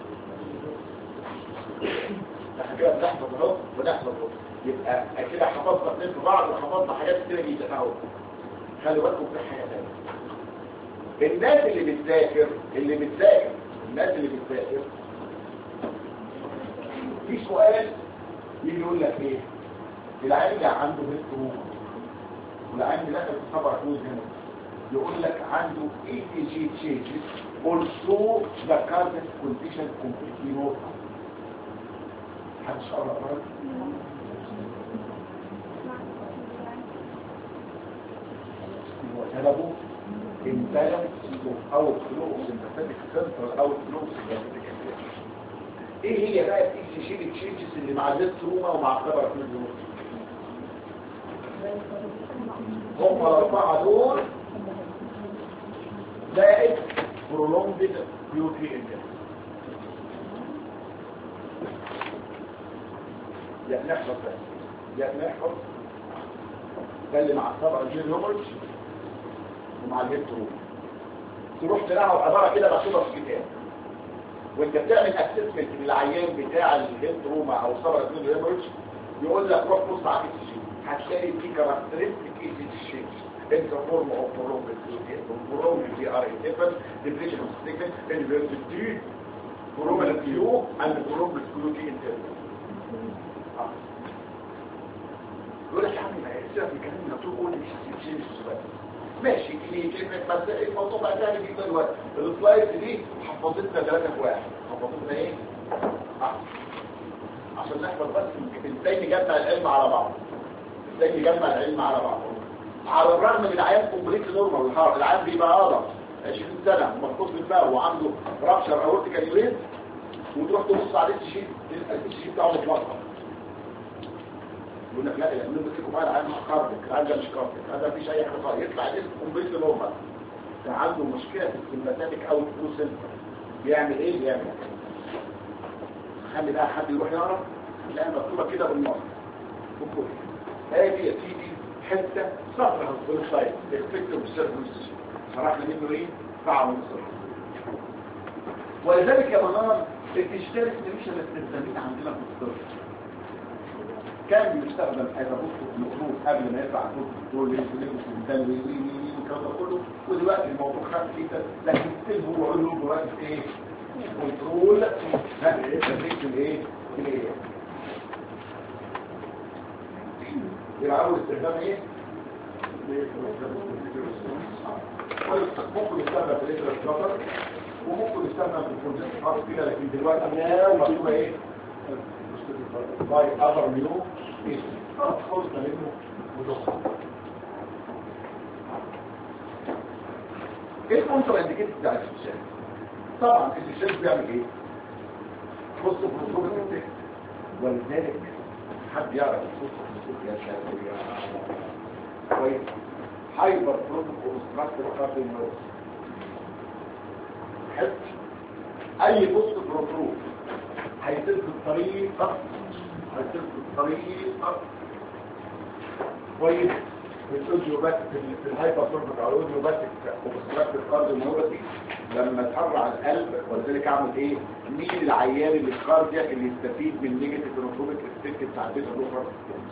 A: احنا كده بنحفظ اهو ونحفظ اهو. يبقى كده حفظنا اثنين في بعض وحفظنا حاجات كتير جدا اهو. خلوا بالكم في حاجه ثانيه. الناس اللي بتذاكر الناس اللي بتذاكر في سؤال يجي يقول لك ايه؟ العيان اللي عنده هيد روما والعيان اللي دخل في صبر كلوز هنا يقول لك عنده ECG changes also the cardiac condition completely normal. محدش قرأ مرض؟ وسببه imbalance of outflow of sympathetic central outflow of sympathetic activity. ايه هي بقى ECG changes اللي مع التروما ومع الصبر كلوز؟ هم الأربعة دول زائد prolonged QT index. يعني نحفظ ده اللي مع الطبع الجيل هومرج ومع الهيبتروم. تروح تلاقوا عبارة كده مكتوبة في الكتاب وانت بتعمل اسسمنت للعيان بتاع الهيبتروما او الطبع الجيل هومرج يقول لك روح بص على السي جي هتلاقي في كاركترستيك اي سي جي شيبس in the form of prolonged GR inhibition, depression of signal, inverted T, prolonged Q, and prolonged QT interval.
E: يقول لك يا عم سيبك من الكلام اللي طول قول مش هتشيل بس ماشي كلمه بس الموضوع بقى تاني جدا دلوقتي السلايدز دي حفظتنا 3 في 1 حفظتنا ايه؟ عشان نحفظ بس ازاي نجمع العلم على بعض ازاي نجمع العلم على بعض على الرغم من العيان كومبليت نورمال العيان بيبقى قرف 20 سنه ومخطوط بالباب وعنده رابشر اورتيكال يورين وتروح تبص عليه الشيء بتاعه متلخبط يقول لك لا يقولوا بس كمان العيان كارديك العيان ده مش كارديك هذا مفيش اي حاجه خالص يطلع الاسم كومبليت نورمال كان عنده مشكله في السمباتيك او الفلوسن بيعمل ايه بيعمل خلي بقى حد يروح يعرف تلاقيها مكتوبه كده بالنص وكل هذه يا سيدي حته صفحه في السلايد افكتيف سيرفيس شرحنا منه ايه ساعه ونص ولذلك يا منار الاشتراك مش الاستخدامين عندنا في الطب كان بيستخدم ادابوت المفروض قبل ما يطلع الدكتور للبس الدم والكلام ده كله ودلوقتي الموضوع خف جدا لكن ستيل هو له دلوقتي ايه كنترول تدريس الايه الايه يبقى اول استخدام ايه ممكن يستخدم في الاتر الفلتر وممكن يستخدم في الكونجكت خاص كده لكن دلوقتي مكتوبه ايه باي اذر نيو خلصنا منه ودخل ايه الكونتر انديكيتد بتاع الشيشان طبعا الشيشان بيعمل ايه بصوا في الصوره التكست ولذلك حد يعرف الصوره يا شباب كويس هايبر بروتوكول كاردينوز حس اي بص بروتوكول هيسد الطريقه كويس الاوديوباتيك في الهايبر بروتوكول او الاوديوباتيك اوبستراكتيف كاردينوز لما تحرع القلب ولذلك اعمل ايه مين العيان اللي الكاردياك اللي يستفيد من نيجاتيف نوتروبيك افكت بتاع البيتا بلوكر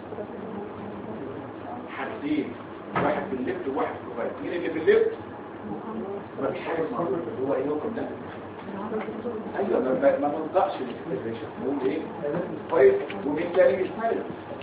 E: حاجتين واحد في الليفت وواحد في الرايت مين اللي في الليفت مفيش حاجه اسمها هو ايه يوكم ده ايوه ما بنطقش الاكسبريشن نقول ايه كويس ومين تاني مش مالك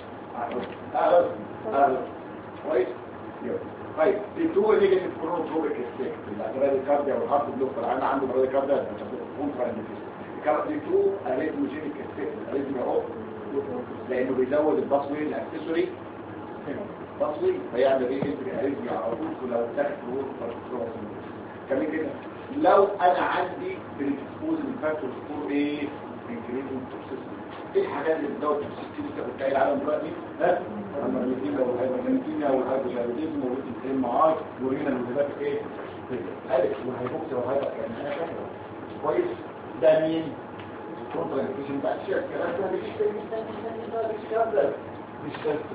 E: كويس طيب الدو نيجاتيف كرونوتروبيك افكت البراديكارديا والهارت بلوكر انا عنده براديكارديا كونترا انديكيشن الدو اريثموجينيك افكت الاريثميا اهو لانه بيزود الباسوي الاكسسوري باسوي فيعمل ايه الاريثميا على طول ولو اتاخد هو كمان كده لو انا عندي بريدسبوز للفاكتور سكور ايه انكريزنج توكسيسيتي ايه الحاجات اللي بتزود التوكسيسيتي بتاع العالم دلوقتي ها المغنيسيوم والهايبرجليسيميا والهايبوثايروديزم والام اي ورينا الوجبات ايه الف والهايبوكسيا والهايبر يعني كويس ده مين كونترا انديكيشن بتاع الشيء الكلام ده مش الكلام ده مش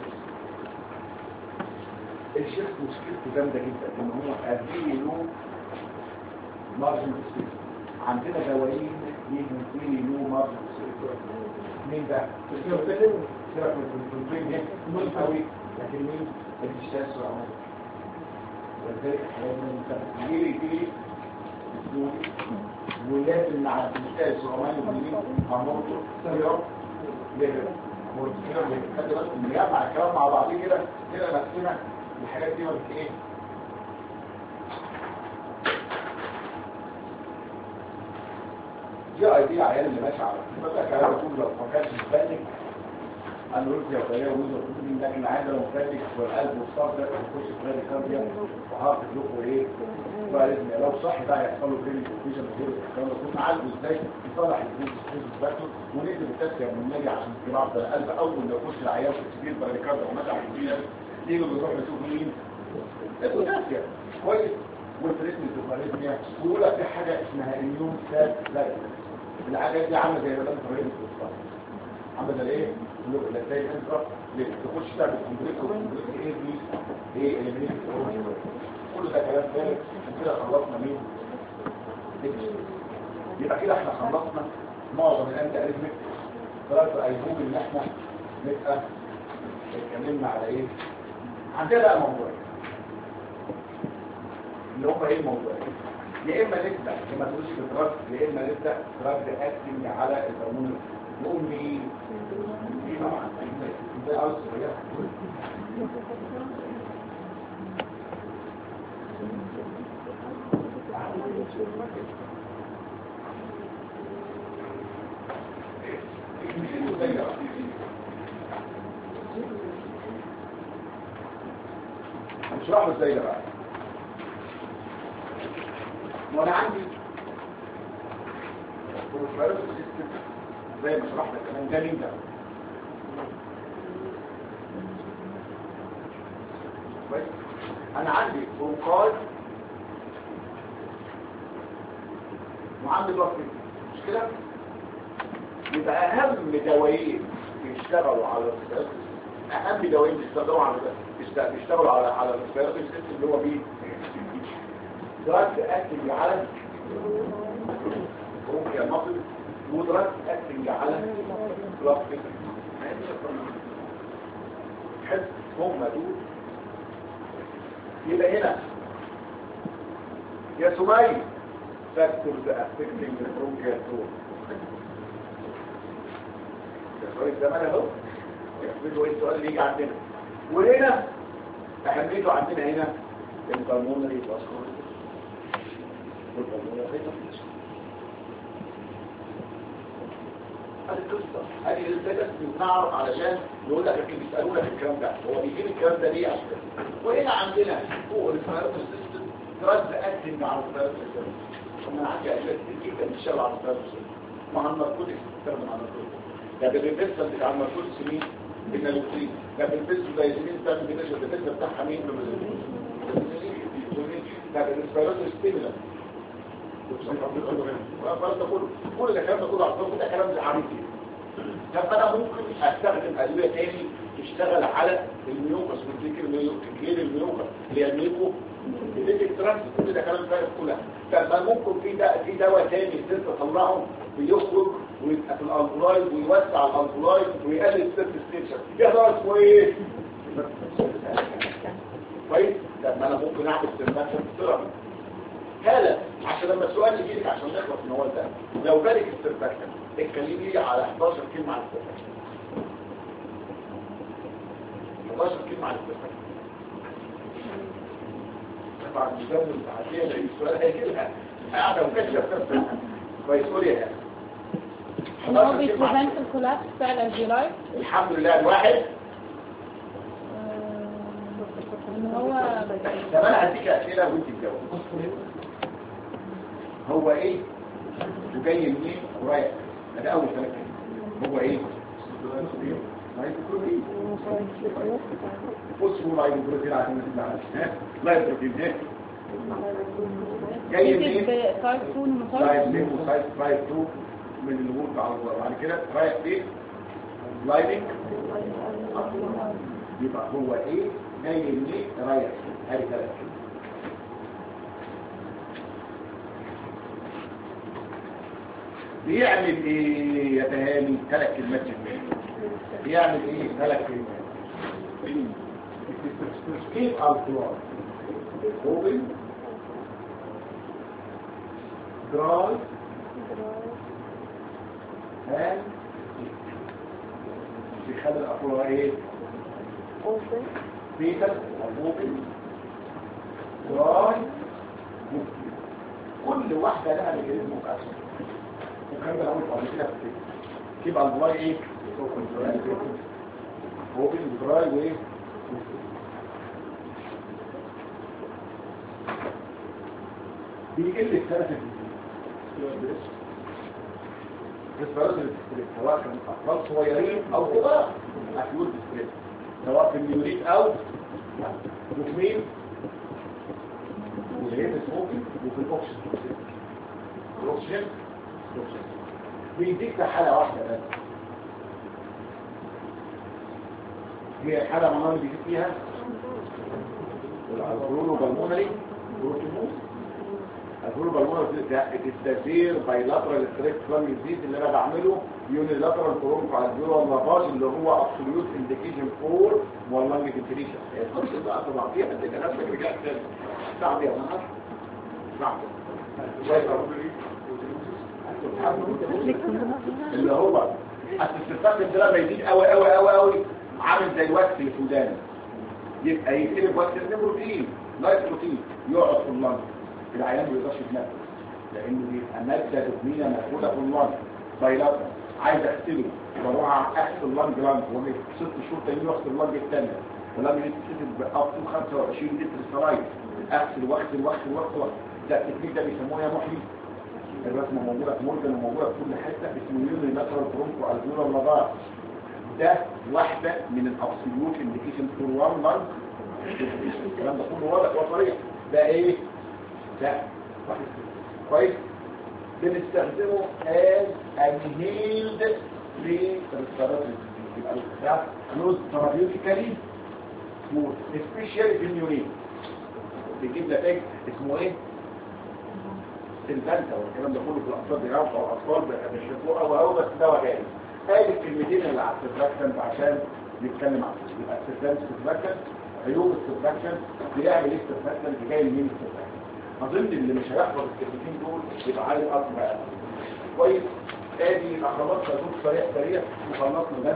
E: الشيخ مشكلته جامده جدا ان هو قادرين له مارجن سبيس عندنا دوايين يجي له مارجن سبيس مين ده السيروتونين سيروتونين مين قوي لكن مين الاشتات سرعه ولذلك لازم يجي ولازم مع الاشتات سرعه وبنين هرمونته سيروم ليفل خلي بالك نجمع الكلام مع بعضيه كده نفسنا الحاجات دي ولا ايه دي اي دي عيال اللي ماشي على بس كلام بقول لو ما كانش مفلك انوركسيا وغيره وزن لكن عاده لو مفلك والقلب والصدر يخش في غير كارديا وهارت بلوك وايه فلازم لو صح بقى يحصل له بريد اوفيشن وغيره الكلام ده كله عالجه ازاي يصلح الفيز فاكتور ونقدر التسكيه من عشان الجراح ده القلب اول ما يخش العيان في السبيل بريكارد ومسح الفيز يجوا يروحوا يشوفوا مين البوتاسيوم كويس والتريتمنت الفاريزميا ويقول لك في حاجه اسمها اميون سيل لايف الحاجات دي عامله زي مدام فريد الصفار عامله زي ايه اللي زي انترا تخش تعمل كومبليت ايه دي ايه اللي كل ده كلام فارغ كده خلصنا مين يبقى كده احنا خلصنا معظم الانتي اريثميك ثلاثه ايهوب اللي احنا نبقى اتكلمنا على ايه عندنا بقى موضوعين اللي هم ايه الموضوعين يا اما نبدا لما تقولش بالدراسه يا اما نبدا دراج اكتنج على الهرمون نقول مين؟ طبعا ازاي عاوز صغيره هنشرحه ازاي ده بقى. وانا عندي بروفايل سيستم زي ما شرحنا كمان ده مين ده؟ كويس. انا عندي برونكاي وعندي ضغط مش كده؟ يبقى اهم دوايين بيشتغلوا على الريسبيراتوري سيستم، اهم دوايين بيشتغلوا على الريسبيراتوري سيستم اللي هو مين؟ دراج اكتنج على برونكيال ماسل ودراج اكتنج على بلاستيك. حس هم دول. يبقى هنا يا سمية فاكتورز افكتنج البرونكيال تون. السؤال الزمان اهو يحملوا ايه السؤال اللي يجي عندنا. وهنا اهميته عندنا هنا البلمونري فاسكولار والبلمونري فاسكولار. هذه القصه هذه الرساله بنعرف علشان نقول لك اكيد بيسالوا لك الكلام ده هو بيجيب الكلام ده ليه عشان. وهنا عندنا فوق الريسبيراتوري سيستم دراج اكتنج على الريسبيراتوري سيستم. انا عندي اشياء كتير جدا بتشتغل على الريسبيراتوري سيستم. مع الناركوتكس بتستخدم على الناركوتكس. ده بالريفرسال بتاع الناركوتكس مين؟ النالوكسين. ده بالبنزودايزيبين بتاعت الريفرسال بتاعها مين؟ ده بالريسبيراتوري ستيمولانت. كل ده كلام كله عصام ده كلام عامل كده. طب انا ممكن استخدم ادويه تاني تشتغل على الميوكس والذكر غير الميوكس اللي هي الميوكو الالكترانس. كل ده كلام فارغ كلها. طب ممكن في دواء تاني تقدر تطلعه بيخرج ويبقى في الالكولايد ويوسع الالكولايد ويقلل السيرفيس ستيشن. ده دواء اسمه ايه؟ كويس. طب ما انا ممكن اعمل سيرفاكشن ثيرابي. هلا عشان لما السؤال يجي لك عشان نخلص من هو ده لو بالك السيرفاكشن اتكلمي لي على 11 كلمه عن السيرفاكشن. 11 كلمه عن السيرفاكشن. طبعا الجو العاديه اللي السؤال هيجي لها قاعده وكاتبه كويس. قول يا هلا.
B: هو بيبريفنت الكولابس بتاع الالفيولاي.
E: الحمد لله. الواحد
B: ان هو
E: طب انا هديك اسئله وانت تجاوب. هو ايه وجاي منين ورايح؟ ده اول كلام. هو ايه؟ لايبوبروتين. فوسفور لايبوبروتين عشان نسمع ها لايبوبروتين ايه؟ جاي منين؟
B: تايب 2
E: تايب 2 من الوول بعد كده رايح فين؟ لايبنج. يبقى هو ايه جاي منين رايح فين؟ هذه ثلاث كلمات. بيعمل ايه يا تهاني؟ ثلاث كلمات جميله. بيعمل ايه؟ ثلاث كلمات. كيف الكلور اوبن دراي هان بيخلي الافلور ايه؟
B: اوبن
E: بيتر اوبن دراي. كل واحده لها ميكانيزم مقسم. وكان ده اول قبل كده في يبقى الدراي ايه؟ اوبن دراي وايه؟ بيقل الثلاثه ريسبيراتوري ديستريس سواء كان اطفال صغيرين او كبار. اكيوت ديستريس سواء في النيوريت او وفي مين؟ وفي السموكينج وفي الاوكسجين. الاوكسجين بيديك حالة واحدة بس هي حالة معناها اللي بيجيب فيها الألفرولو بالمونري بروتينوز. الألفرولو بالمونري التسير بايلاترال ستريكت فلام يزيد اللي أنا بعمله يونيلاترال برونكو الفيرال لافاج اللي هو أبسوليوت انديكيشن فور واللانج فنتريشن. القصة بقى طبعا فيها أنت نفسك رجعت تاني صعب يا منار صعب اللي هو السيرفاكتنت ده لما يزيد قوي قوي قوي قوي عامل زي الوقت اللي في ودانه، يبقى يقلب وقت بروتين لايت بروتين يقعد في اللنج، العيان ما يقدرش يتنفس لانه بيبقى ماده دهنيه موجوده في اللنج بايلاترال، عايز اغسله بروح اغسل اللنج لانج ومن 6 شهور تانيين اغسل اللنج الثانيه، ولما يتكتب اب تو 25 لتر سلايد اغسل واغسل ده التكنيك ده بيسموه يا محيي. الرسمه موجوده في مورجان وموجوده في كل حته، اسمه يوني لاترال برونكو الفيولار لافار. ده واحده من الابسوليوت انديكيشن فور وان لانج. الكلام ده كله واضح وصريح. ده ايه؟ ده واحد كويس بنستخدمه as inhaled للريسبيراتوري، يبقى ده كلوز ثيرابيوتيكالي سموث سبيشال في النيونين، بيجيب نتائج اسمه ايه؟ سلفانتا والكلام ده كله في الاطفال بيعرفوا، او الاطفال بيشوفوه او بس دواء جاهز. قال الكلمتين اللي على السيرفاكتنت عشان نتكلم عنه. يبقى السيرفاكتنت عيوب السيرفاكتنت، بيعمل ايه السيرفاكتنت، جاي منين السيرفاكتنت. اظن اللي مش هيحفظ الكلمتين دول يبقى عايز اصل بقى كويس. ادي الاخبار صدوق سريع وخلصنا ده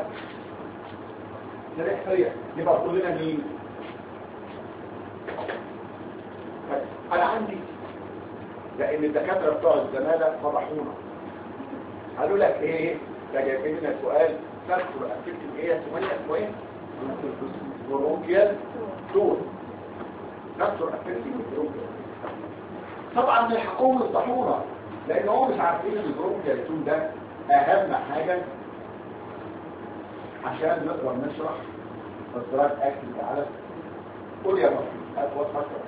E: سريع. يبقى كلنا مين؟ انا عندي لان الدكاتره بتوع الزماله فضحونا، قالوا لك ايه ده جايبين لنا سؤال فاكتور اكتيفيتي ايه اسمه ايه برونكيال تون، فاكتور اكتيفيتي برونكيال. طبعا الحكومه الطحونه لان هم مش عارفين ان البرونكيال تون ده اهم حاجه عشان نقدر نشرح الدراج اكتيفيتي على قول يا مصري اطول فتره.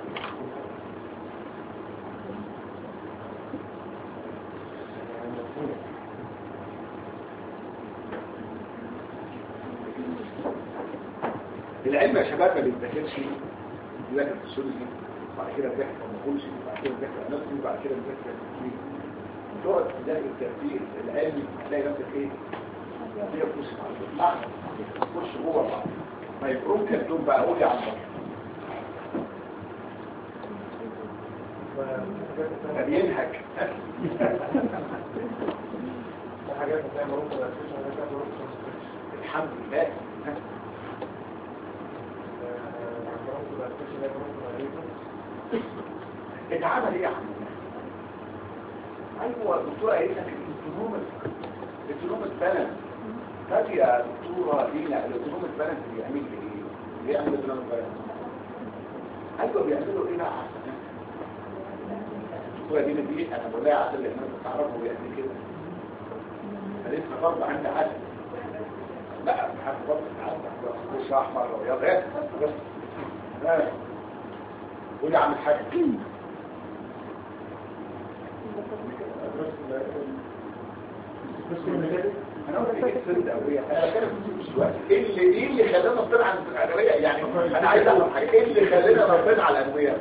E: العلم يا شباب ما بيتذاكرش، بيذاكر فسيولوجي بعد كده بيذاكر فارماكولوجي بعد كده بيذاكر اناتومي بعد كده بيذاكر تكنيك. تقعد تذاكر الترتيب العلمي تلاقي نفسك ايه؟ هي تخش مع تخش جوه بعض. ما يبقوك كلهم بقى قول يا عم ده بينهك.
D: حاجات زي ما قلت
E: الحمد لله. اتعمل ايه يا عم؟ ايوه الدكتوره قالت لك التونومس بالانس. فاكر يا دكتوره دينا التونومس بالانس بيعمل ايه؟ بيعمل التونومس بالانس. ايوه بيعملوا ايه بقى؟ الدكتوره دينا دي انا بقول لها عسل اللي احنا بنعرفه بيعمل كده. قالت لي برضه عندي عسل. لا حاجه برضه عسل مش احمر وابيض بس. قول يا عم الحاج. انا قلت لك سند قويه انا كده مش دلوقتي ايه اللي خلانا نطلع عن الادويه يعني انا عايز اعرف حاجه ايه اللي خلانا نطلع على الادويه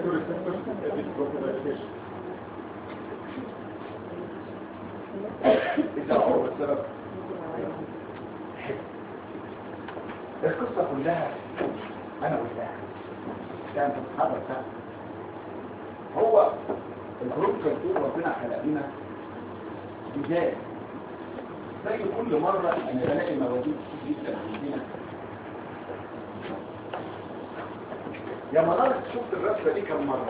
E: اذا هو السبب القصه كلها انا قلتها كانت بتتحرك فيها. هو الجروب كالتور ربنا خلق لنا جزاء زي كل مرة انا بلاقي مواديد كتير جدا عندنا. يا منار شفت الرسمة دي كم مرة؟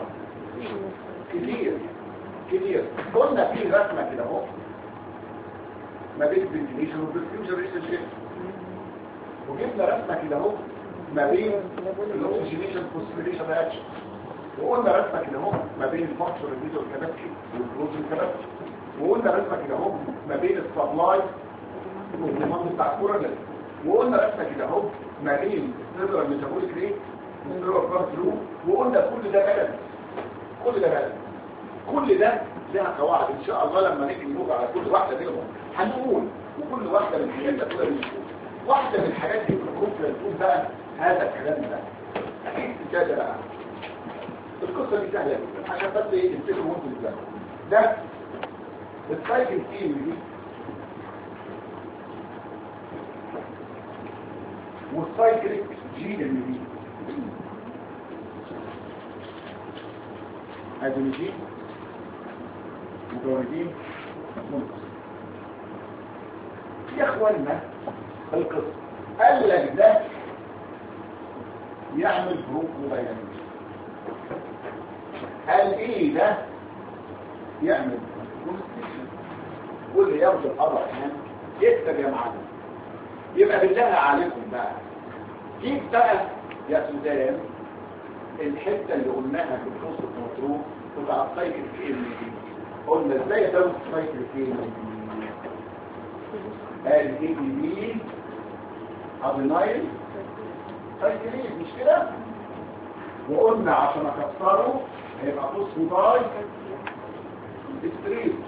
E: كتير قلنا في رسمة كده اهو ما بين الفنتيليشن والديفيوجن ريسيرش، وجبنا رسمة كده اهو ما بين الاكسجينيشن والفوسفوريليشن رياكشن، وقلنا رسمه كده اهو ما بين الفانكشن ريديوتور كاباسيتي والبروتين كاباسيتي، وقلنا رسمه كده اهو ما بين السبلاي والديماند بتاع الكورنر، وقلنا رسمه كده اهو ما بين السيرفر ميتابوليك ريت والسيرفر بلاد فلو، وقلنا كل ده بالانس. كل ده لها قواعد ان شاء الله لما نيجي نقول على كل واحده منهم هنقول، وكل واحده من الحاجات دي تقدر نقول واحده من الحاجات دي في الجروب تقول بقى هذا الكلام ده اكيد كده بقى. القصه دي سهله جدا عشان بس ايه تفتكروا وانتوا بتذاكروا. ده السايكل تيم دي والسايكليك جين اللي دي ادينوجين مكونين منقص
A: يا اخوانا القصه قال لك ده يعمل برونكو دايناميك، قال ايه ده يعمل كونستريكشن. واللي ياخد القضاء هنا يكتب يا معلم. يبقى بالله عليكم بقى جيب بقى يا سودان الحته اللي قلناها في النص المطروح بتاع السايكل كي ام دي. قلنا ازاي ازود السايكل كي ام دي؟ قال اي دي بي ادينايل سايكلين، مش كده؟ وقلنا عشان اكسره هيبقى فوسفوداي ستريت.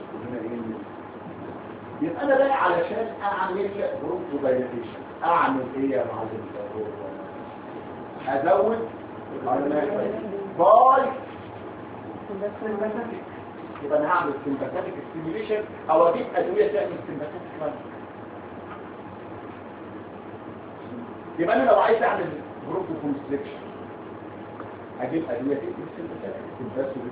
A: يبقى انا بقى علشان اعمل برونكو دايليتيشن اعمل ايه يا معلم؟ ازود باي يبقى انا هعمل سمباثيك ستيميوليشن او اجيب ادويه تعمل سمباثيك كمان. يبقى انا لو عايز اعمل برونكو كونستريكشن اجيب ادويه تعمل سمباثيك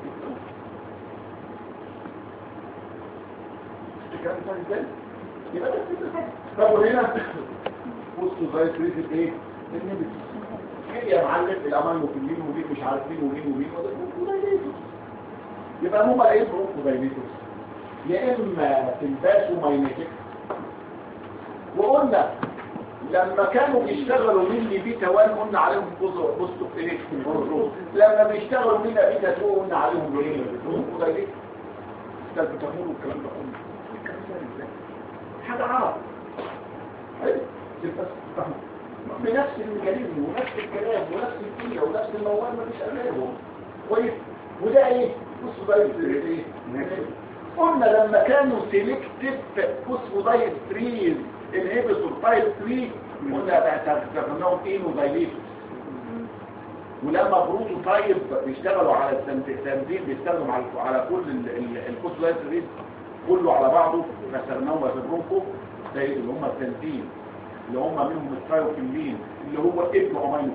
A: الكلام ده ازاي؟ يبقى ده السمباثيك. طب وهنا بصوا زي كريزه ايه؟ ايه يا معلم الامانو في مين ومين مش عارف مين ومين ومين وده يبقى هم ايه برونكو دايليتوس يا اما تنباسو ماينيتك. وقلنا لما كانوا بيشتغلوا من بيتا 1 قلنا عليهم بصوا في ايه؟ لما بيشتغلوا من بيتا 2 قلنا عليهم ايه؟ برونكو دايليتوس. ده بتقولوا الكلام ده كله الكلام ده ازاي؟ حاجه عرب حلو بس بنفس الميكانيزم ونفس الكلام ونفس الكيمياء ونفس المواد مفيش قبلهم كويس. وده ايه؟ فوسفودايستريز ايه؟ قلنا لما كانوا سيلكتيف فوسفودايستريز انهبيتور تايب 3 قلنا بقى استخدمناهم اينودايليتوس. ولما بروتو تايب بيشتغلوا على التنزيل بيستخدموا على كل الفوسفودايستريز كله على بعضه فسرناهم في البرونكو زي اللي هم التنزيل اللي هم منهم الترايوكينين اللي هو ابن امينو.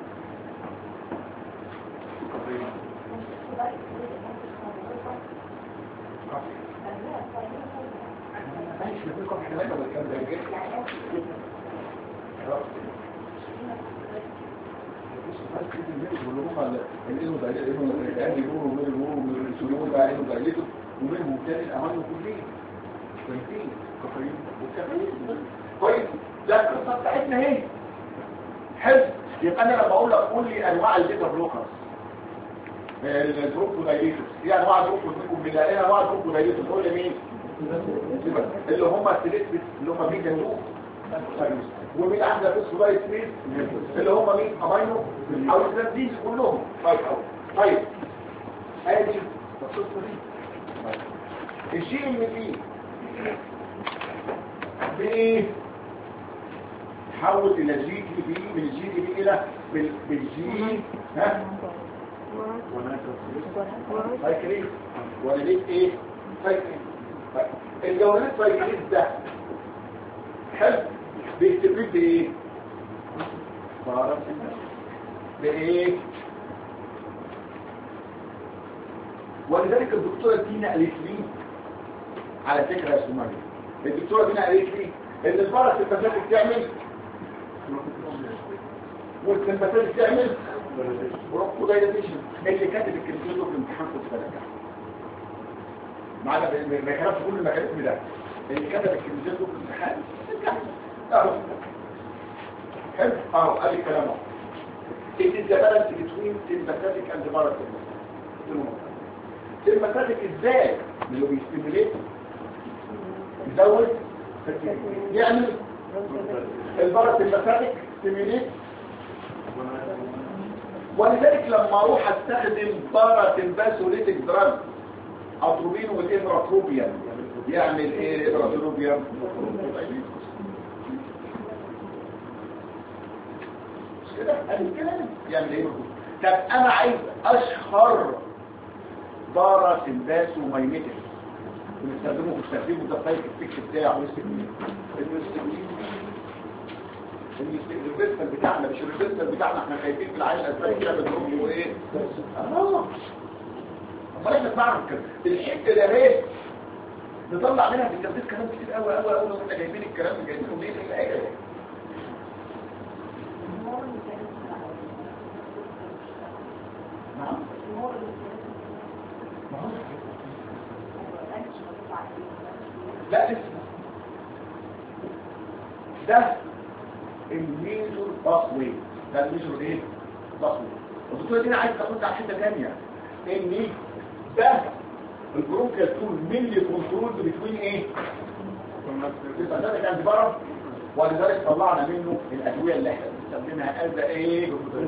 A: ماشي بيقول لكم احنا ما بنتكلم ده ومنهم كان الامانو كلين كويسين كويسين وكفايين كويس. ده القصه بتاعتنا اهي حلو. يبقى انا لما اقول لك قول لي انواع البيتا بلوكرز البروكو دايليتوس ايه انواع البروكو منكم من ايه انواع البروكو دايليتوس قول لي مين اللي هم السيليكتيف اللي هم بيتا 2 ومين عندنا فوسفودايستريز اللي هم مين امينو او الترانزيز كلهم. طيب ادي القصه دي الجي ام بي بايه حول الى جي دي بي من الجي دي بي الى بالجي ها سايكليز وليد ايه سايكليز. الجوانب سايكليز ده حلو بيستفيد بايه بايه ولذلك الدكتوره دينا قالت لي على فكره يا سميه الدكتوره دينا قالت لي ان الباراسيمباثيك تعمل والسيمباثيك تعمل برونكو دايليتيشن. اللي كاتب الكلمتين دول في الامتحان كنت بنجح معانا ما يعرفش كل المكاتب ده. اللي كتب الكلمتين دول في الامتحان نجح اهو حلو اهو قال الكلام اهو. It is the balance between sympathetic and parasympathetic. sympathetic ازاي؟ اللي بيستيموليت يزود يعمل الباراسيمباثيك ستيموليت. ولذلك لما اروح استخدم باراسيمباثوليتيك دراج اتروبين والامراتروبيان يعمل ايه الامراتروبيان؟ مش كده قال الكلام يعمل ايه؟ طب انا عايز اشهر باراسيمباثومايميتيك بنستخدمه ده الطيب الفكر بتاعه الريفيرسال بتاعنا مش الريفيرسال بتاعنا احنا خايفين في العين الاسباني كده بنقول له ايه امال احنا بنعرف كده الحته ده ايه
E: تطلع منها في التنفيذ كلام كتير قوي قوي قوي. واحنا جايبين الكلام اللي جايبينه منين الحاجه يعني. نعم لا لسه ده الميجور باسوي. ده الميجور ايه باسوي. الدكتور دي عايز تاخد على حته ثانيه ان ده البرونكيال تول مينلي كنترول بتوين ايه بتستخدم انتبارة، ولذلك طلعنا منه الادويه اللي احنا بنستخدمها از ايه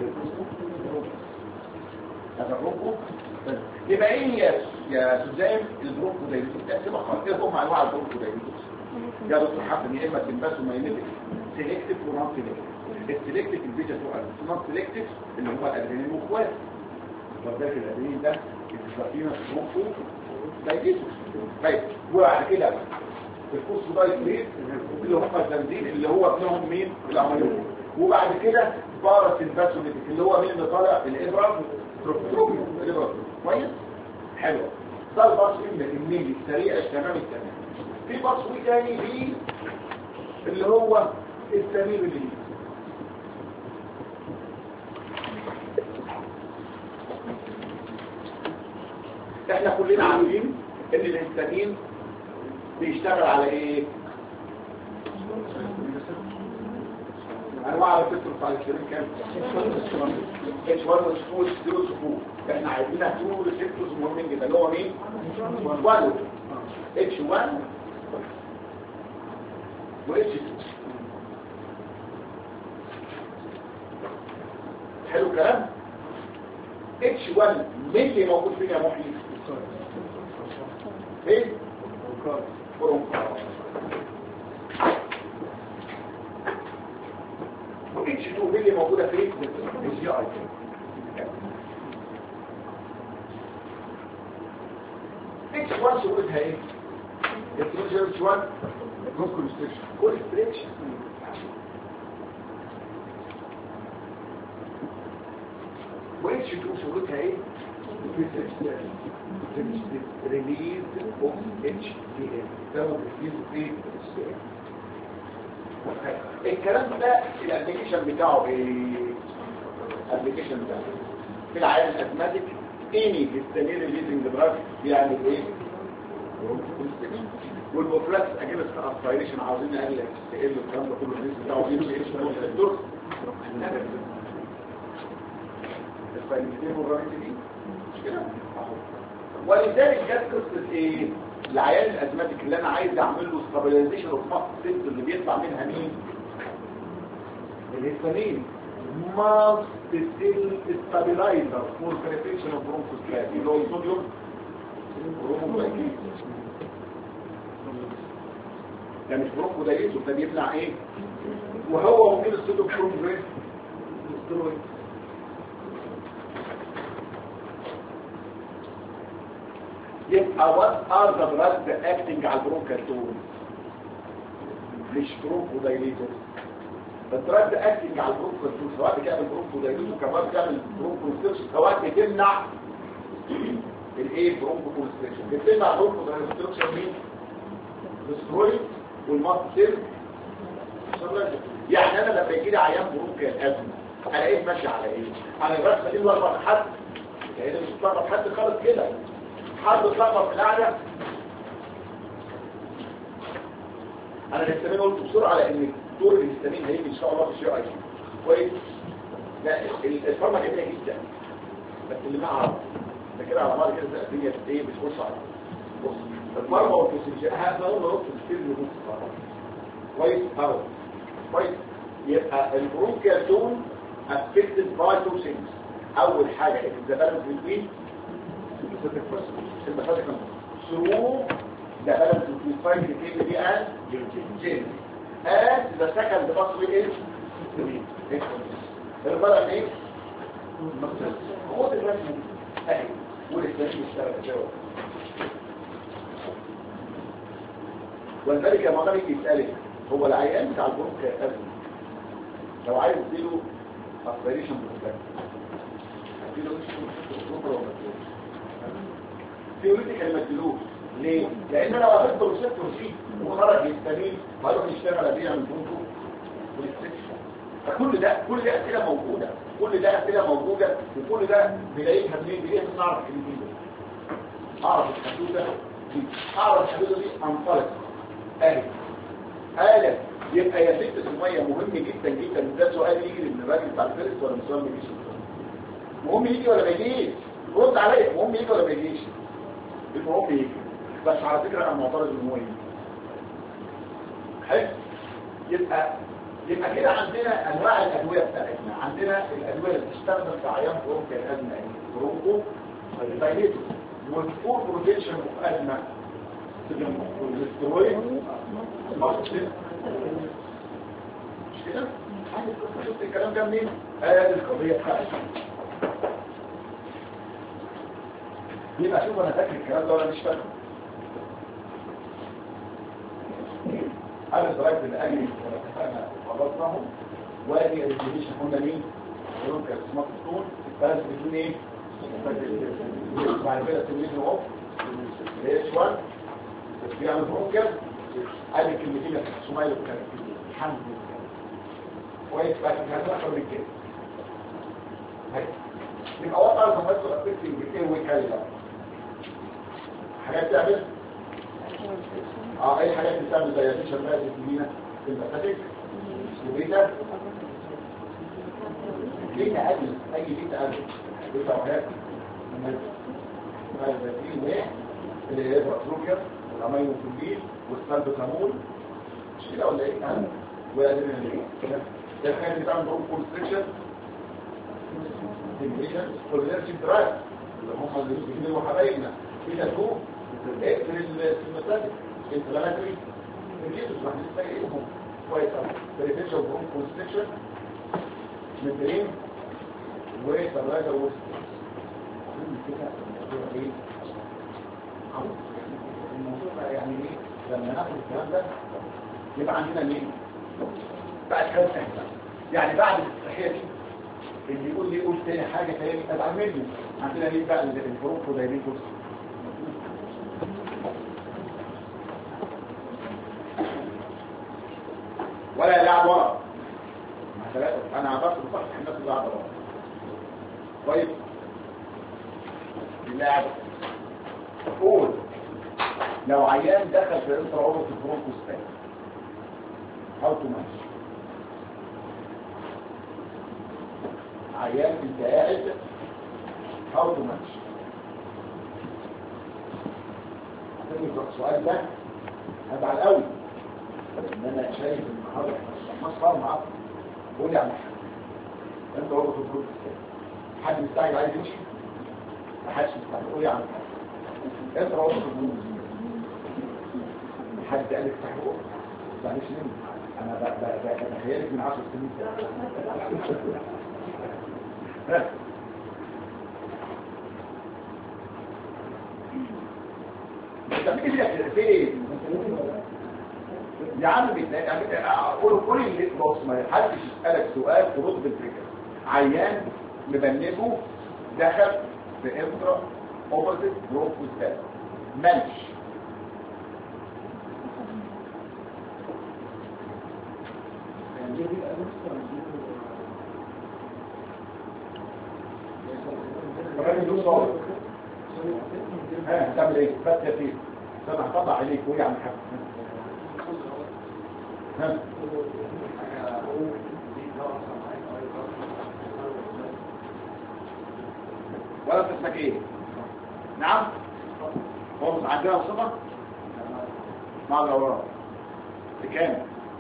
E: هذا البرونكو. يبقى ايه يا سوزان البرونكو دايليتوس؟ تقسمها خالص. ايه هم انواع البرونكو دايليتوس يا دكتور حسن؟ يا اما تنبس وماينيتك سيلكتيف ونون سيلكتيف. السيلكتيف البيتا سؤال نون سيلكتيف اللي هو الادرينالين واخواته. وذلك الادرينالين ده الفاتينا برونكو دايليتوس. طيب وبعد كده الفوسفودايتريت اللي هم البنزين اللي هو ابنهم مين الاميون. وبعد كده باراسيمباسوليتيك اللي هو مين اللي طالع الابره تروبيوم الابره. كويس حلو. ده الباسوي الميلي السريع تمام التمام. في باسوي تاني ليه اللي هو السمير اللي احنا كلنا عارفين ان الهستامين بيشتغل على ايه؟ انواع الريسبتور بتاع الهستامين كام؟ H1 و H2 و احنا عايزينها تو ريسبتورز مهمين جدا اللي هو مين؟ H1 و H2. حلو الكلام؟ H1 مين اللي موجود فين يا محي؟ فين؟ برونكار. H2 مين اللي موجودة فين؟ الجي اي. H1 شغلتها ايه؟ التروجر H1 كونستريكشن. وH2 شغلتها ايه؟ ريليز اوف HCl. ده ريليز ايه؟ الكلام ده الابلكيشن بتاعه ايه؟ الابلكيشن بتاعه في العيان الازماتيك اني هيستامين ريليزنج دراج بيعمل ايه؟ والبروفلاكس اجينست اسبيريشن عاوزين نقلل HCl والكلام ده كله الريليز بتاعه ايه؟ الدور الفايلتين والرامتين مش كده. ولذلك جت قصه ايه العيان الازماتيك اللي انا عايز اعمل له ستابيلايزيشن اوف ماسل سيلز اللي بيطلع منها مين الهستامين ماسل سيل ستابيلايزر فور بريفنشن اوف برونكوسكاز اللي هو الصوديوم بروموجلايكين. ده مش برونكودايليتوس ده بيمنع ايه وهو ممكن الصوديوم بروموجلايكين ستيرويد. يبقى what are the drugs acting على البرونكال تون؟ مش برونكودايليتور. الدراج acting على البرونكال تون سواء بتعمل برونكودايليتور كمان بتعمل برونكوستريكشن سواء بتمنع الايه برونكوستريكشن. بتمنع برونكوستريكشن مين؟ السترويد والماستيل. يعني انا لما يجي لي عيان برونكال ازمه الاقيه ماشي على ايه؟ على الرسمه دي لخبط حد يعني مش لخبط حد خالص كده. حد اتلخبط في القعده. انا الهستامين قلت بسرعه لان دور الهستامين هيجي ان شاء الله في الشيء اي كويس. لا الفارما جميله جدا بس اللي معها ده كده على بعض كده الدنيا ايه بتخش على بص الفارما والفسيولوجيا هذا هو نقطه السيل بص كويس اهو كويس. يبقى البرونكيال تون affected by two things. اول حاجه الزبالة بين المفاتيح through the balance between cyclic and gene and the second pathway is البلد ايه؟ خد الرسمه دي اهي والاسلامي بيشتغل ازاي. ولذلك يا معلم يسالك هو العيان بتاع البرونكيال ازمه لو عايز تديله اسبيريشن بروفلاكس هتديله مش ثيوريتيكال ما تديلوش ليه؟ لان انا واخدت الريسبتور سي وخرج هيستامين وهيروح يشتغل بيه من برونكو والستريكشن. كل ده اسئله موجوده، كل ده اسئله موجوده، وكل ده بلاقيها منين؟ بلاقيها من اعرف الكلمتين دول. اعرف الحدوده دي، اعرف الحدوده دي انطلق اهي آلة. يبقى يا ست سمية مهم جدا جدا. ده سؤال يجي من الراجل بتاع الفيرست ولا سؤال ما يجيش؟ مهم يجي ولا ما يجيش؟ رد عليا، مهم يجي ولا ما يجيش؟ المهم يجي. بس على فكرة انا معترض ان هو يجي. حلو. يبقى كده عندنا انواع الادويه بتاعتنا. عندنا الادويه اللي بتستخدم في عيان برونكو الازمه برونكو دايليتور والفور بروتكشن اوف ازمه الاسترويد مش كده؟ شفت الكلام ده منين؟ القضيه بتاعتي. يبقى شوف انا فاكر الكلام ده ولا مش فاكره؟ انا ضربت الاجل اتفقنا وخلصناهم. وادي الريزيشن قلنا مين؟ قلنا كاسمات الطول بس بتكون ايه؟ بعد كده سميته اوف اتش 1 بيعمل برونكر. قال لي كلمتين يا سمايل وكان الحمد لله كويس. بقى كان اكتر من كده. يبقى وقع الكمبيوتر افكتنج بالايه وكاليبر حاجات تعمل اي حاجات بتعمل زي الريشن بقى تدينا الباساتيك وبيتا بيتا قبل اي بيتا قبل بيتا وهات الباسين ايه اللي هي البروكيا والامينو كلين والسالبوتامول مش كده ولا ايه؟ وادرينالين ده الحاجات اللي بتعمل برونكو كونستريكشن ديميشن كولينرجي درايف اللي هم اللي بيجيبوا حبايبنا كده تو اقفل السيماتيك انفلاماتوري الجيتوس راح نستخدمهم كويس قوي. بريفنشن برونكو كونستريكشن ممبرين وسبلايزر وستريس كده الموضوع ايه؟ الموضوع يعني ايه؟ لما ناخد الكلام ده يبقى عندنا مين؟ بقى الكلام سهل. يعني بعد الافتتاحيه دي اللي يقول لي قول تاني حاجه تاني ابقى منه. عندنا مين بقى البرونكو دايليتوس؟ ولا يلعب ورا. انا عبرت بصح الناس اللي قاعده ورا كويس. اللاعب قول لو عيان دخل في انترا اوربت برونكوستات هاو تو ماتش. عيان انت قاعد هاو تو ماتش. السؤال ده هزعل قوي ان انا شايف النهارده مسخره معاك. قول لي على حاجه انت اوربت برونكوستات حد مستعجل عايز يمشي؟ محدش مستعجل. قول لي على حاجه انت اوربت برونكوستات حد قال لك تحقق معلش مني انا بتخيلك من 10 سنين انت بتجي فين يا عم؟ قول اللي بص ما حدش يسالك سؤال ترد بالفكره. عيان مبنجه دخل في انترا اوبرتيف برونكوستات مالش الراجل له صوت. هتعمل ايه؟ بس يا سيدي انا هطلع عليك وهي عم حاجه. ولا اسمك ايه؟ نعم هو عندنا صفه مع الاوراق بكام؟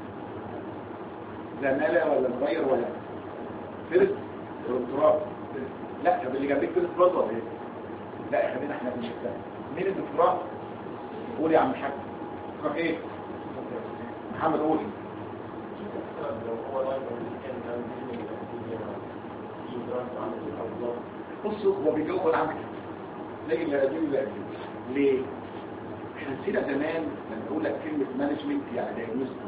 E: زمالة ولا مغير ولا فيرست دكتوراه؟ لا طب اللي جنبك فيرست برضه ولا ايه؟ لا خلينا احنا في الشكل. مين الدكتوراه؟ قول يا عم الحاج. اسمك ايه؟ محمد قول. بصوا هو بيجاوب ولا عندك تلاقي اللي قديم ليه؟ احنا نسينا زمان لما نقول لك كلمه مانجمنت يعني دايجنوستيك.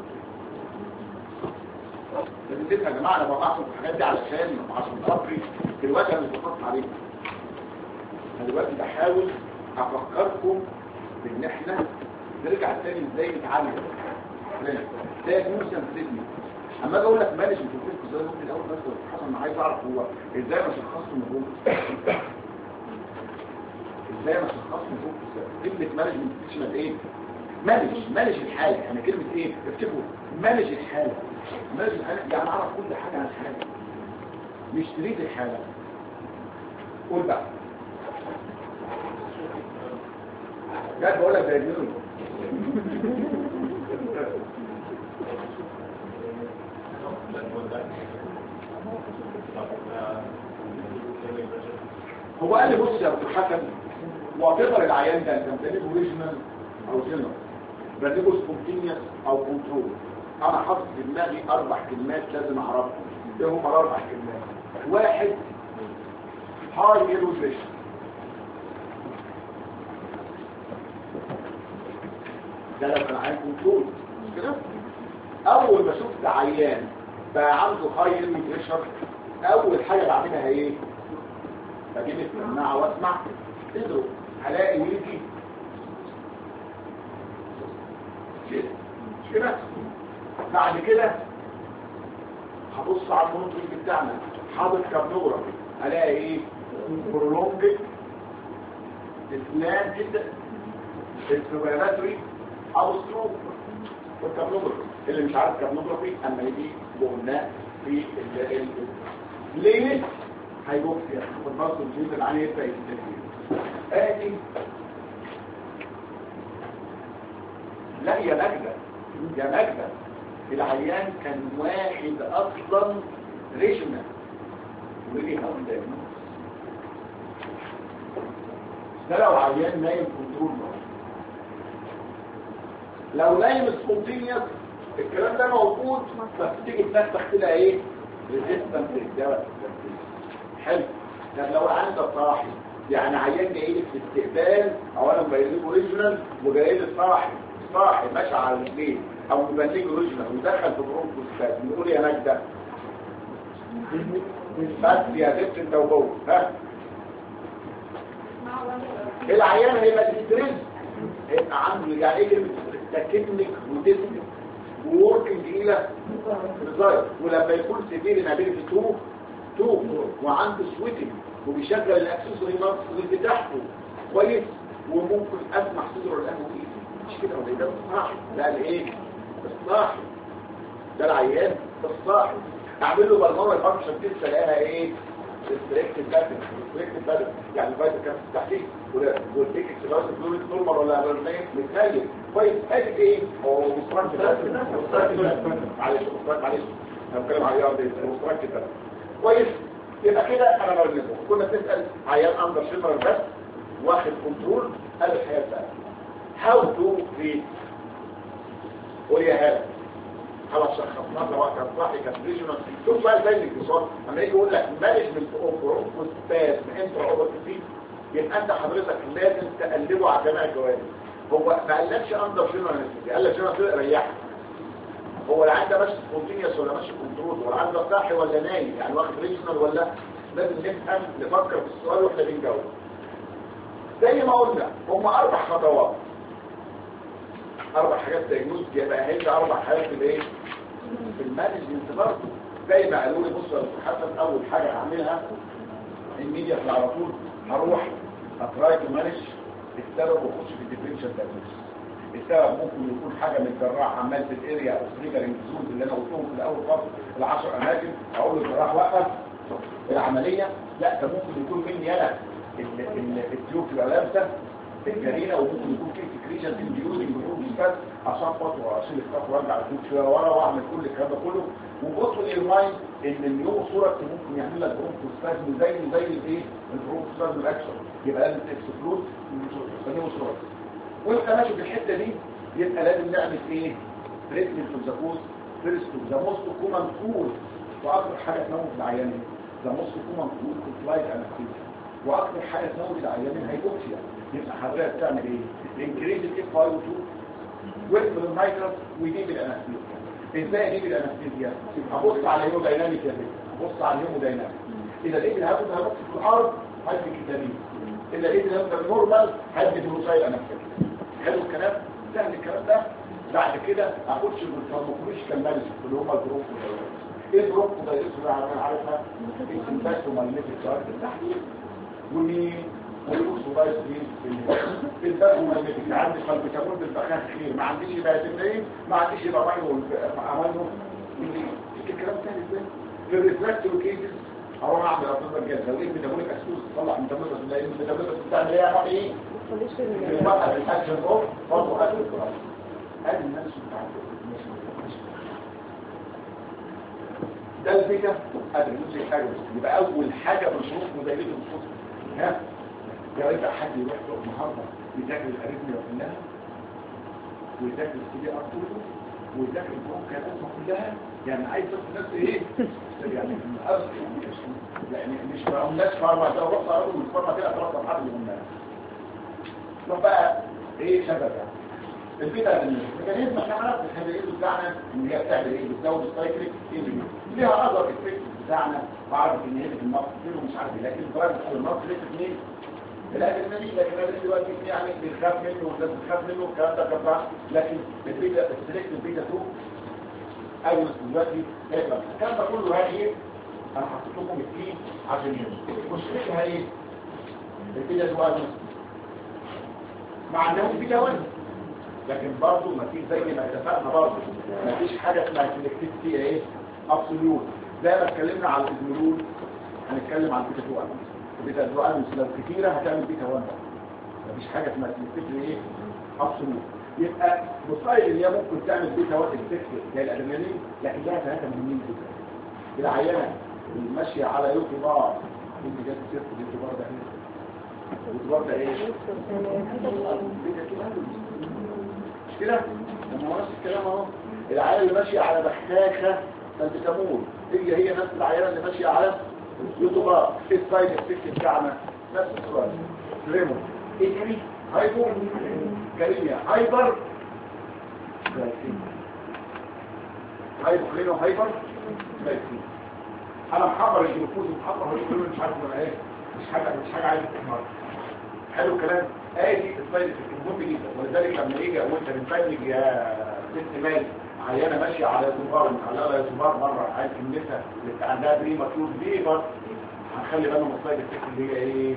E: لازم تفهم يا جماعه انا بطلعكم الحاجات دي عشان خاطري دلوقتي انا مش بخاف عليكم. انا دلوقتي بحاول افكركم ان احنا نرجع تاني ازاي نتعلم دايجنوستس تريتمنت. اما اجي اقول لك مانجمنت وفيزيك ازاي ممكن الاول بس حسن انا عايز اعرف هو ازاي انا شخصته من جوه، ازاي انا شخصته من جوه. كلمه مانجمنت تشمل ايه؟ مانج الحاله. يعني كلمه ايه؟ اكتبوا مانج الحاله. مانج الحاله يعني اعرف كل حاجه عن الحاله مش تريد الحاله. قول بقى جد بقول لك ده يجنون. هو قال لي بص يا دكتور حسن، وتقدر العيان ده انت بتجيبه ريجنال او جنرال، بتجيبه سبونتينيوس او كنترول. انا حاطط في دماغي 4 كلمات لازم اعرفهم. ايه هم ال4 كلمات؟ 1 هاي ايروجريشن، ده لو كان عيان كنترول مش كده. اول ما شفت عيان بقى عنده هاي ايروجريشن اول حاجه بعملها ايه؟ بجيب السماعه واسمع تدرو هلاقي ويجي مش كده. بعد كده هبص على المونيتور بتاعنا حاطط كابنوجرافي هلاقي ايه؟ برولونج اسلام جدا السوبراتوري او ستروك. والكابنوجرافي اللي مش عارف كابنوجرافي اما يجي قلناه في ليه هيبوكسيا والباص الجيز العالي يبقى يستفيد ادي. لا يا مجدة يا مجدة، العيان كان واحد اصلا ريجنال وليه هون دايموس. ده لو عيان نايم كنترول لو نايم سبونتينيوس الكلام ده موجود، بس تيجي تنفخ تلاقي ايه؟ ريزيستنس للدواء. حلو. طب لو عندك صاحي يعني عيان جاي لك في استقبال اولا بيجيبه ريجنال وجاي لك صاحي ماشي على البيت او مبلغه ريجنال ودخل في برونكوسباز نقول يا مجدة بس يا ست انت وهو ها العيان هيبقى ستريس، هيبقى عنده يعني ايه كلمه تكنيك وديسك ووركينج الى ريزاير. ولما يكون سيفير انابيلتي تو وعنده سويتنج وبيشغل الاكسسوري ماسل بتاعته كويس وممكن اسمع صدره الان وايدي مش كده ولا ده الصاحي. لا الايه الصاحي ده العيان الصاحي اعمل له بالمره الفانكشن تيست الاقيها ايه؟ ريستريكتد باتر يعني الفايتر كان تحتيه والتيك اكسباس فلويد نورمال ولا برنامج متهيئ كويس. ادي ايه؟ هو مستركت معلش انا بتكلم على الرياضه دي مستركت كويس. يبقى كده انا بقول لكم كنا بنسال عيان اندر شيمر بس واخد كنترول قال الحياه بتاعته هاو تو تريت. قول يا هلا خلاص شخصنا وقت الصحي كان ريجنال. شوف بقى زي الاتصال لما يجي يقول لك مانجمنت اوف برونكوسباز انترا اوبرتيف يبقى انت حضرتك لازم تقلبه على جميع الجوانب. هو ما قالكش اندر شيمر انستيزيا، قال لك شيمر ريحك. هو العيان ده ماشي سبونتينيوس ولا ماشي كنترول ولا العيان ده صاحي ولا نايم يعني واخد ريجنال ولا لازم نفهم نفكر في السؤال واحنا بنجاوب. زي ما قلنا هم 4 خطوات 4 حاجات دايجنوز يبقى هيجي 4 حاجات في الايه؟ في المانجمنت برضه. زي ما قالوا لي بص يا دكتور حسن اول حاجه هعملها الميديا على طول هروح اتراي تو مانج السبب واخش في الديفرنشال دايجنوز. السبب ممكن يكون حاجه من الجراح عمال في الاريا او تريجرنج زونز اللي انا قلتهم في الاول خالص ال10 اماكن اقول للجراح وقف العمليه. لا ده ممكن يكون مني انا التيوب تبقى لابسه الجرينه وممكن يكون في سكريشن انديوزنج بروبوسباز عشان خاطر واشيل الكف وارجع الكوب شويه ورا واعمل كل الكلام ده كله. وبصوا للمايند ان النيو صوره ممكن يعمل لك بروبوسباز زي الايه؟ البروبوسباز الاكشن. يبقى لازم تكسكلود النيو صوره. وانت ماشي في الحته دي يبقى لازم نعمل ايه؟ تريتمنت اوف ذا كوز فيرست ذا موست كومن كوز. واكثر حاجه تموت العيانين ذا موست كومن كوز كومبلايد انستيزيا. واكثر حاجه تموت العيانين هيبوكسيا. يبقى حضرتك تعمل ايه؟ انكريز الاف 5 و2 ويقفل المايكروس ويجيب الانستيزيا. ازاي اجيب الانستيزيا؟ ابص على الهيمو دايناميك يا بيه، ابص على الهيمو دايناميك. اذا لقيت الهيمو دايناميك في الارض هدي كتابين، اذا لقيت الهيمو نورمال هدي بروسايل انستيزيا. حلو الكلام سهل الكلام ده. بعد كده اخدش بالفارماكولوجيكال مانجمنت اللي هم البروف ودايركس. ايه البروف ودايركس بقى انا عارفها السمباكت ومالنيتيك سايت التحليل ومين والأوكسودايز في الباك ومالنيتيك. عندي فالبيتامول بالبخاخ خير، ما عنديش يبقى تمرين، ما عنديش يبقى عمله الكلام سهل ازاي. في الريفراكتوري كيسز اروح اعمل اطباء الجهاز لو ايه ميتابوليك اسيدوز تصلح ميتابوليك لان الميتابوليك بتاعنا هي راح ايه يوقف الاكشن اوف برضه اكل الكرايس. ادي النفس بتاعت ده البيتا ادي نفس حاجه. يبقى اول حاجه بالشروط مدلله الصوت ها يا ريت حد يروح النهارده يذاكر الاريثميا كلها ويذاكر السي دي ار كله ويذاكر البرونكيالازما كلها. يعني عايز بس الناس ايه يعني يعني مش بقى الناس فارما ده رحت اقول من فارما كده خلاص الحرب اللي قلناها. شوف بقى ايه سبب البيتا الميكانيزم احنا عرفنا الحديد بتاعنا ان هي بتعمل ايه بتزود السايكليك انرجي ليها اثر افكت بتاعنا بعرف ان هي المصل ومش عارف ايه. لكن الدرجه المصل ليه اثنين الادرينالين لكن الادرينالين دلوقتي يعني بنخاف منه والناس بتخاف منه الكلام ده كله. لكن البيتا السلكت البيتا 2 ايوه دلوقتي الكلام ده كله هاي ايه انا حطيت لكم التين عشان يوم مشكلتها ايه البيتا 2 مع انهم بيتا 1 لكن برضه ما فيش زي ما اتفقنا برضه ما فيش حاجه اسمها سلكتيف فيها ايه ابسوليوت. زي ما اتكلمنا على الازمرول هنتكلم عن بيتا 2 البيتا 2 لو كتيره هتعمل بيتا 1 ما فيش حاجه اسمها سلكتيف ايه ابسوليوت. يبقى مصايل اللي هي ممكن تعمل بيتا 1 افكت زي الادرينالين لكن لها ثلاثه مهمين جدا. العينه الماشيه على يوتي بار اللي جت سيرت يوتي بار ده يوتي بار ده ايه مش كده لما نفس الكلام اهو. العينه اللي ماشيه على بخاخه فالبيتامول هي نفس العينه اللي ماشيه على يوتي بار. ايه السايد افكت بتاعنا نفس السؤال ريمو ايه تاني هايبو كاريميا هايبر هايبوكلينو هايبر جلايسيميا. انا محضر الجلوكوز ومحضر الجلوكوز مش عارف ولا ايه مش حاجه عايز تحمر. حلو الكلام ادي السلايد المهم جدا. ولذلك لما يجي وانت بتبلج يا ست مال عيانه ماشيه على يوتيوبر على يوتيوبر مره عايز كلمتها اللي عندها بريماتور ليبر هنخلي بالنا من السلايد اللي هي ايه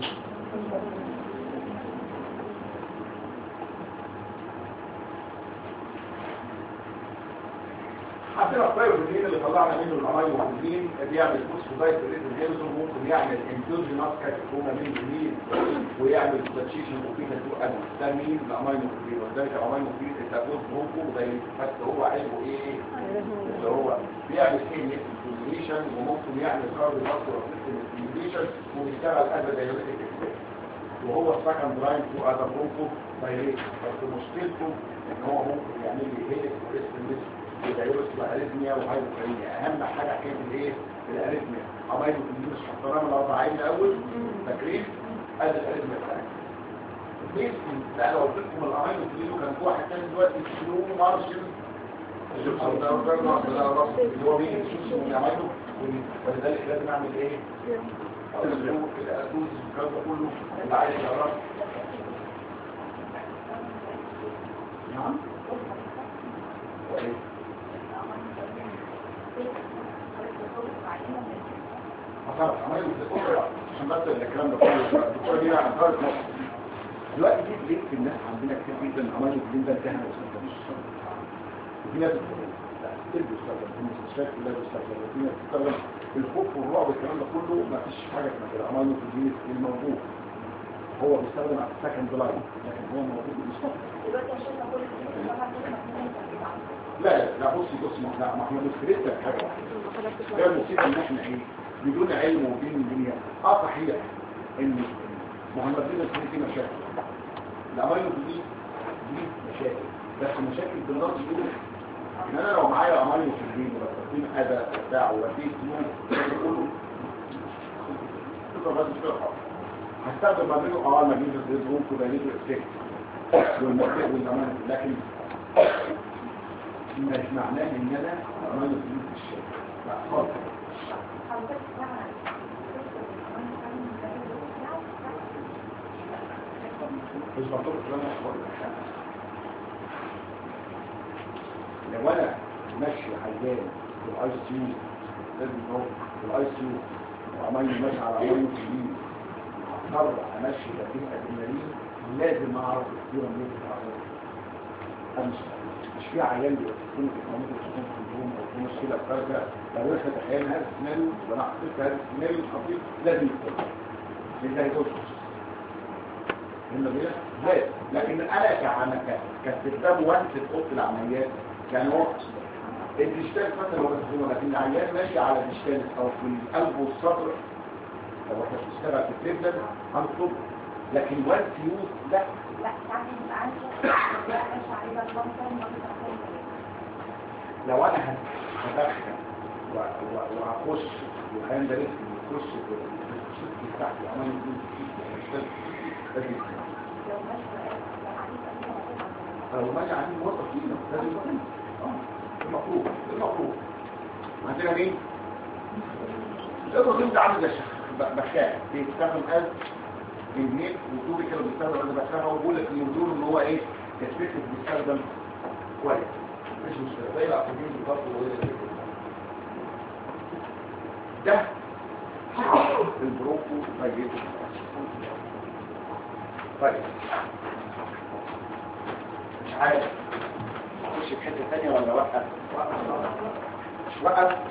E: عندنا الثايرويد اللي طلعنا منه الامينوكلين بيعمل فوسفودايت ريزيدنس ممكن يعمل اندوجينوس كاتيكوما من جديد ويعمل ساتشيشن وفيتا 2 ده مين الامينوكلين. ولذلك الامينوكلين التاكوز بروكو زي بس هو عيبه ايه اللي هو بيعمل ايه ستيميوليشن وممكن يعمل كارديوفاسكولار سيستم ستيميوليشن وبيشتغل از دايوريتيك افكت وهو السكند لاين تو اذر بروكو دايريت. بس مشكلته ان هو ممكن يعمل لي هيلك وريستنس الفيروس والاريثميا وهايبوكاليميا. اهم حاجه حكايه الايه الاريثميا امينوكلين مش حطيناها من الاربعين الاول فاكرين ادي الاريثميا بتاعتنا بس لا لو قلت لكم الامينوكلين وكان في واحد ثاني دلوقتي سلو مارشل اللي هو مين اسمه الامينو ولذلك لازم اعمل ايه كده ادوز الكلام ده كله اللي عايز يعرف. نعم وايه حصلت عمليه الدكتور عشان بس الكلام ده كله الدكتور دي يعني قررت دلوقتي في ليه الناس عندنا كتير جدا عمليه الدين ده انتهى وفي ناس بتستخدم في المستشفيات كلها بتستخدم وفي ناس بتستخدم الخوف والرعب الكلام ده كله ما فيش حاجه اسمها كده عمليه الدين الموجود هو بيستخدم على السكند لاين لكن هو موجود بيستخدم لا بصي ما احنا مشكلتنا في حاجه واحده ده المصيبه ان احنا ايه بدون علم ودين الدنيا صحيح ان مهندسين الدين في مشاكل الامينو دي مشاكل بس مشاكل بالنص دول ان انا لو معايا امينو في الدين وبستخدم اداه بتاع وفي سنون كله تقدر بس تشرحها هستخدم امينو ما بين الزيتون كده ليه افكت والمركب والامينو لكن مش معناه ان انا امينو في الشيء لا خالص مش مطلوب كلام اخوان
A: لو انا ماشي عيان في الاي سي يو لازم اهو في الاي سي يو وعمال ماشي على عمال كبير هضطر امشي تدريب ادرينالين لازم اعرف الصوره منين بتتعرض. مش في عيان بيكون ممكن تكون في اليوم او في مشكله في فرجه لو احنا تخيلنا هذا السيناريو وانا حطيت هذا السيناريو الخطير لازم يكون لان ده هيدوش لا لكن انا كاستخدام وانس في اوضه العمليات يعني هو الديجيتال مثلا هو بس لكن العيان ماشي على الديجيتال او في القلب والصدر لو احنا بنشتغل في التريبلر هنطلب لكن وانس يوز لا لو انا هدخل وهخش والعيان ده لسه يخش في الشق تحت وعمال يكون لازم لو ماشي عندي موظف فينا لازم يكون المفروض عندنا مين؟ الرصيد ده عامل زي بخاخ بيستخدم قلب بالنيل وطولي كده بيستخدم قلب بخاخ وبقول لك اليوزور ان هو ايه كسبته بيستخدم كويس مش مشكله زي الاكسجين بالظبط ده البروكو فايجيت طيب مش عارف اخش في حته ثانيه ولا وقف وقف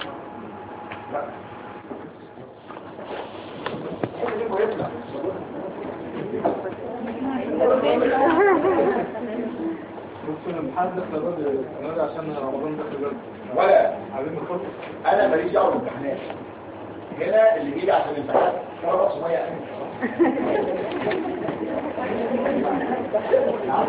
C: ممكن نحدث للراجل عشان رمضان ده بجد
A: ولا
C: عايزين نخلص.
A: انا ماليش دعوه بالامتحانات هنا اللي بيجي عشان الامتحانات خلاص ميه